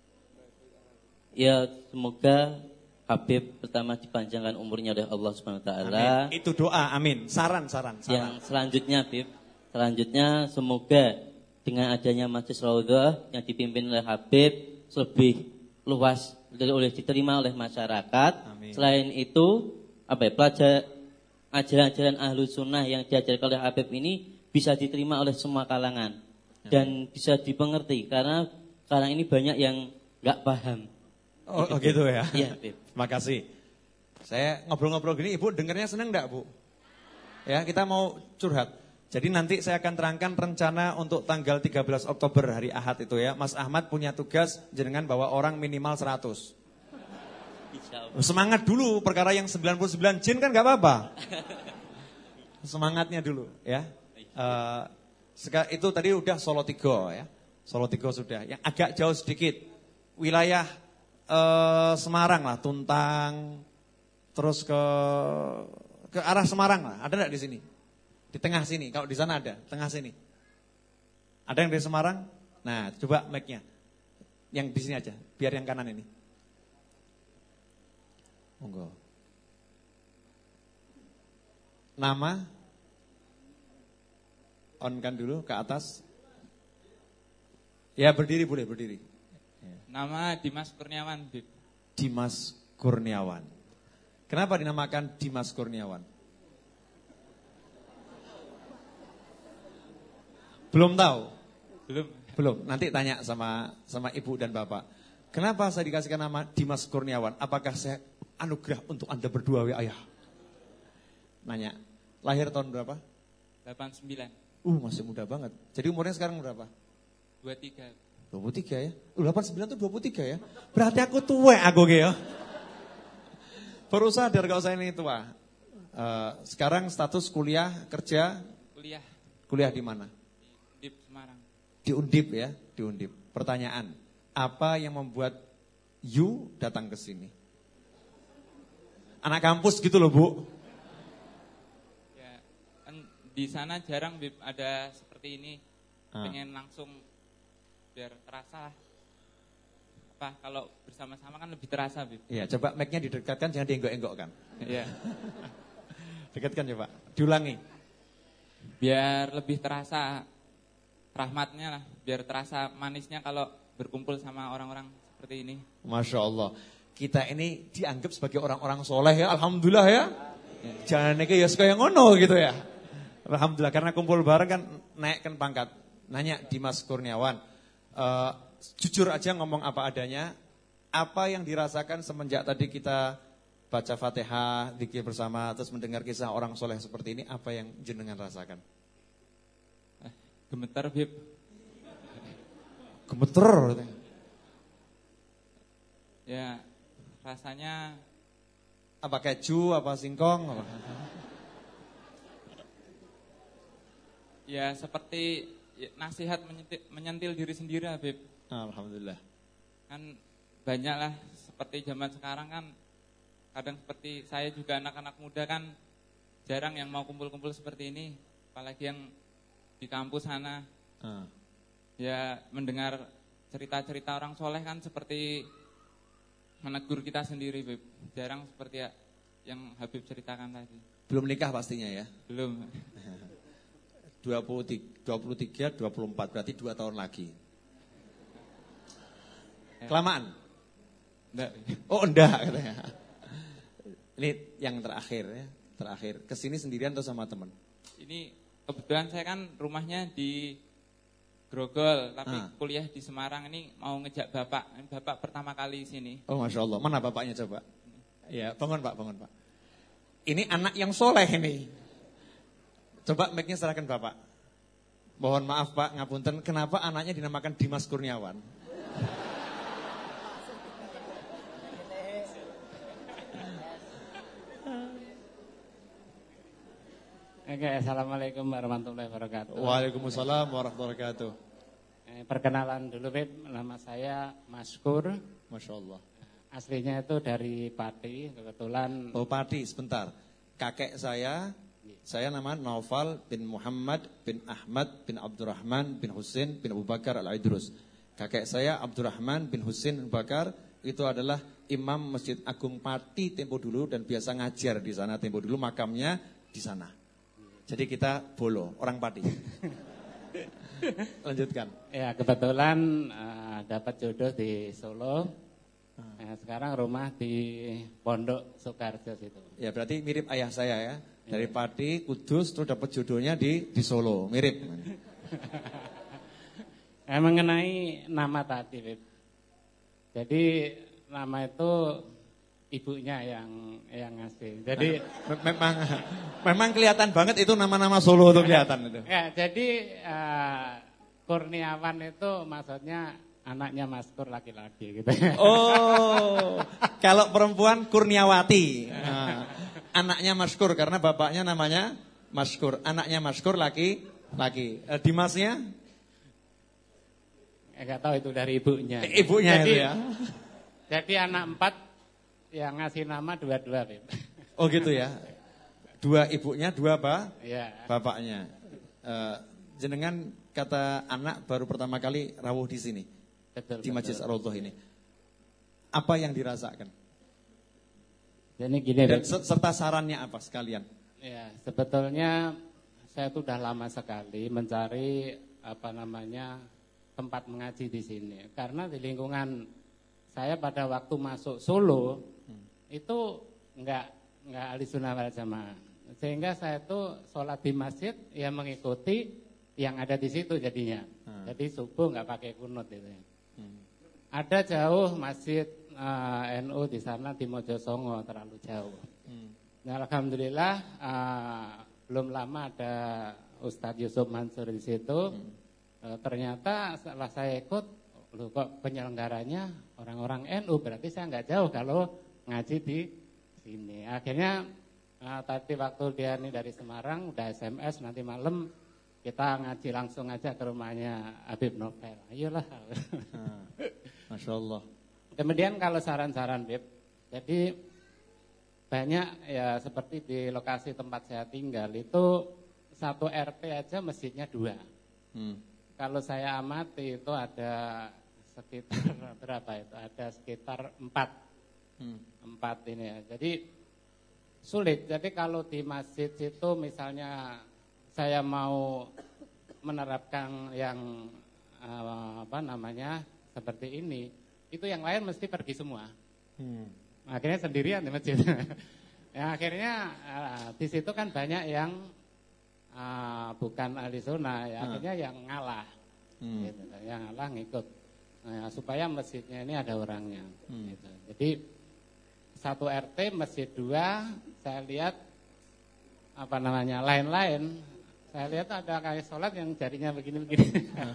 C: Ya, semoga Habib pertama dipanjangkan umurnya oleh Allah Subhanahu wa taala.
A: Itu doa, amin. Saran.
C: Yang selanjutnya, Bib. Selanjutnya semoga dengan adanya Masjid Raudhah yang dipimpin oleh Habib lebih luas diterima oleh masyarakat. Amin. Selain itu, ajaran-ajaran Ahlus Sunnah yang diajarkan oleh Habib ini bisa diterima oleh semua kalangan dan bisa dipengerti karena sekarang ini banyak yang nggak paham.
A: Oh gitu ya.
C: Iya, Bib.
A: Makasih. Saya ngobrol-ngobrol gini, Ibu dengarnya seneng enggak, Bu? Ya, kita mau curhat. Jadi nanti saya akan terangkan rencana untuk tanggal 13 Oktober hari Ahad itu ya. Mas Ahmad punya tugas jenengan bawa orang minimal 100. Semangat dulu, perkara yang 99 jin kan enggak apa-apa. Semangatnya dulu ya. Itu tadi udah Solo Tigo ya. Solo Tigo sudah. Yang agak jauh sedikit, wilayah Semarang lah, Tuntang, terus ke arah Semarang lah. Ada enggak di sini? Di tengah sini, kalau di sana ada, tengah sini. Ada yang dari Semarang? Nah, coba mic-nya. Yang di sini aja, biar yang kanan ini. Monggo. Nama? On-kan dulu ke atas. Ya, berdiri boleh, berdiri.
D: Nama Dimas Kurniawan, Bib.
A: Dimas Kurniawan. Kenapa dinamakan Dimas Kurniawan? Belum tahu? Belum. Nanti tanya sama ibu dan bapak. Kenapa saya dikasihkan nama Dimas Kurniawan? Apakah saya anugerah untuk Anda berdua, ayah? Nanya. Lahir tahun berapa?
D: 89.
A: Masih muda banget. Jadi umurnya sekarang berapa?
D: 23.
A: 23 ya? 89 tuh 23 ya? Berarti aku tua aku ya. Baru sadar kalau saya ini tua. Sekarang status kuliah, kerja? Kuliah di mana?
D: Di Undip, Semarang.
A: Di Undip ya, di Undip. Pertanyaan, apa yang membuat you datang ke sini? Anak kampus gitu loh, Bu.
D: Ya, kan di sana jarang Bib ada seperti ini. Pengen langsung biar terasa. Apa kalau bersama-sama kan lebih terasa, Bib.
A: Iya, coba mic-nya didekatkan, jangan dienggok-enggokkan.
D: Iya.
A: Dekatkan coba, diulangi.
D: Biar lebih terasa rahmatnya lah, biar terasa manisnya kalau berkumpul sama orang-orang seperti ini.
A: Masya Allah. Kita ini dianggap sebagai orang-orang soleh ya, alhamdulillah ya. Jangan kayak ya sekaya ngono gitu ya. Alhamdulillah, karena kumpul bareng kan naikkan pangkat. Nanya Dimas Kurniawan, jujur aja ngomong apa adanya. Apa yang dirasakan semenjak tadi kita baca Fatihah, zikir bersama, terus mendengar kisah orang soleh seperti ini, apa yang jenengan rasakan?
D: Gemeter, Bib.
A: Gemeter.
D: Ya, rasanya
A: apa keju, apa singkong, apa?
D: Ya seperti nasihat menyentil diri sendiri, Habib.
A: Alhamdulillah.
D: Kan banyak lah seperti zaman sekarang kan, kadang seperti saya juga anak-anak muda kan jarang yang mau kumpul-kumpul seperti ini, apalagi yang di kampus sana. Ya mendengar cerita-cerita orang soleh kan seperti menegur kita sendiri, Bib. Jarang seperti yang Habib ceritakan tadi.
A: Belum nikah pastinya ya?
D: Belum.
A: 23, 24, berarti 2 tahun lagi. Kelamaan?
D: Enggak.
A: Oh enggak katanya. Ini yang terakhir ya. Terakhir, kesini sendirian atau sama teman?
D: Ini kebetulan saya kan rumahnya di Grogol, tapi kuliah di Semarang. Ini mau ngejak bapak. Ini bapak pertama kali sini.
A: Oh Masya Allah, mana bapaknya coba? Ya bangun Pak. Ini anak yang soleh ini. Coba mic-nya serahkan bapak. Mohon maaf Pak, ngapunten, kenapa anaknya dinamakan Dimas Kurniawan?
B: Oke, assalamualaikum warahmatullahi wabarakatuh.
A: Waalaikumsalam warahmatullahi wabarakatuh.
B: Perkenalan dulu, Beb. Nama saya Maskur.
A: Masya Allah.
B: Aslinya itu dari Pati, kebetulan.
A: Oh Pati, sebentar. Kakek saya nama Naufal bin Muhammad bin Ahmad bin Abdurrahman bin Husin bin Abu Bakar Al-Idrus. Kakek saya Abdurrahman bin Husin Abu Bakar itu adalah imam Masjid Agung Pati tempo dulu dan biasa ngajar di sana tempo dulu, makamnya di sana. Jadi kita bolo, orang Pati. Lanjutkan.
B: Ya, kebetulan dapat jodoh di Solo. Sekarang rumah di Pondok Soekarjo situ.
A: Ya, berarti mirip ayah saya ya. Dari Pati, Kudus, terus dapat jodohnya di Solo. Mirip.
B: Mengenai nama tadi, Bib. Jadi nama itu ibunya yang ngasih. Jadi
A: memang kelihatan banget itu nama-nama Solo tuh kelihatan itu.
B: Ya, jadi Kurniawan itu maksudnya anaknya Mas Kur laki-laki gitu.
A: Oh, kalau perempuan Kurniawati. Nah, anaknya Mas Kur karena bapaknya namanya Mas Kur. Anaknya Mas Kur laki-laki. Dimasnya?
B: Enggak tahu itu dari ibunya.
A: Ibunya
B: jadi,
A: itu ya.
B: Jadi anak 4 yang ngasih nama dua-dua, Bib.
A: Oh gitu ya. 2 ibunya, 2
B: ya.
A: bapaknya. Jenengan kata anak baru pertama kali rawuh di sini.
B: Betul,
A: di Masjid Ar-Raudhah ini. Apa yang dirasakan?
B: Jadi gini,
A: dan serta sarannya apa sekalian?
B: Ya, sebetulnya saya tuh udah lama sekali mencari tempat mengaji di sini. Karena di lingkungan saya pada waktu masuk Solo itu enggak ahli sunnah wal jamaah. Sehingga saya tuh sholat di masjid ya mengikuti yang ada di situ jadinya. Jadi subuh enggak pakai kunut gitu ya. Ada jauh masjid NU di sana di Mojosongo, terlalu jauh. Nah, alhamdulillah belum lama ada Ustadz Yusuf Mansur di situ. Ternyata setelah saya ikut, loh kok penyelenggaranya orang-orang NU, berarti saya nggak jauh kalau ngaji di sini. Akhirnya tadi waktu dia nih dari Semarang udah SMS, nanti malam kita ngaji langsung aja ke rumahnya Habib Novel. Ayolah.
A: Masya Allah.
B: Kemudian kalau saran-saran, Bib, jadi banyak ya seperti di lokasi tempat saya tinggal itu 1 RT aja masjidnya 2. Kalau saya amati itu ada sekitar berapa itu? Ada sekitar 4 ini ya. Jadi sulit. Jadi kalau di masjid itu misalnya saya mau menerapkan yang seperti ini, itu yang lain mesti pergi semua. Akhirnya sendirian di masjid. Ya, akhirnya di situ kan banyak yang bukan ahli sunnah, ya, akhirnya yang ngalah, gitu, yang ngalah ngikut, supaya masjidnya ini ada orangnya. Gitu. Jadi 1 RT masjid 2, saya lihat lain-lain. Saya lihat ada kayak sholat yang jarinya begini-begini.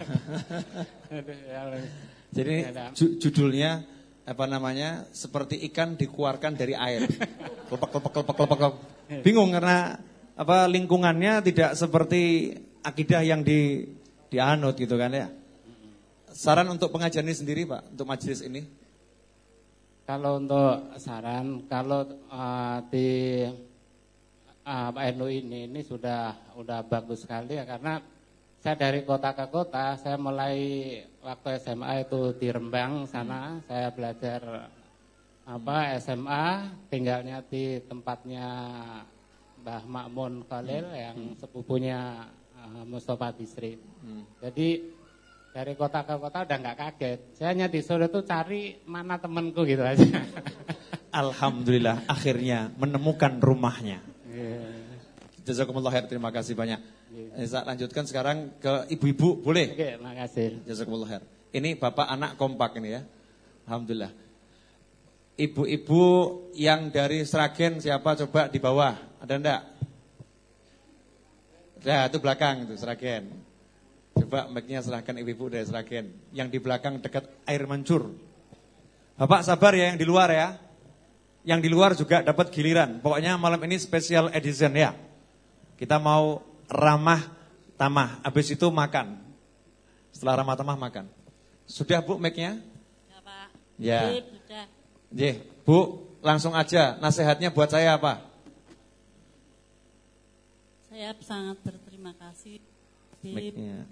A: Jadi judulnya seperti ikan dikeluarkan dari air. Kelepek. Bingung karena lingkungannya tidak seperti akidah yang dianut gitu kan ya. Saran untuk pengajian ini sendiri, Pak, untuk majelis ini?
B: Kalau untuk saran, kalau di NU ini sudah bagus sekali ya, karena saya dari kota ke kota. Saya mulai waktu SMA itu di Rembang sana, saya belajar SMA, tinggalnya di tempatnya Mbah Makmun Khalil yang sepupunya Mustafa Bisri. Jadi dari kota ke kota udah nggak kaget. Saya hanya di Solo tuh cari mana temanku gitu aja.
A: Alhamdulillah akhirnya menemukan rumahnya. Jazakumullah khair, terima kasih banyak. Saya lanjutkan sekarang ke ibu-ibu, boleh?
B: Oke, makasih.
A: Jazakumullah khair. Ini bapak anak kompak ini ya. Alhamdulillah. Ibu-ibu yang dari Sragen siapa coba di bawah? Ada enggak? Nah, itu belakang itu Sragen. Coba mic-nya serahkan ibu-ibu dari Sragen. Yang di belakang dekat air mancur. Bapak sabar ya yang di luar ya. Yang di luar juga dapat giliran. Pokoknya malam ini special edition ya. Kita mau ramah tamah. Habis itu makan. Setelah ramah tamah makan. Sudah Bu mic-nya?
E: Ya Pak.
A: Ya.
E: Sudah.
A: Ye, Bu, langsung aja. Nasihatnya buat saya apa?
E: Saya sangat berterima kasih.
A: Mic-nya.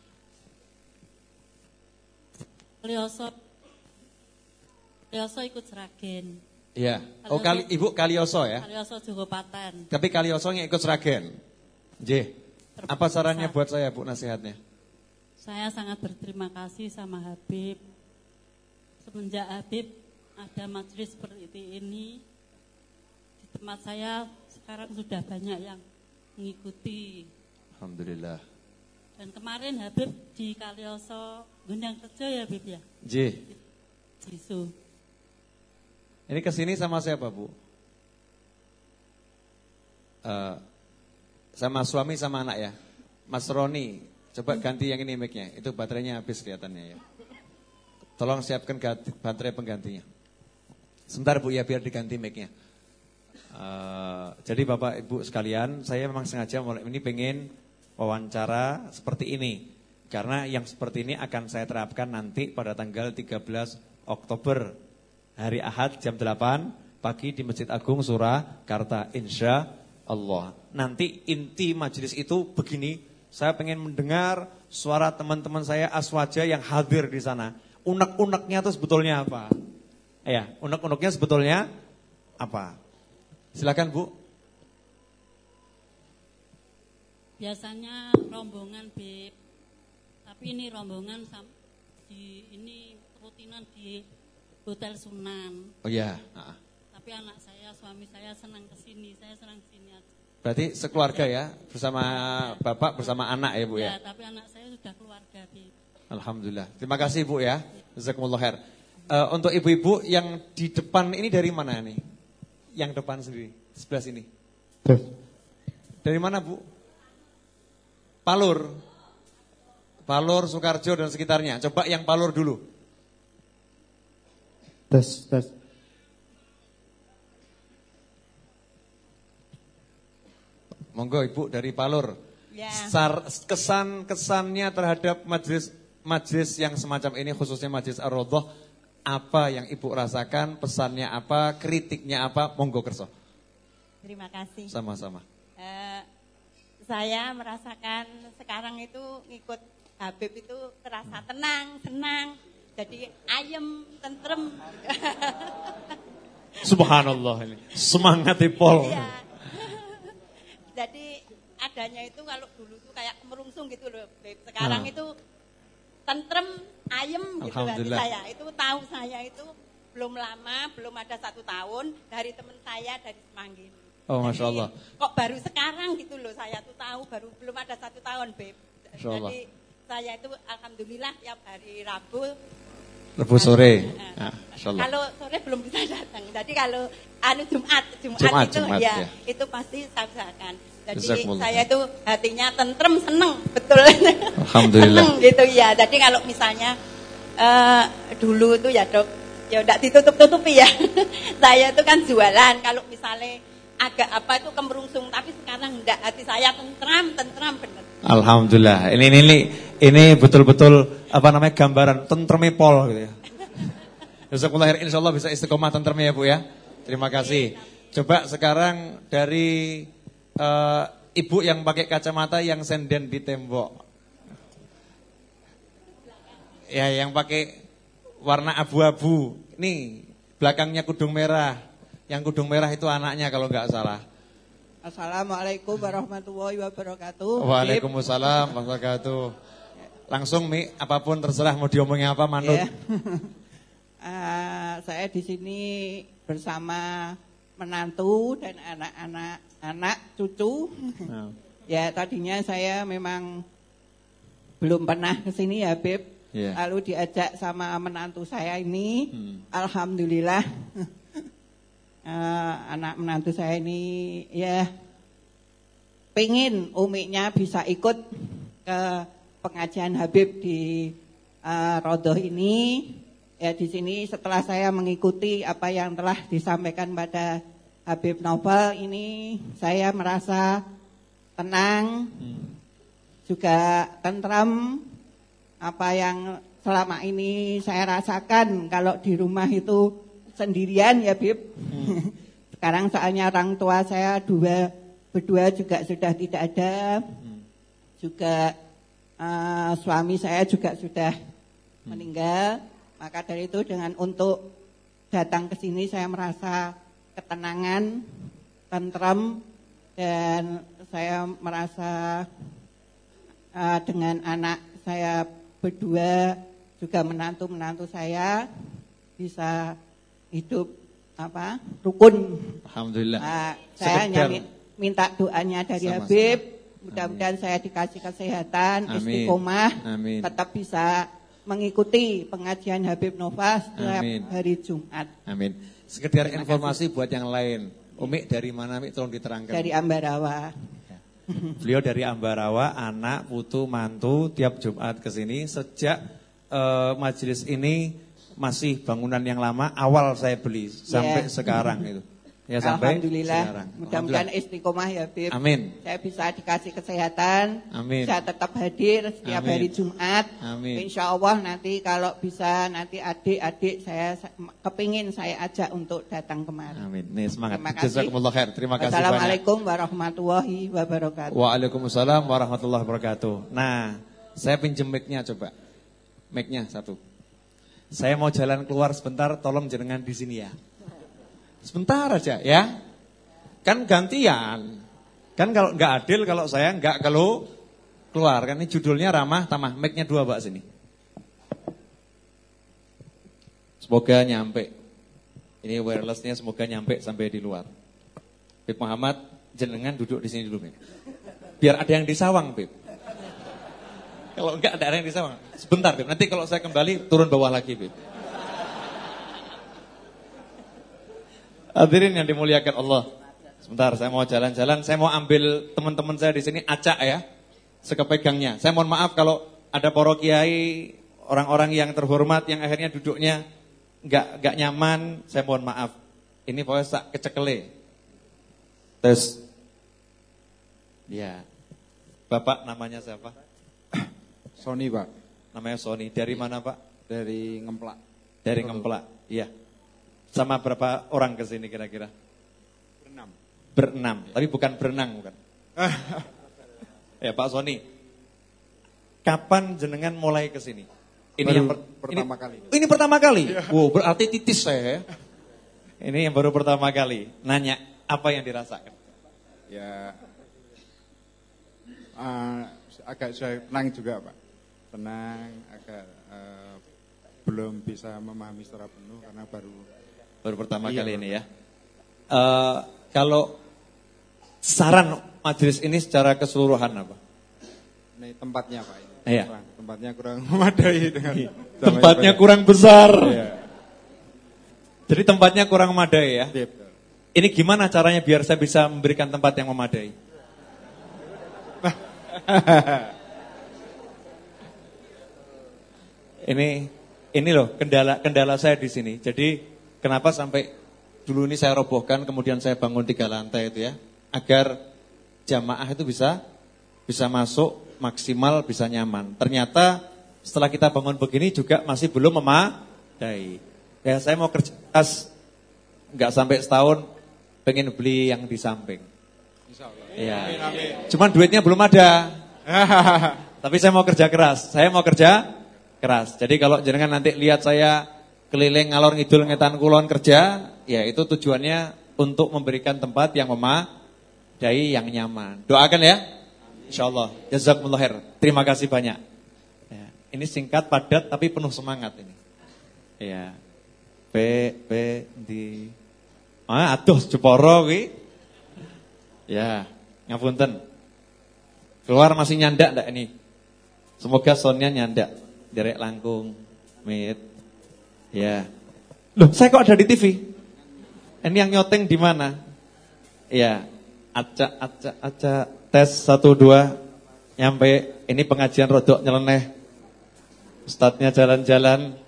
E: Kalioso ikut Sragen.
A: Iya. Oh, Ibu Kalioso ya?
E: Kalioso Jogopaten.
A: Tapi Kalioso yang ikut Sragen. J. Apa sarannya buat saya, Bu, nasihatnya?
E: Saya sangat berterima kasih sama Habib. Semenjak Habib ada majelis seperti ini, di tempat saya sekarang sudah banyak yang mengikuti.
A: Alhamdulillah.
E: Dan kemarin Habib di Kalioso Gendang Rejo ya Habib ya?
A: Nggih.
E: Jisu.
A: Ini kesini sama siapa Bu? Sama suami sama anak ya? Mas Roni, coba ganti yang ini mic-nya. Itu baterainya habis kelihatannya ya. Tolong siapkan baterai penggantinya. Sebentar Bu ya, biar diganti mic-nya. Jadi Bapak Ibu sekalian, saya memang sengaja mulai ini pengen wawancara seperti ini. Karena yang seperti ini akan saya terapkan nanti pada tanggal 13 Oktober. Hari Ahad jam 8 pagi di Masjid Agung Surakarta, insya Allah. Nanti inti majelis itu begini, saya pengen mendengar suara teman-teman saya aswaja yang hadir di sana. Unek-uneknya itu sebetulnya apa? Ya, unek-uneknya sebetulnya apa? Silakan Bu.
E: Biasanya rombongan Beb, tapi ini rombongan ini rutinan di Hotel Sunan.
A: Oh ya.
E: Tapi anak saya, suami saya senang kesini, saya senang kesini aja.
A: Berarti sekeluarga ya, bersama bapak, bersama anak ya Bu ya?
E: Ya, tapi anak saya sudah keluarga Beb.
A: Alhamdulillah. Terima kasih Bu ya. Jazakumullah khair. Untuk ibu-ibu yang di depan ini dari mana nih? Yang depan sendiri, sebelah sini. Dari mana Bu? Palur. Palur, Sukarjo dan sekitarnya. Coba yang Palur dulu.
F: Tes.
A: Monggo Ibu dari Palur.
G: Ya.
A: Kesannya terhadap majelis yang semacam ini, khususnya majelis Ar-Raudhah, apa yang Ibu rasakan, pesannya apa, kritiknya apa, monggo kerso.
G: Terima kasih.
A: Sama-sama.
G: Saya merasakan sekarang itu ngikut Habib itu terasa tenang, senang, jadi ayem, tentrem.
A: Subhanallah ini, semangat Pol.
G: Iya. Jadi adanya itu kalau dulu tuh kayak merungsung gitu loh, Beb. Sekarang itu tentrem, ayem gitu hati saya. Itu tahu saya itu belum lama, belum ada 1 tahun dari teman saya dari Semanggi.
A: Oh Masya Allah.
G: Kok baru sekarang gitu loh, saya tuh tahu baru belum ada 1 tahun Beb. Jadi saya itu alhamdulillah tiap hari Rabu
A: sore.
G: Kalau sore belum bisa datang. Jadi kalau Jumat itu ya itu pasti saya usahakan. Jadi saya itu hatinya tentrem, seneng betul.
A: Alhamdulillah.
G: Seneng gitu ya. Jadi kalau misalnya dulu tuh ya Dok, ya udah ditutup-tutupi ya. Saya itu kan jualan, kalau misalnya agak apa itu kemerungsung, tapi sekarang enggak, hati saya tentram bener.
A: Alhamdulillah. Ini betul-betul apa namanya gambaran tentremnya Pol gitu ya. Jazakumullah khair, insyaallah bisa istiqomah tentremnya ya Bu ya. Terima kasih. Coba sekarang dari ibu yang pakai kacamata yang senden di tembok. Ya, yang pakai warna abu-abu. Nih, belakangnya kudung merah. Yang kudung merah itu anaknya kalau nggak salah.
H: Assalamualaikum warahmatullahi wabarakatuh.
A: Waalaikumsalam warahmatullahi wabarakatuh. Langsung Mi, apapun terserah mau diomongin apa manut.
H: Yeah. Saya di sini bersama menantu dan anak cucu. Ya tadinya saya memang belum pernah ke sini ya Beb. Yeah. Lalu diajak sama menantu saya ini, alhamdulillah. Anak menantu saya ini ya pengen umiknya bisa ikut ke pengajian Habib di Raudhah ini. Ya di sini setelah saya mengikuti apa yang telah disampaikan pada Habib Novel ini, saya merasa tenang, juga tentram. Apa yang selama ini saya rasakan kalau di rumah itu sendirian ya Bib. Sekarang soalnya orang tua saya berdua juga sudah tidak ada. Juga suami saya juga sudah meninggal. Maka dari itu dengan untuk datang ke sini saya merasa ketenangan, tentram, dan saya merasa dengan anak saya berdua juga menantu saya bisa hidup rukun.
A: Alhamdulillah.
H: Saya hanya minta doanya dari Habib, Mudah-mudahan saya dikasih kesehatan,
A: Amin.
H: istiqomah,
A: Amin.
H: tetap bisa mengikuti pengajian Habib Nova setiap
A: Amin.
H: hari Jumat.
A: Amin. Sekedar informasi buat yang lain. Umi dari mana, Umi? Tolong diterangkan.
H: Dari Ambarawa.
A: Beliau dari Ambarawa, anak, putu, mantu, tiap Jumat ke sini. Sejak majelis ini masih bangunan yang lama, awal saya beli sampai sekarang itu. Ya, sampai
H: Alhamdulillah.
A: sekarang.
H: Mudah-mudahan istiqomah ya, Habib.
A: Amin.
H: Saya bisa dikasih kesehatan.
A: Amin.
H: Saya tetap hadir setiap
A: Amin.
H: hari Jumat.
A: Amin.
H: Insya Allah nanti kalau bisa nanti adik-adik saya kepingin saya ajak untuk datang kemari.
A: Amin. Nih semangat.
H: Terima kasih.
A: Jazakumullah khair. Terima kasih banyak.
H: Assalamualaikum warahmatullahi wabarakatuh.
A: Waalaikumsalam warahmatullahi wabarakatuh. Nah, saya pinjem mic-nya coba. Mic-nya satu. Saya mau jalan keluar sebentar, tolong jenengan di sini ya. Sebentar aja ya. Kan gantian. Kan kalau nggak adil kalau saya nggak keluar. Kan ini judulnya ramah tamah. Mic-nya 2 Mbak sini. Semoga nyampe. Ini wirelessnya semoga nyampe sampai di luar. Bib Muhammad, jenengan duduk di sini dulu, Bib. Biar ada yang disawang, Bib. Kalau enggak ada yang disawang. Sebentar, Bib. Nanti kalau saya kembali turun bawah lagi, Bib. Hadirin yang dimuliakan Allah. Sebentar, saya mau jalan-jalan. Saya mau ambil teman-teman saya di sini acak ya. Sekepegangnya. Saya mohon maaf kalau ada para kiai, orang-orang yang terhormat yang akhirnya duduknya enggak nyaman, saya mohon maaf. Ini pokoknya sak kecekele. Terus ya. Bapak namanya siapa?
F: Sony, Pak.
A: Namanya Sony. Dari mana, Pak?
F: Dari Ngemplak.
A: Dari Ngemplak. Iya. Sama berapa orang ke sini kira-kira? Berenam. Tapi bukan berenang, bukan. Ya, Pak Sony. Kapan jenengan mulai ke sini? Ini
F: baru
A: yang
F: pertama kali.
A: Ini pertama kali. Wow, berarti titis saya. Ini yang baru pertama kali. Nanya, apa yang dirasakan?
F: Ya, agak saya tenang juga, Pak. Tenang, agak belum bisa memahami secara penuh karena baru
A: pertama kali ini ya. Kalau saran majelis ini secara keseluruhan apa?
F: Ini tempatnya, Pak.
A: Iya.
F: Tempatnya kurang memadai dengan
A: tempatnya kurang besar.
F: Iya.
A: Jadi tempatnya kurang memadai ya.
F: Iya,
A: ini gimana caranya biar saya bisa memberikan tempat yang memadai? Ini loh kendala saya di sini. Jadi kenapa sampai dulu ini saya robohkan, kemudian saya bangun 3 lantai itu ya, agar jamaah itu bisa masuk maksimal, bisa nyaman. Ternyata setelah kita bangun begini juga masih belum memadai. Ya saya mau kerja keras, nggak sampai setahun, pengen beli yang di samping.
F: Insyaallah.
A: Ya.
F: Amin.
A: Cuman duitnya belum ada. Tapi saya mau kerja keras. Jadi kalau jenengan nanti lihat saya keliling ngalor ngidul ngetan kulon kerja, ya itu tujuannya untuk memberikan tempat yang memadai, yang nyaman. Doakan ya. Insyaallah. Jazakumullah khair. Terima kasih banyak. Ya, ini singkat, padat tapi penuh semangat ini. Ya. Di aduh Jeporo kuwi. Ya, ngapunten. Keluar masih nyandak ndak ini? Semoga soundnya nyandak, derek langkung, mit. Ya. Loh, saya kok ada di TV? Ini yang nyoteng di mana? Ya. Acak tes 1 2 nyampe. Ini pengajian rodok nyeleneh. Ustadznya jalan-jalan.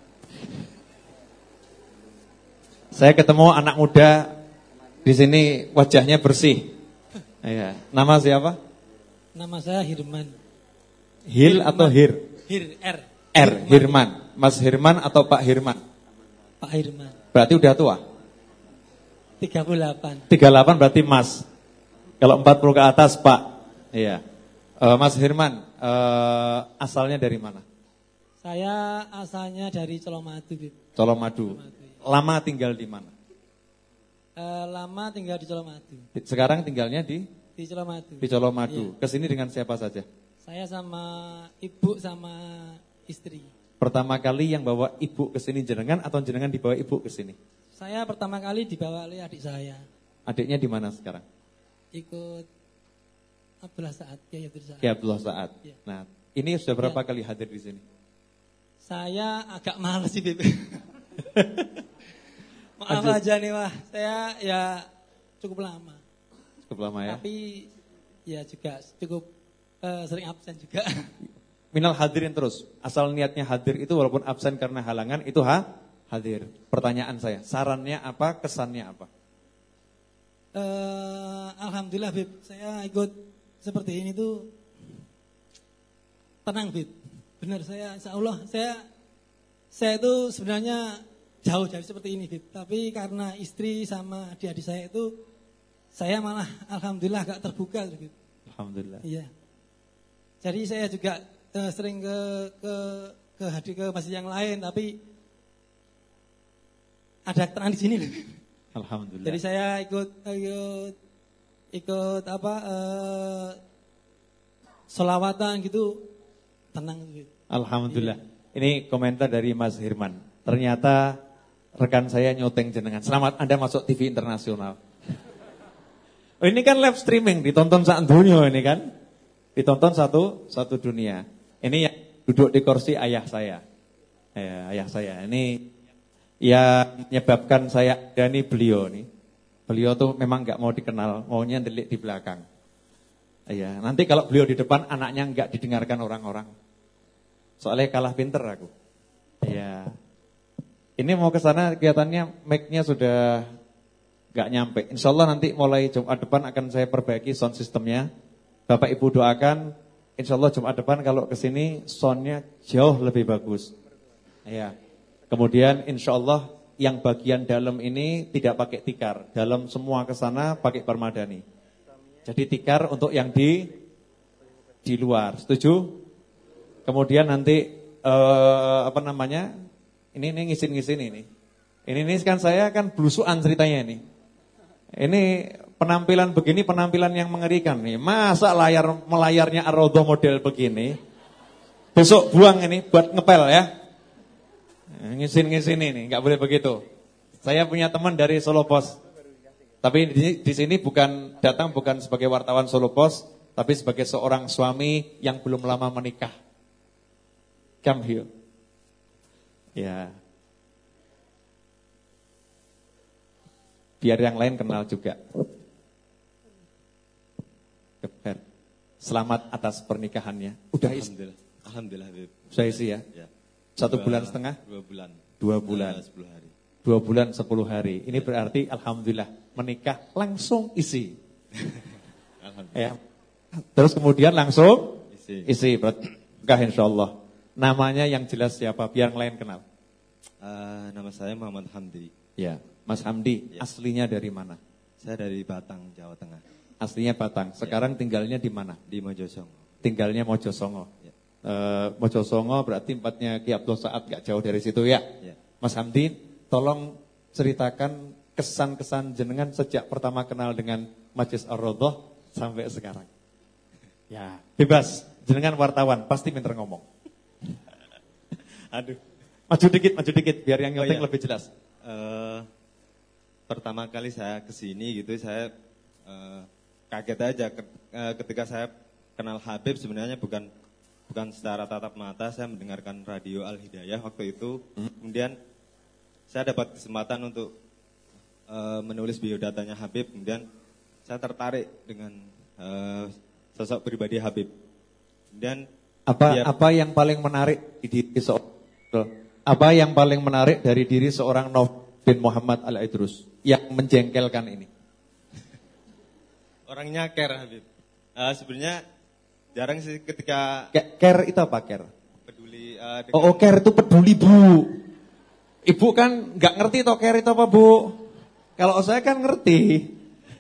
A: Saya ketemu anak muda di sini, wajahnya bersih. Ya. Nama siapa?
I: Nama saya Hirman.
A: Hil atau Hir?
I: R.
A: Hirman. Mas Hirman atau Pak Hirman?
I: Pak Hirman.
A: Berarti udah tua?
I: 38.
A: 38 berarti Mas. Kalau 40 ke atas Pak. Iya. Mas Hirman, asalnya dari mana?
I: Saya asalnya dari Colomadu.
A: Colomadu. Lama tinggal di mana?
I: Lama tinggal di Colomadu.
A: Sekarang tinggalnya di
I: Colomadu.
A: Di Colomadu.
I: Iya.
A: Kesini dengan siapa saja?
I: Saya sama ibu sama istri.
A: Pertama kali yang bawa ibu ke sini jenengan atau jenengan dibawa ibu ke sini?
I: Saya pertama kali dibawa oleh adik saya.
A: Adiknya di mana sekarang?
I: Ikut Abdullah Saad, Kiai Abdullah Saad.
A: Kiai Abdullah Saad.
I: Ya.
A: Nah, ini sudah berapa kali hadir di sini?
I: Saya agak males sih, Beb. Maaf
A: Lanjut.
I: aja nih, Wah. Saya ya cukup lama.
A: Cukup lama ya.
I: Tapi ya juga cukup sering absen juga.
A: Minal hadirin terus. Asal niatnya hadir itu walaupun absen karena halangan itu hadir. Pertanyaan saya, sarannya apa, kesannya apa?
I: Alhamdulillah, Beb. Saya ikut seperti ini tuh tenang, Beb. Benar, saya insya Allah saya itu sebenarnya jauh dari seperti ini, Beb. Tapi karena istri sama adik-adik saya itu, saya malah alhamdulillah agak terbuka, Beb.
A: Alhamdulillah.
I: Iya. Jadi saya juga sering ke hadir ke masjid yang lain, tapi ada tenang di sini, Beb.
A: Alhamdulillah.
I: Jadi saya ikut apa sholawatan gitu, tenang gitu.
A: Alhamdulillah. Ini komentar dari Mas Hirman. Ternyata rekan saya nyoteng jenengan. Selamat Anda masuk TV internasional. Oh, ini kan live streaming, ditonton sak dunia ini kan. Ditonton satu dunia. Ini yang duduk di kursi ayah saya. Ya, ayah saya. Ini yang menyebabkan saya dan beliau nih. Beliau tuh memang enggak mau dikenal, maunya delik di belakang. Ya, nanti kalau beliau di depan anaknya enggak didengarkan orang-orang. Soalnya kalah pinter aku. Ya. Ini mau ke sana kelihatannya mic-nya sudah enggak nyampe. Insyaallah nanti mulai Jumat depan akan saya perbaiki sound systemnya. Bapak Ibu doakan insyaallah Jumat depan kalau ke sini soundnya jauh lebih bagus. Ya. Kemudian insyaallah yang bagian dalam ini tidak pakai tikar. Dalam semua ke sana pakai permadani. Jadi tikar untuk yang di luar. Setuju? Kemudian nanti apa namanya? Ini ngisin-ngisin ini. Ini kan saya kan blusukan ceritanya ini. Ini penampilan begini penampilan yang mengerikan nih. Masa melayarnya Ar-Raudhah model begini. Besok buang ini buat ngepel ya. Ngisin-ngisin ini, enggak boleh begitu. Saya punya teman dari Solo Pos. Tapi di sini datang bukan sebagai wartawan Solo Pos, tapi sebagai seorang suami yang belum lama menikah. Come here. Ya. Biar yang lain kenal juga. Selamat atas pernikahannya. Udah isi?
J: Alhamdulillah, Beb.
A: Sudah isi ya?
J: Ya.
A: 1 bulan setengah?
J: 2 bulan.
A: 2 bulan.
J: 10 hari.
A: 2 bulan 10 hari. Ini berarti alhamdulillah menikah langsung isi.
J: Alhamdulillah.
A: Ya. Terus kemudian langsung
J: isi.
A: Berarti nikah insyaallah. Namanya yang jelas siapa biar yang lain kenal.
J: Nama saya Muhammad Hamdi.
A: Ya, Mas Hamdi.
J: Ya.
A: Aslinya dari mana?
J: Saya dari Batang, Jawa Tengah.
A: Aslinya Batang. Sekarang tinggalnya di mana?
J: Di Mojosongo.
A: Tinggalnya Mojosongo.
J: Ya.
A: Mojosongo berarti tempatnya Ki Abdul Saad gak jauh dari situ ya.
J: Ya.
A: Mas Hamdi, tolong ceritakan kesan-kesan jenengan sejak pertama kenal dengan Majlis Ar-Raudhah sampai sekarang. Ya, bebas. Jenengan wartawan, pasti pinter ngomong.
J: Aduh.
A: Maju dikit biar yang nyoteng lebih jelas.
J: Pertama kali saya kesini gitu, saya kaget aja ketika saya kenal Habib. Sebenarnya bukan secara tatap mata, saya mendengarkan radio Al Hidayah waktu itu. Kemudian saya dapat kesempatan untuk menulis biodatanya Habib. Kemudian saya tertarik dengan sosok pribadi Habib. Kemudian
A: apa yang paling menarik di diri apa yang paling menarik dari diri seorang Nof bin Muhammad Al-Idrus yang menjengkelkan ini?
J: Orangnya care Habib. Sebenarnya jarang sih ketika
A: care itu apa care?
J: Peduli.
A: Care itu peduli Bu. Ibu kan nggak ngerti toh care itu apa Bu? Kalau saya kan ngerti.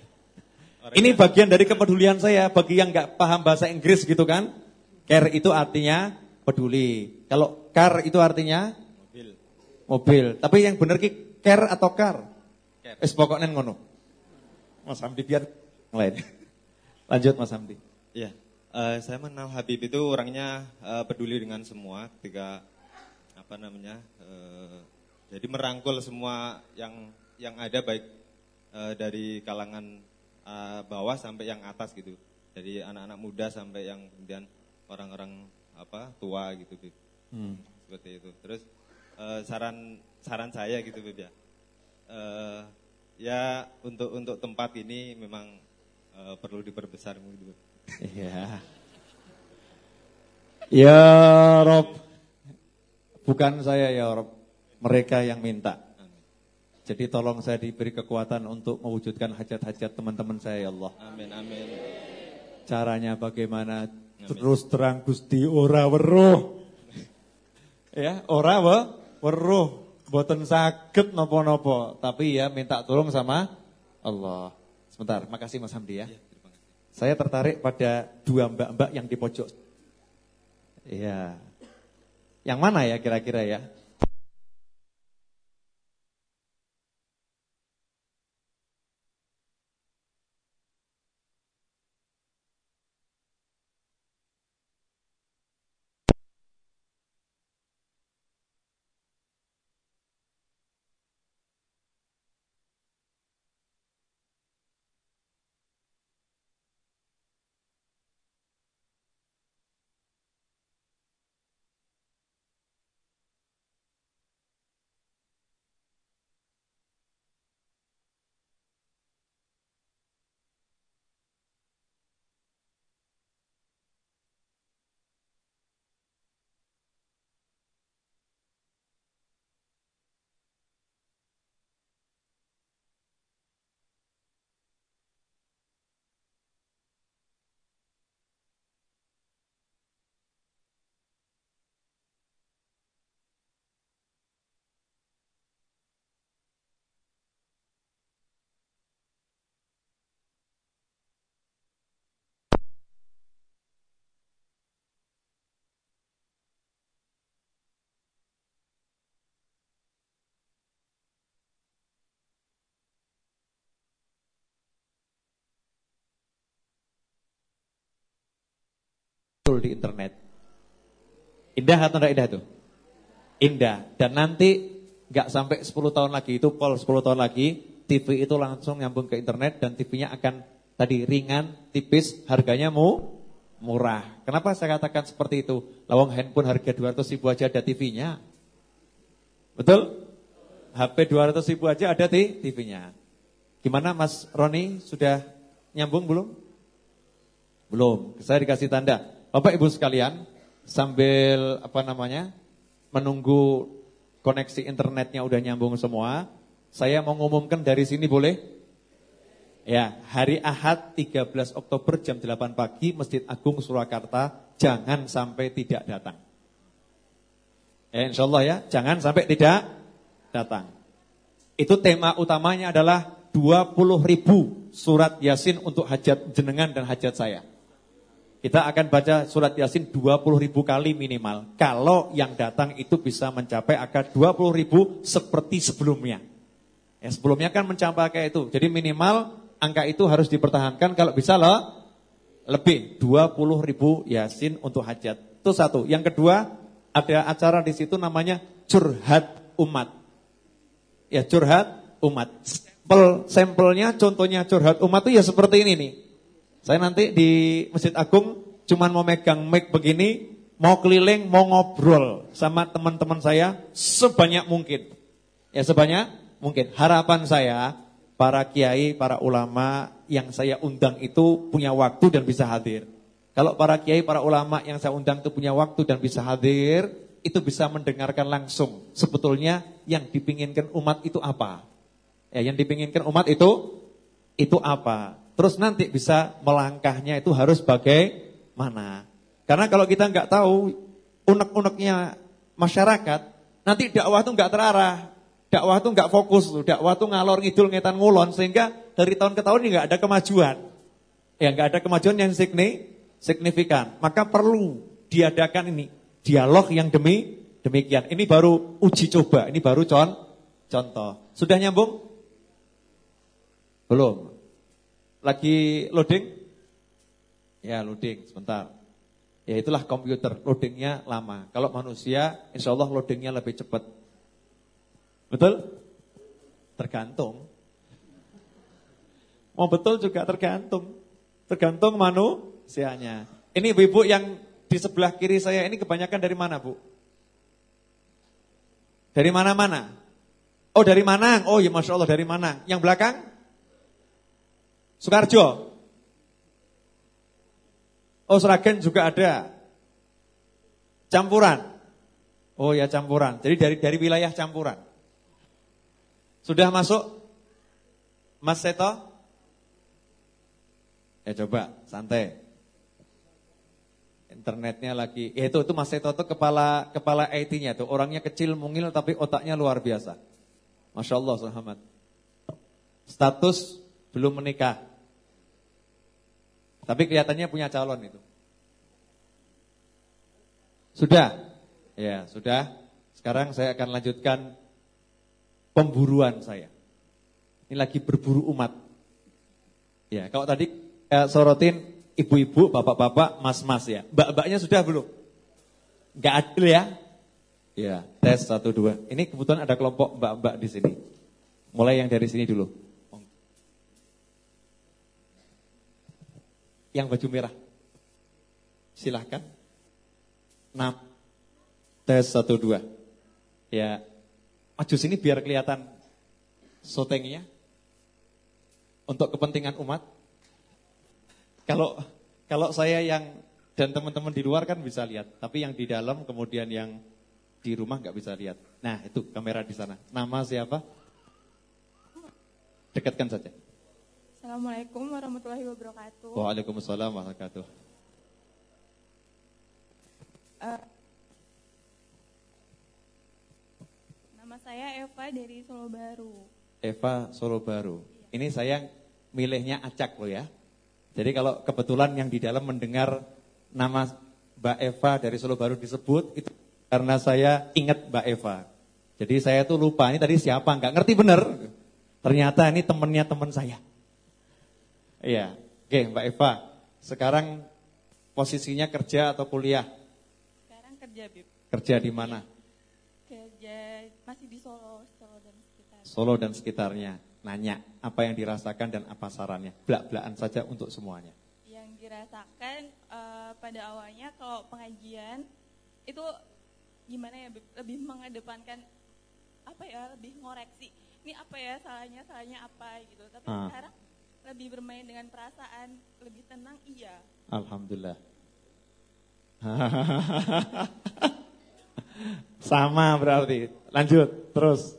A: Ini bagian dari kepedulian saya bagi yang nggak paham bahasa Inggris gitu kan. Care itu artinya peduli. Kalau car itu artinya mobil. Tapi yang benar ki care atau car? Wis pokoknya ngono. Mas Hamdi biar yang lain. Lanjut Mas Hamdi.
J: Iya. Saya mengenal Habib itu orangnya peduli dengan semua ketika jadi merangkul semua yang ada baik dari kalangan bawah sampai yang atas gitu. Dari anak-anak muda sampai yang kemudian orang-orang tua gitu, Bib. Seperti itu. Terus saran saya gitu, Bib ya. Ya untuk tempat ini memang perlu diperbesar gitu.
A: Iya. Ya Rob, bukan saya ya Rob, mereka yang minta. Jadi tolong saya diberi kekuatan untuk mewujudkan hajat-hajat teman-teman saya ya Allah.
J: Amin, amin.
A: Caranya bagaimana? Amin. Terus terang Gusti ora weruh. Ya, ora weruh. Mboten saged napa-napa, tapi ya minta tolong sama Allah. Sebentar, makasih Mas Hamdi ya. Saya tertarik pada dua mbak-mbak yang di pojok. Iya. Yang mana ya kira-kira ya? Di internet. Indah atau enggak indah tuh? Indah. Dan nanti enggak sampai 10 tahun lagi, itu pol 10 tahun lagi, TV itu langsung nyambung ke internet dan TV-nya akan tadi ringan, tipis, harganya murah. Kenapa saya katakan seperti itu? Lawang handphone harga 200 ribu aja ada TV-nya. Betul? HP 200 ribu aja ada TV-nya. Gimana Mas Roni, sudah nyambung belum? Belum. Saya dikasih tanda. Bapak Ibu sekalian, sambil menunggu koneksi internetnya udah nyambung semua, saya mau ngumumkan dari sini boleh? Ya, hari Ahad 13 Oktober jam 8 pagi Masjid Agung Surakarta, jangan sampai tidak datang. Insyaallah ya, jangan sampai tidak datang. Itu tema utamanya adalah 20.000 surat Yasin untuk hajat jenengan dan hajat saya. Kita akan baca surat Yasin 20.000 kali minimal. Kalau yang datang itu bisa mencapai angka 20.000 seperti sebelumnya. Ya, sebelumnya kan mencapai angka itu. Jadi minimal angka itu harus dipertahankan, kalau bisa lebih 20.000 Yasin untuk hajat. Itu satu. Yang kedua, ada acara di situ namanya curhat umat. Ya, curhat umat. Sampelnya, contohnya curhat umat itu ya seperti ini nih. Saya nanti di Masjid Agung cuman mau megang mic begini, mau keliling, mau ngobrol sama teman-teman saya sebanyak mungkin. Ya, sebanyak mungkin. Harapan saya, para kiai, para ulama yang saya undang itu punya waktu dan bisa hadir. Kalau para kiai, para ulama yang saya undang itu punya waktu dan bisa hadir, itu bisa mendengarkan langsung sebetulnya yang dipinginkan umat itu apa. Ya, yang dipinginkan umat itu apa. Terus nanti bisa melangkahnya itu harus bagaimana. Karena kalau kita nggak tahu unek-uneknya masyarakat, nanti dakwah itu nggak terarah, dakwah itu nggak fokus, dakwah itu ngalor ngidul ngetan ngulon, sehingga dari tahun ke tahun nggak ada kemajuan. Ya, nggak ada kemajuan yang signifikan. Maka perlu diadakan ini dialog yang demikian. Ini baru uji coba, ini baru contoh. Sudah nyambung? Belum. Lagi loading? Ya, loading sebentar. Ya, itulah komputer, loadingnya lama. Kalau manusia, insya Allah loadingnya lebih cepat. Betul? Tergantung. Mau betul juga tergantung. Tergantung manusianya. Ini ibu-ibu yang di sebelah kiri saya ini kebanyakan dari mana, Bu? Dari mana-mana? Oh, dari Manang. Oh, ya Masya Allah, dari Manang. Yang belakang? Sukarjo. Oh, Sragen juga ada. Campuran. Oh ya, campuran. Jadi dari wilayah campuran. Sudah masuk? Mas Seto? Ya coba, santai. Internetnya lagi. Ya itu Mas Seto itu kepala IT-nya tuh. Orangnya kecil, mungil tapi otaknya luar biasa. Masya Allah, Muhammad. Status belum menikah. Tapi kelihatannya punya calon itu. Sudah? Ya, sudah. Sekarang saya akan lanjutkan pemburuan saya. Ini lagi berburu umat. Ya, kalau tadi sorotin ibu-ibu, bapak-bapak, mas-mas ya. Mbak-mbaknya sudah belum? Enggak adil ya? Ya, tes 1 2. Ini kebetulan ada kelompok mbak-mbak di sini. Mulai yang dari sini dulu. Yang baju merah. Silahkan. 6. Tes 1 2. Ya. Maju sini biar kelihatan sotengnya. Untuk kepentingan umat. Kalau saya yang dan teman-teman di luar kan bisa lihat, tapi yang di dalam kemudian yang di rumah nggak bisa lihat. Nah, itu kamera di sana. Nama siapa? Dekatkan saja.
K: Assalamualaikum warahmatullahi wabarakatuh.
A: Waalaikumsalam warahmatullahi wabarakatuh.
K: Nama saya Eva dari Solo Baru.
A: Eva Solo Baru. Ini saya milihnya acak loh ya. Jadi kalau kebetulan yang di dalam mendengar nama Mbak Eva dari Solo Baru disebut, itu karena saya ingat Mbak Eva. Jadi saya tuh lupa, ini tadi siapa, nggak ngerti bener. Ternyata ini temennya teman saya. Iya, oke Mbak Eva. Sekarang posisinya kerja atau kuliah?
K: Sekarang kerja, Bib.
A: Kerja di mana?
K: Kerja masih di Solo dan sekitarnya.
A: Solo dan sekitarnya. Nanya apa yang dirasakan dan apa sarannya. Belak-belakan saja untuk semuanya.
K: Yang dirasakan pada awalnya kalau pengajian itu gimana ya, Bib? Lebih mengedepankan apa ya, lebih ngoreksi. Ini apa ya, salahnya apa gitu. Tapi sekarang lebih bermain dengan perasaan, lebih tenang, iya.
A: Alhamdulillah. Sama berarti. Lanjut, terus.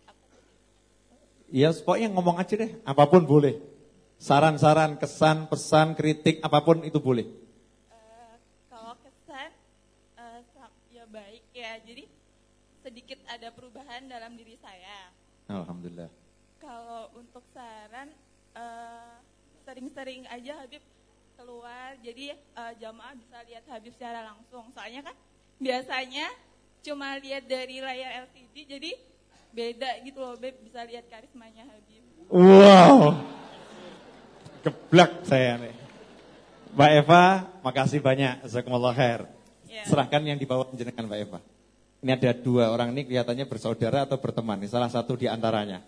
A: Ya, pokoknya ngomong aja deh, apapun boleh. Saran-saran, kesan, pesan, kritik, apapun itu boleh.
K: Kalau kesan, ya baik ya. Jadi sedikit ada perubahan dalam diri saya.
A: Alhamdulillah.
K: Kalau untuk saran, sering-sering aja Habib keluar, jadi jamaah bisa lihat Habib secara langsung. Soalnya kan biasanya cuma lihat dari layar LCD, jadi beda gitu loh, Beb, bisa lihat karismanya Habib.
A: Wow, geblak saya nih. Mbak Eva, makasih banyak, jazakumullah khair. Serahkan yang di bawah jenengan Mbak Eva. Ini ada 2 orang ini kelihatannya bersaudara atau berteman, ini salah satu di antaranya.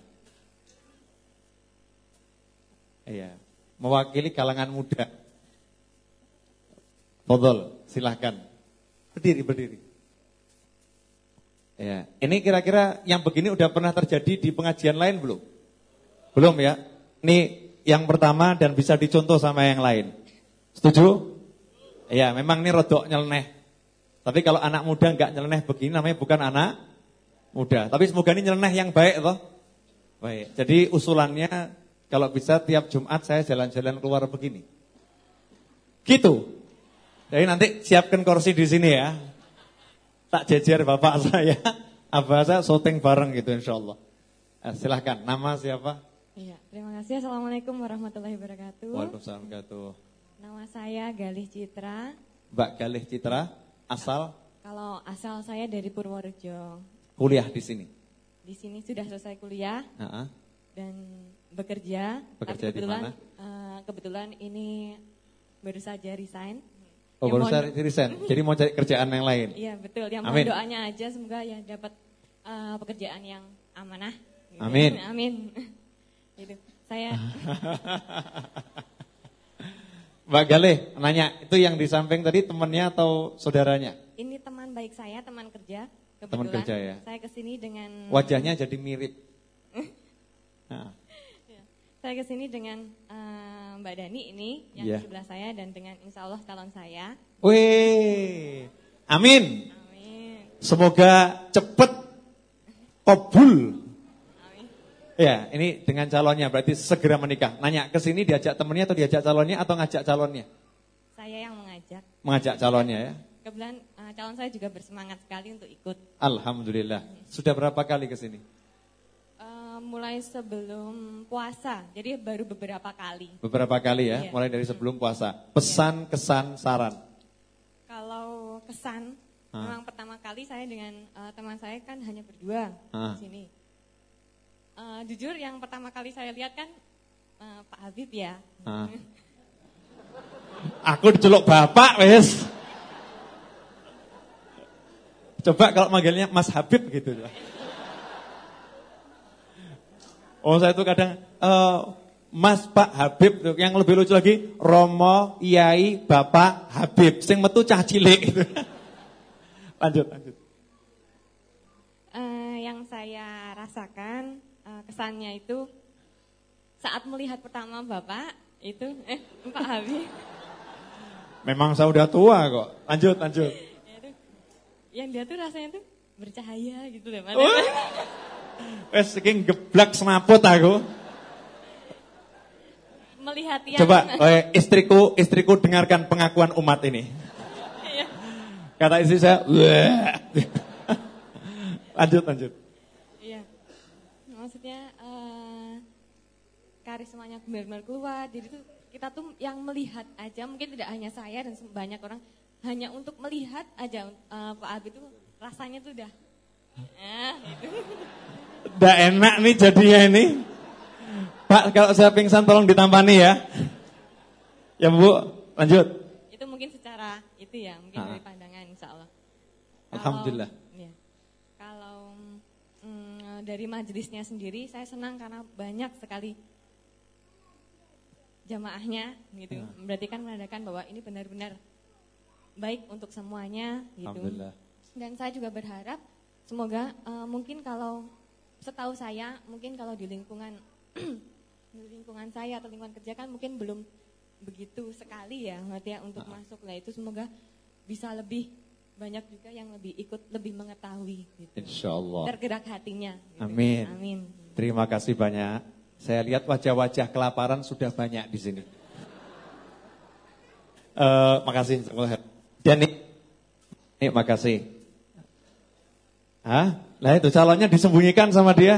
A: Iya, mewakili kalangan muda. Fadhol, silahkan. Berdiri. Ya, ini kira-kira yang begini udah pernah terjadi di pengajian lain belum? Belum ya? Ini yang pertama dan bisa dicontoh sama yang lain. Setuju? Ya, memang ini rodok nyeleneh. Tapi kalau anak muda enggak nyeleneh begini namanya bukan anak muda. Tapi semoga ini nyeleneh yang baik toh. Baik. Jadi usulannya kalau bisa tiap Jumat saya jalan-jalan keluar begini. Gitu. Jadi nanti siapkan kursi di sini ya. Tak jejer bapak saya, abah saya syuting bareng gitu insyaallah. Silahkan, nama siapa?
L: Iya, terima kasih. Assalamualaikum warahmatullahi wabarakatuh.
A: Waalaikumsalam warahmatullahi wabarakatuh.
L: Nama saya Galih Citra.
A: Mbak Galih Citra, asal?
L: Kalau asal saya dari Purworejo.
A: Kuliah di sini?
L: Di sini sudah selesai kuliah. Dan bekerja.
A: Bekerja di mana?
L: Kebetulan ini baru saja resign.
A: Oh, baru saja resign. Jadi mau cari kerjaan yang lain.
L: Iya, betul. Yang mohon doanya aja semoga ya dapat pekerjaan yang amanah. Gitu.
A: Amin.
L: Amin. Gitu. Saya
A: Mbak Galih nanya, itu yang di samping tadi temannya atau saudaranya?
L: Ini teman baik saya, teman kerja. Kebetulan
A: Teman kerja ya.
L: saya kesini dengan
A: Wajahnya jadi mirip. Nah.
L: Saya kesini dengan Mbak Dani ini yang di sebelah saya dan dengan insya Allah calon saya.
A: Wih, amin. Semoga cepet kabul. Ya, ini dengan calonnya berarti segera menikah. Nanya ke sini diajak temennya atau diajak calonnya atau ngajak calonnya?
L: Saya yang mengajak.
A: Mengajak calonnya ya.
L: Kebetulan calon saya juga bersemangat sekali untuk ikut.
A: Alhamdulillah. Sudah berapa kali ke sini?
L: Mulai sebelum puasa. Jadi baru beberapa kali.
A: Beberapa kali ya, mulai dari sebelum puasa. Pesan, kesan, saran.
L: Kalau kesan, memang pertama kali saya dengan teman saya kan hanya berdua di sini. Jujur yang pertama kali saya lihat kan Pak Habib ya.
A: Aku diceluk bapak wes. Coba kalau manggilnya Mas Habib gitu. Oh saya tuh kadang Mas Pak Habib, yang lebih lucu lagi Romo, Yai, Bapak Habib, sing metu cah cilik gitu. Lanjut.
L: Yang saya rasakan kesannya itu saat melihat pertama Bapak itu Pak Habib.
A: Memang saya udah tua kok. Lanjut.
L: Yang dia tuh rasanya tuh bercahaya gitu deh.
A: Wes saking geblak semaput aku.
L: Melihat yang
A: Coba istriku dengarkan pengakuan umat ini. Kata istri saya, lanjut.
L: Iya. Maksudnya karismanya benar-benar keluar. Jadi tuh kita tuh yang melihat aja, mungkin tidak hanya saya dan banyak orang, hanya untuk melihat aja Pak Habib itu rasanya tuh udah gitu.
A: Udah enak nih jadinya ini. Pak, kalau saya pingsan tolong ditampani ya. Ya Bu, lanjut.
L: Itu mungkin secara itu ya, mungkin dari pandangan insya Allah.
A: Alhamdulillah.
L: Kalau dari majelisnya sendiri, saya senang karena banyak sekali jamaahnya gitu. Berarti kan menandakan bahwa ini benar-benar baik untuk semuanya gitu.
A: Alhamdulillah.
L: Dan saya juga berharap semoga mungkin kalau setahu saya mungkin kalau di lingkungan saya atau lingkungan kerja kan mungkin belum begitu sekali ya untuk masuk lah, itu semoga bisa lebih banyak juga yang lebih ikut, lebih mengetahui gitu.
A: Insyaallah.
L: Tergerak hatinya gitu.
A: Amin. Terima kasih banyak. Saya lihat wajah-wajah kelaparan sudah banyak di sini. Makasih. Dan ini makasih. Lah itu calonnya disembunyikan sama dia.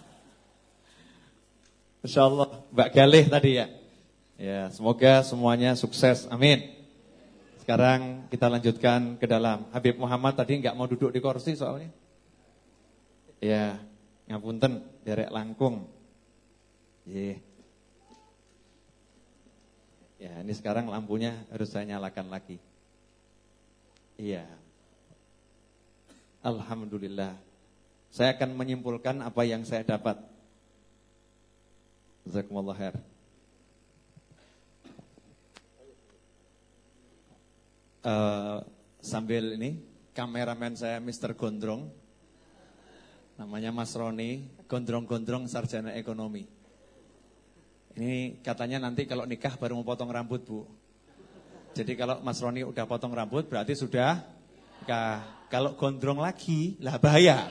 A: Insyaallah, Mbak Galih tadi ya. Ya, semoga semuanya sukses. Amin. Sekarang kita lanjutkan ke dalam. Habib Muhammad tadi enggak mau duduk di kursi soalnya. Ya, ngapunten, derek langkung. Ya, ini sekarang lampunya harus saya nyalakan lagi. Iya. Alhamdulillah. Saya akan menyimpulkan apa yang saya dapat. Jazakumullah khair. Sambil ini kameramen saya Mr. Gondrong, namanya Mas Roni, gondrong-gondrong sarjana ekonomi. Ini katanya nanti kalau nikah baru mau potong rambut Bu. Jadi kalau Mas Roni udah potong rambut berarti sudah nikah. Kalau gondrong lagi lah bahaya.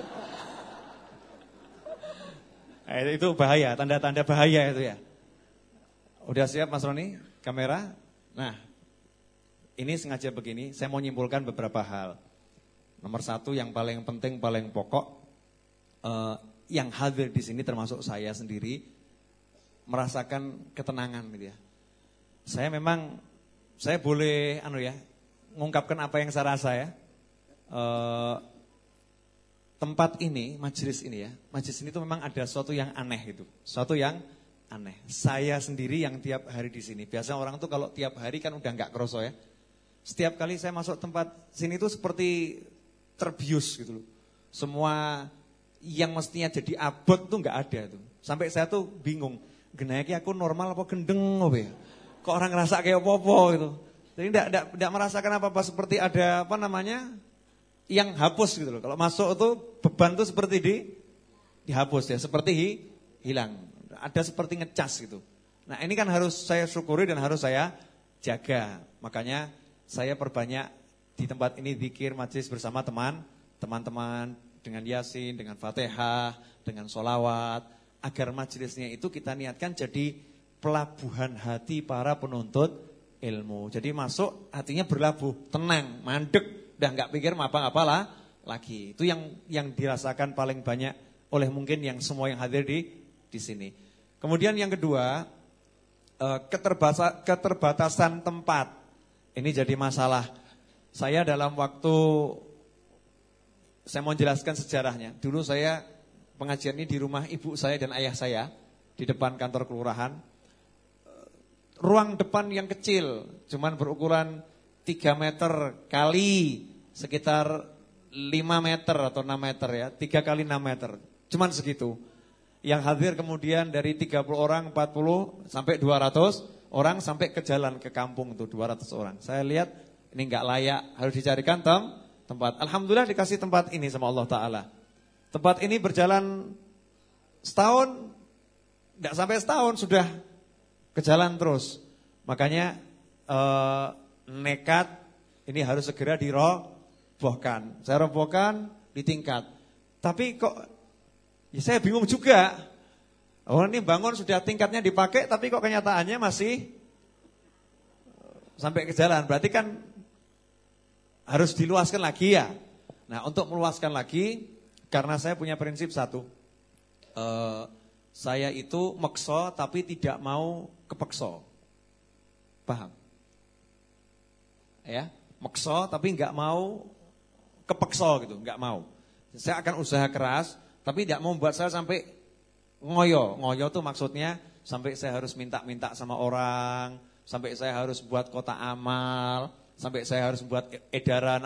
A: Itu bahaya, tanda-tanda bahaya itu ya. Udah siap Mas Roni? Kamera? Nah, ini sengaja begini, saya mau nyimpulkan beberapa hal. Nomor satu yang paling penting, paling pokok, yang hadir di sini termasuk saya sendiri, merasakan ketenangan gitu ya. Saya boleh ngungkapkan apa yang saya rasa ya. Tempat ini, majelis ini itu memang ada sesuatu yang aneh itu. Sesuatu yang aneh. Saya sendiri yang tiap hari di sini. Biasanya orang tuh kalau tiap hari kan udah enggak kroso ya. Setiap kali saya masuk tempat sini tuh seperti terbius gitu loh. Semua yang mestinya jadi abot tuh enggak ada tuh. Sampai saya tuh bingung, genaiki aku normal apa gendeng apa ya? kok orang ngerasa kayak popo gitu. Jadi tidak merasakan apa-apa, seperti ada yang hapus gitu loh. Kalau masuk itu beban itu seperti dihapus ya, seperti hilang. Ada seperti ngecas gitu. Nah, ini kan harus saya syukuri dan harus saya jaga. Makanya saya perbanyak di tempat ini zikir majelis bersama teman-teman dengan Yasin, dengan Fatihah, dengan sholawat, agar majelisnya itu kita niatkan jadi pelabuhan hati para penuntut ilmu. Jadi masuk hatinya berlabuh, tenang, mandek, udah nggak pikir apa-apa lah lagi. Itu yang dirasakan paling banyak oleh mungkin yang semua yang hadir di sini. Kemudian yang kedua, keterbatasan tempat. Ini jadi masalah. Saya dalam waktu, saya mau jelaskan sejarahnya. Dulu saya pengajian ini di rumah ibu saya dan ayah saya, di depan kantor kelurahan. Ruang depan yang kecil, cuman berukuran 3 meter kali sekitar 5 meter atau 6 meter ya, 3 kali 6 meter, cuman segitu. Yang hadir kemudian dari 30 orang, 40 sampai 200 orang sampai ke jalan ke kampung itu 200 orang. Saya lihat ini enggak layak, harus dicarikan tempat. Alhamdulillah dikasih tempat ini sama Allah Ta'ala. Tempat ini berjalan setahun, enggak sampai setahun sudah ke jalan terus. Makanya nekat ini harus segera dirobohkan. Saya robohkan di tingkat. Tapi kok ya saya bingung juga. Oh, ini bangun sudah tingkatnya dipakai, tapi kok kenyataannya masih sampai ke jalan. Berarti kan harus diluaskan lagi ya. Nah, untuk meluaskan lagi, karena saya punya prinsip satu. Saya itu mekso tapi tidak mau kepekso. Paham? Ya, mekso tapi enggak mau kepekso gitu, enggak mau. Saya akan usaha keras tapi tidak mau membuat saya sampai ngoyo. Ngoyo tuh maksudnya sampai saya harus minta-minta sama orang, sampai saya harus buat kotak amal, sampai saya harus buat edaran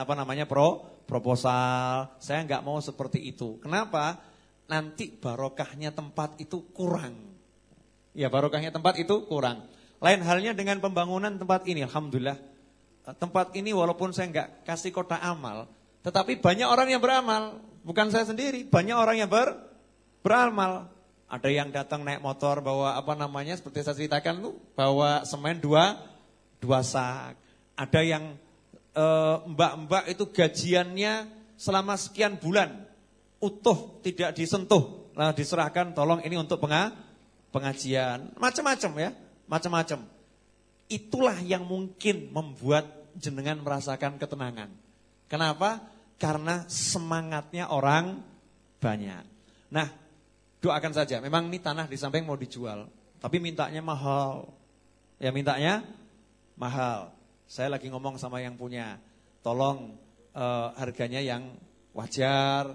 A: proposal. Saya enggak mau seperti itu. Kenapa? Nanti barokahnya tempat itu kurang. Ya, barokahnya tempat itu kurang. Lain halnya dengan pembangunan tempat ini. Alhamdulillah, tempat ini walaupun saya enggak kasih kotak amal, tetapi banyak orang yang beramal. Bukan saya sendiri, banyak orang yang beramal. Ada yang datang naik motor bawa seperti saya ceritakan tuh, bawa semen 2 sak. Ada yang mbak-mbak itu gajiannya selama sekian bulan utuh tidak disentuh, nah diserahkan tolong ini untuk pengajian, macam-macam ya, macam-macam. Itulah yang mungkin membuat jenengan merasakan ketenangan. Kenapa? Karena semangatnya orang banyak. Nah, doakan saja. Memang ini tanah di samping mau dijual, tapi mintanya mahal. Ya, mintanya mahal. Saya lagi ngomong sama yang punya, tolong harganya yang wajar,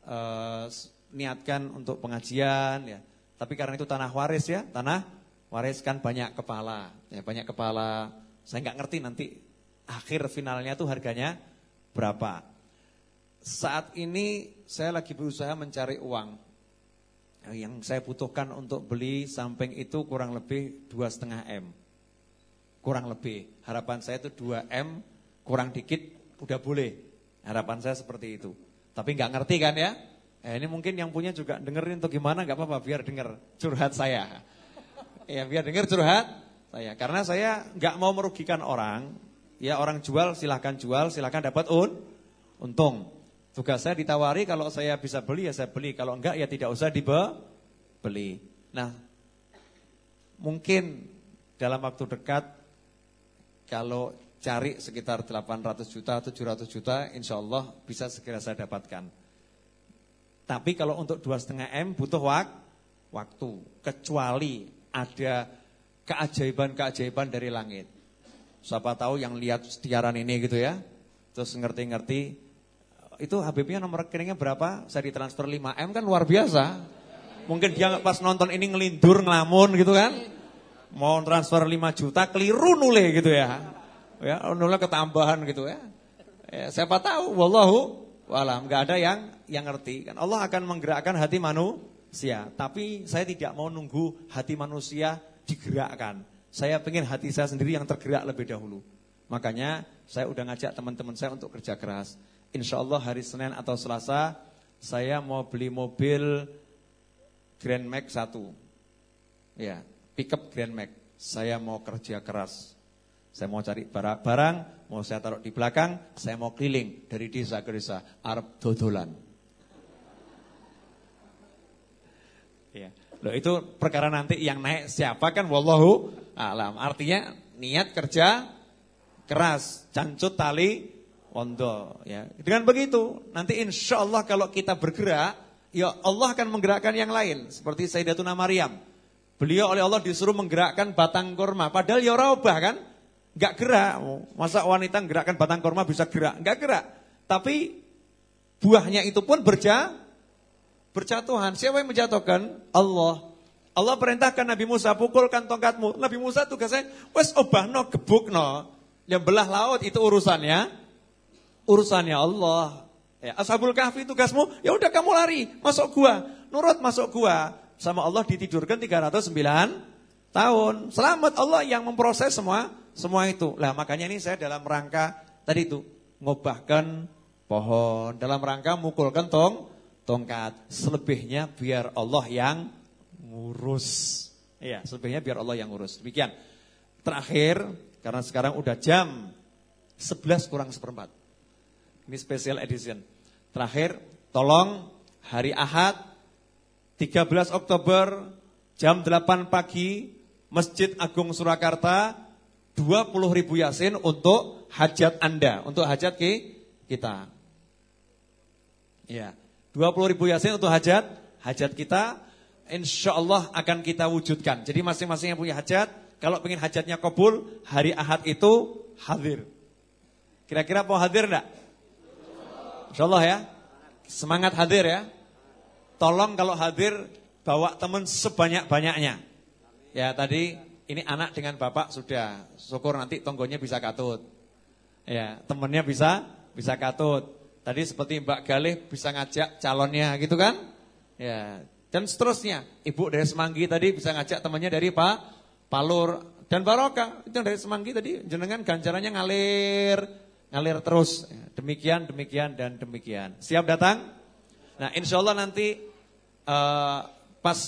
A: niatkan untuk pengajian ya. Tapi karena itu tanah waris ya, tanah waris kan banyak kepala. Ya, banyak kepala. Saya nggak ngerti nanti akhir finalnya tuh harganya berapa. Saat ini saya lagi berusaha mencari uang. Yang saya butuhkan untuk beli samping itu kurang lebih 2,5 M. Kurang lebih. Harapan saya itu 2 M, kurang dikit udah boleh. Harapan saya seperti itu. Tapi nggak ngerti kan ya? Ini mungkin yang punya juga dengerin atau gimana, nggak apa-apa, biar denger curhat saya. Ya, biar denger curhat saya. Karena saya nggak mau merugikan orang. Ya, orang jual silahkan dapat untung. Tugas saya ditawari, kalau saya bisa beli ya saya beli, kalau enggak ya tidak usah dibeli. Nah, mungkin dalam waktu dekat kalau cari sekitar 800 juta, 700 juta, insya Allah bisa segera saya dapatkan. Tapi kalau untuk 2,5 M butuh waktu, kecuali ada keajaiban-keajaiban dari langit. Siapa tahu yang lihat setiaran ini gitu ya, terus ngerti-ngerti, itu Habibnya nomor rekeningnya berapa, saya ditransfer 5 M kan luar biasa. Mungkin dia pas nonton ini ngelindur, ngelamun gitu kan, mau transfer 5 juta, keliru nule gitu ya. Ya, nule ketambahan gitu ya. Siapa tahu, wallahu a'lam, enggak ada yang ngerti kan. Allah akan menggerakkan hati manusia, tapi saya tidak mau nunggu hati manusia digerakkan. Saya pengen hati saya sendiri yang tergerak lebih dahulu. Makanya saya udah ngajak teman-teman saya untuk kerja keras. Insya Allah hari Senin atau Selasa saya mau beli mobil Grand Max 1. Ya, pickup Grand Max. Saya mau kerja keras. Saya mau cari barang, mau saya taruh di belakang, saya mau keliling dari desa ke desa, arep dodolan. Ya. Loh itu perkara nanti yang naik siapa kan wallahu a'lam. Artinya niat kerja keras, cancut tali ondo ya. Dengan begitu nanti insya Allah kalau kita bergerak, ya Allah akan menggerakkan yang lain. Seperti Sayyidatuna Maryam. Beliau oleh Allah disuruh menggerakkan batang kurma, padahal ya ora obah kan? Enggak gerak. Masa wanita menggerakkan batang kurma bisa gerak? Enggak gerak. Tapi buahnya itu pun berjatuhan. Siapa yang menjatuhkan? Allah. Allah perintahkan Nabi Musa, pukulkan tongkatmu. Nabi Musa tugasnya wes obahno gebukno. Yang belah laut itu urusannya Allah. Ya, Ashabul Kahfi tugasmu, ya udah kamu lari, masuk gua. Nurut masuk gua. Sama Allah ditidurkan 309 tahun. Selamat, Allah yang memproses semua itu. Lah makanya ini saya dalam rangka tadi itu ngobahkan pohon, dalam rangka mukulkan tongkat. Selebihnya biar Allah yang ngurus. Iya, selebihnya biar Allah yang ngurus. Demikian. Terakhir, karena sekarang udah jam 11:04. Ini special edition. Terakhir, tolong hari Ahad 13 Oktober jam 8 pagi Masjid Agung Surakarta 20.000 Yasin untuk hajat Anda, untuk hajat kita. Ya, 20.000 Yasin untuk hajat kita. Insya Allah akan kita wujudkan. Jadi masing-masing yang punya hajat, kalau pengen hajatnya kabul, hari Ahad itu hadir. Kira-kira mau hadir enggak? Insya Allah ya. Semangat hadir ya. Tolong kalau hadir bawa teman sebanyak-banyaknya. Ya tadi ini anak dengan bapak sudah. Syukur nanti tonggonya bisa katut. Ya temannya bisa katut. Tadi seperti Mbak Galih bisa ngajak calonnya gitu kan. Ya dan seterusnya. Ibu dari Semanggi tadi bisa ngajak temannya dari Pak Palur dan Barokah. Itu dari Semanggi tadi jenengan ganjarannya ngalir terus. Demikian dan demikian. Siap datang? Nah insya Allah nanti pas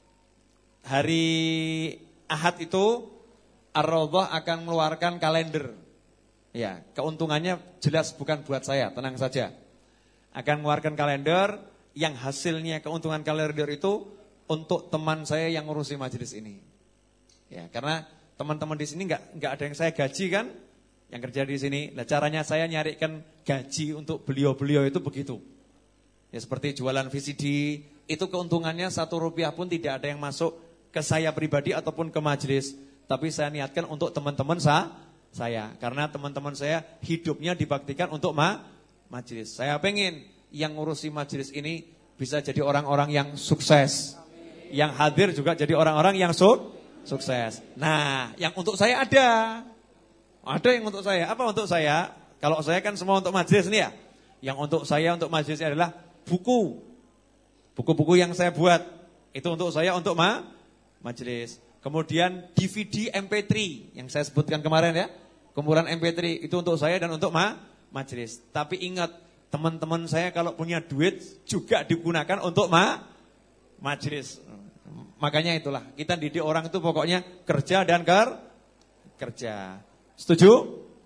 A: hari Ahad itu Ar-Raudhah akan mengeluarkan kalender. Ya, keuntungannya jelas bukan buat saya, tenang saja. Akan mengeluarkan kalender yang hasilnya keuntungan kalender itu untuk teman saya yang ngurusi majelis ini. Ya, karena teman-teman di sini enggak ada yang saya gaji kan? Yang kerja di sini. Nah, caranya saya nyarikan gaji untuk beliau-beliau itu begitu. Ya seperti jualan VCD, itu keuntungannya Rp1 pun tidak ada yang masuk ke saya pribadi ataupun ke majelis. Tapi saya niatkan untuk teman-teman saya. Karena teman-teman saya hidupnya dibaktikan untuk majelis. Saya pengen yang ngurusi majelis ini bisa jadi orang-orang yang sukses. Yang hadir juga jadi orang-orang yang sukses. Nah, yang untuk saya ada. Ada yang untuk saya. Apa untuk saya? Kalau saya kan semua untuk majelis nih ya. Yang untuk saya untuk majelis adalah buku. Buku-buku yang saya buat itu untuk saya untuk majelis. Kemudian DVD MP3 yang saya sebutkan kemarin ya. Kumpulan MP3 itu untuk saya dan untuk majelis. Tapi ingat, teman-teman saya kalau punya duit juga digunakan untuk majelis. Makanya itulah kita didik orang itu pokoknya kerja dan kerja. Setuju?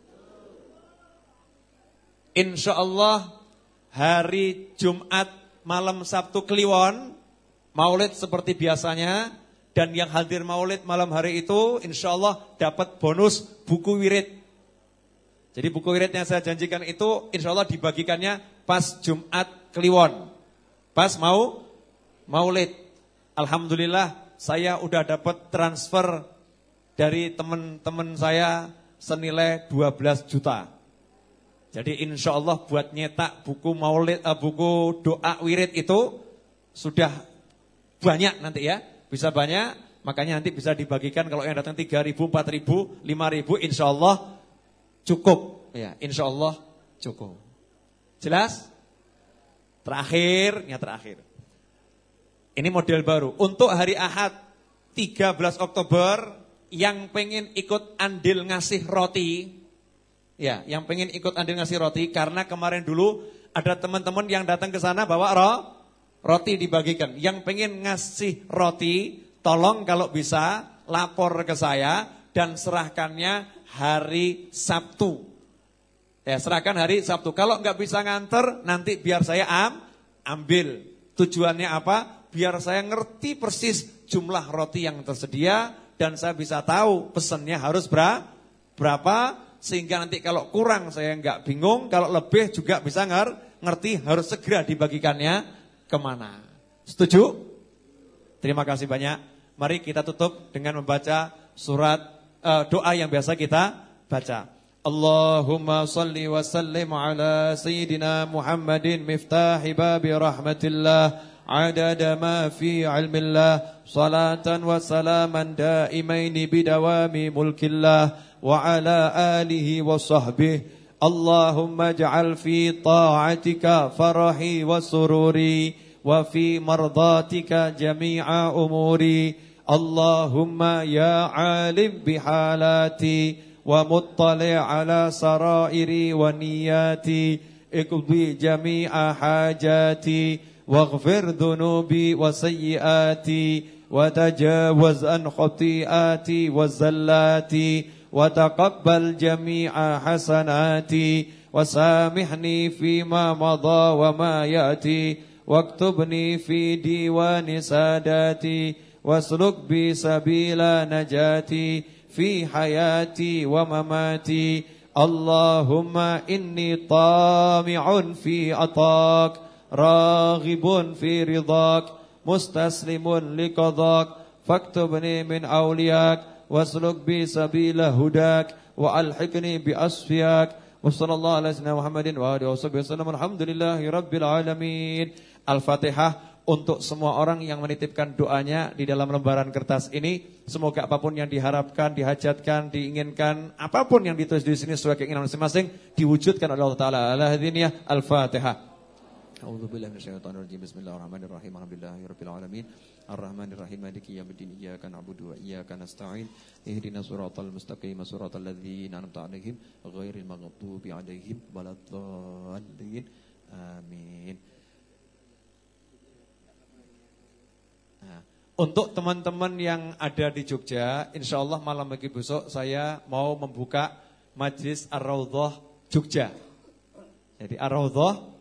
A: Insya Allah hari Jumat malam Sabtu Kliwon maulid seperti biasanya. Dan yang hadir maulid malam hari itu insya Allah dapat bonus buku wirid. Jadi buku wirid yang saya janjikan itu insya Allah dibagikannya pas Jumat Kliwon. Pas maulid. Alhamdulillah saya udah dapat transfer dari teman-teman saya senilai 12 juta. Jadi insya Allah buat nyetak buku maulid, buku doa wirid itu sudah banyak nanti ya. Bisa banyak, makanya nanti bisa dibagikan kalau yang datang 3.000, 4.000, 5.000 insya Allah cukup. Ya, insya Allah cukup. Jelas? Terakhir. Ini model baru. Untuk hari Ahad 13 Oktober yang pengen ikut andil ngasih roti, ya, yang pengen ikut andil ngasih roti, karena kemarin dulu ada teman-teman yang datang ke sana bawa roti dibagikan. Yang pengen ngasih roti, tolong kalau bisa lapor ke saya dan serahkannya hari Sabtu. Ya, serahkan hari Sabtu. Kalau nggak bisa nganter, nanti biar saya ambil. Tujuannya apa? Biar saya ngerti persis jumlah roti yang tersedia dan saya bisa tahu pesannya harus berapa, sehingga nanti kalau kurang saya nggak bingung, kalau lebih juga bisa ngerti harus segera dibagikannya kemana. Setuju? Terima kasih banyak. Mari kita tutup dengan membaca surat doa yang biasa kita baca. Allahumma salli wa sallim ala Sayyidina Muhammadin miftahi babi rahmatillah adada ma fi ilmillah salatan wa salaman daimaini bidawami mulkillah wa ala alihi wa sahbihi. Allahumma ja'al fi ta'atika farahi wa sururi wa fi mardatika jami'a umuri. Allahumma ya alim bihalati wa muttali' ala sarairi wa niyati iqdi jami'a hajati waghfir dhunubi wa sayyiati wa tajawaz an khati'ati wa zallati wa taqabbal jami'a hasanati wa samihni fima madha wa ma yati waktubni fi diwani sadati wasluk bi sabila najati fi hayati wa mamati. Allahumma inni tami'un fi atak raghibun fi ridak mustaslimun liqadak faktubni min awliyak wasluk bi sabila hudak wa alhiqni bi asfiyak wa sallallahu ala sayyidina Muhammadin wa alihi wasallam. Alhamdulillahi rabbil alamin. Al-Fatihah. Untuk semua orang yang menitipkan doanya di dalam lembaran kertas ini, semoga apapun yang diharapkan, dihajatkan, diinginkan, apapun yang ditulis di sini sesuai keinginan masing-masing diwujudkan oleh Allah Taala. Al-Fatihah. A'udzubillahi minasyaitonir rajim. Bismillahirrahmanirrahim. Alhamdulillahirabbil alamin. Arrahmanirrahim. Maliki yaumiddin. Iyyaka na'budu wa iyyaka nasta'in. Ihdinas siratal mustaqim. Siratal ladzina an'amta 'alaihim ghairil maghdubi 'alaihim waladdallin. Amin. Nah, untuk teman-teman yang ada di Jogja, insya Allah malam pagi besok saya mau membuka Majlis Ar-Raudhah Jogja. Jadi Ar-Raudhah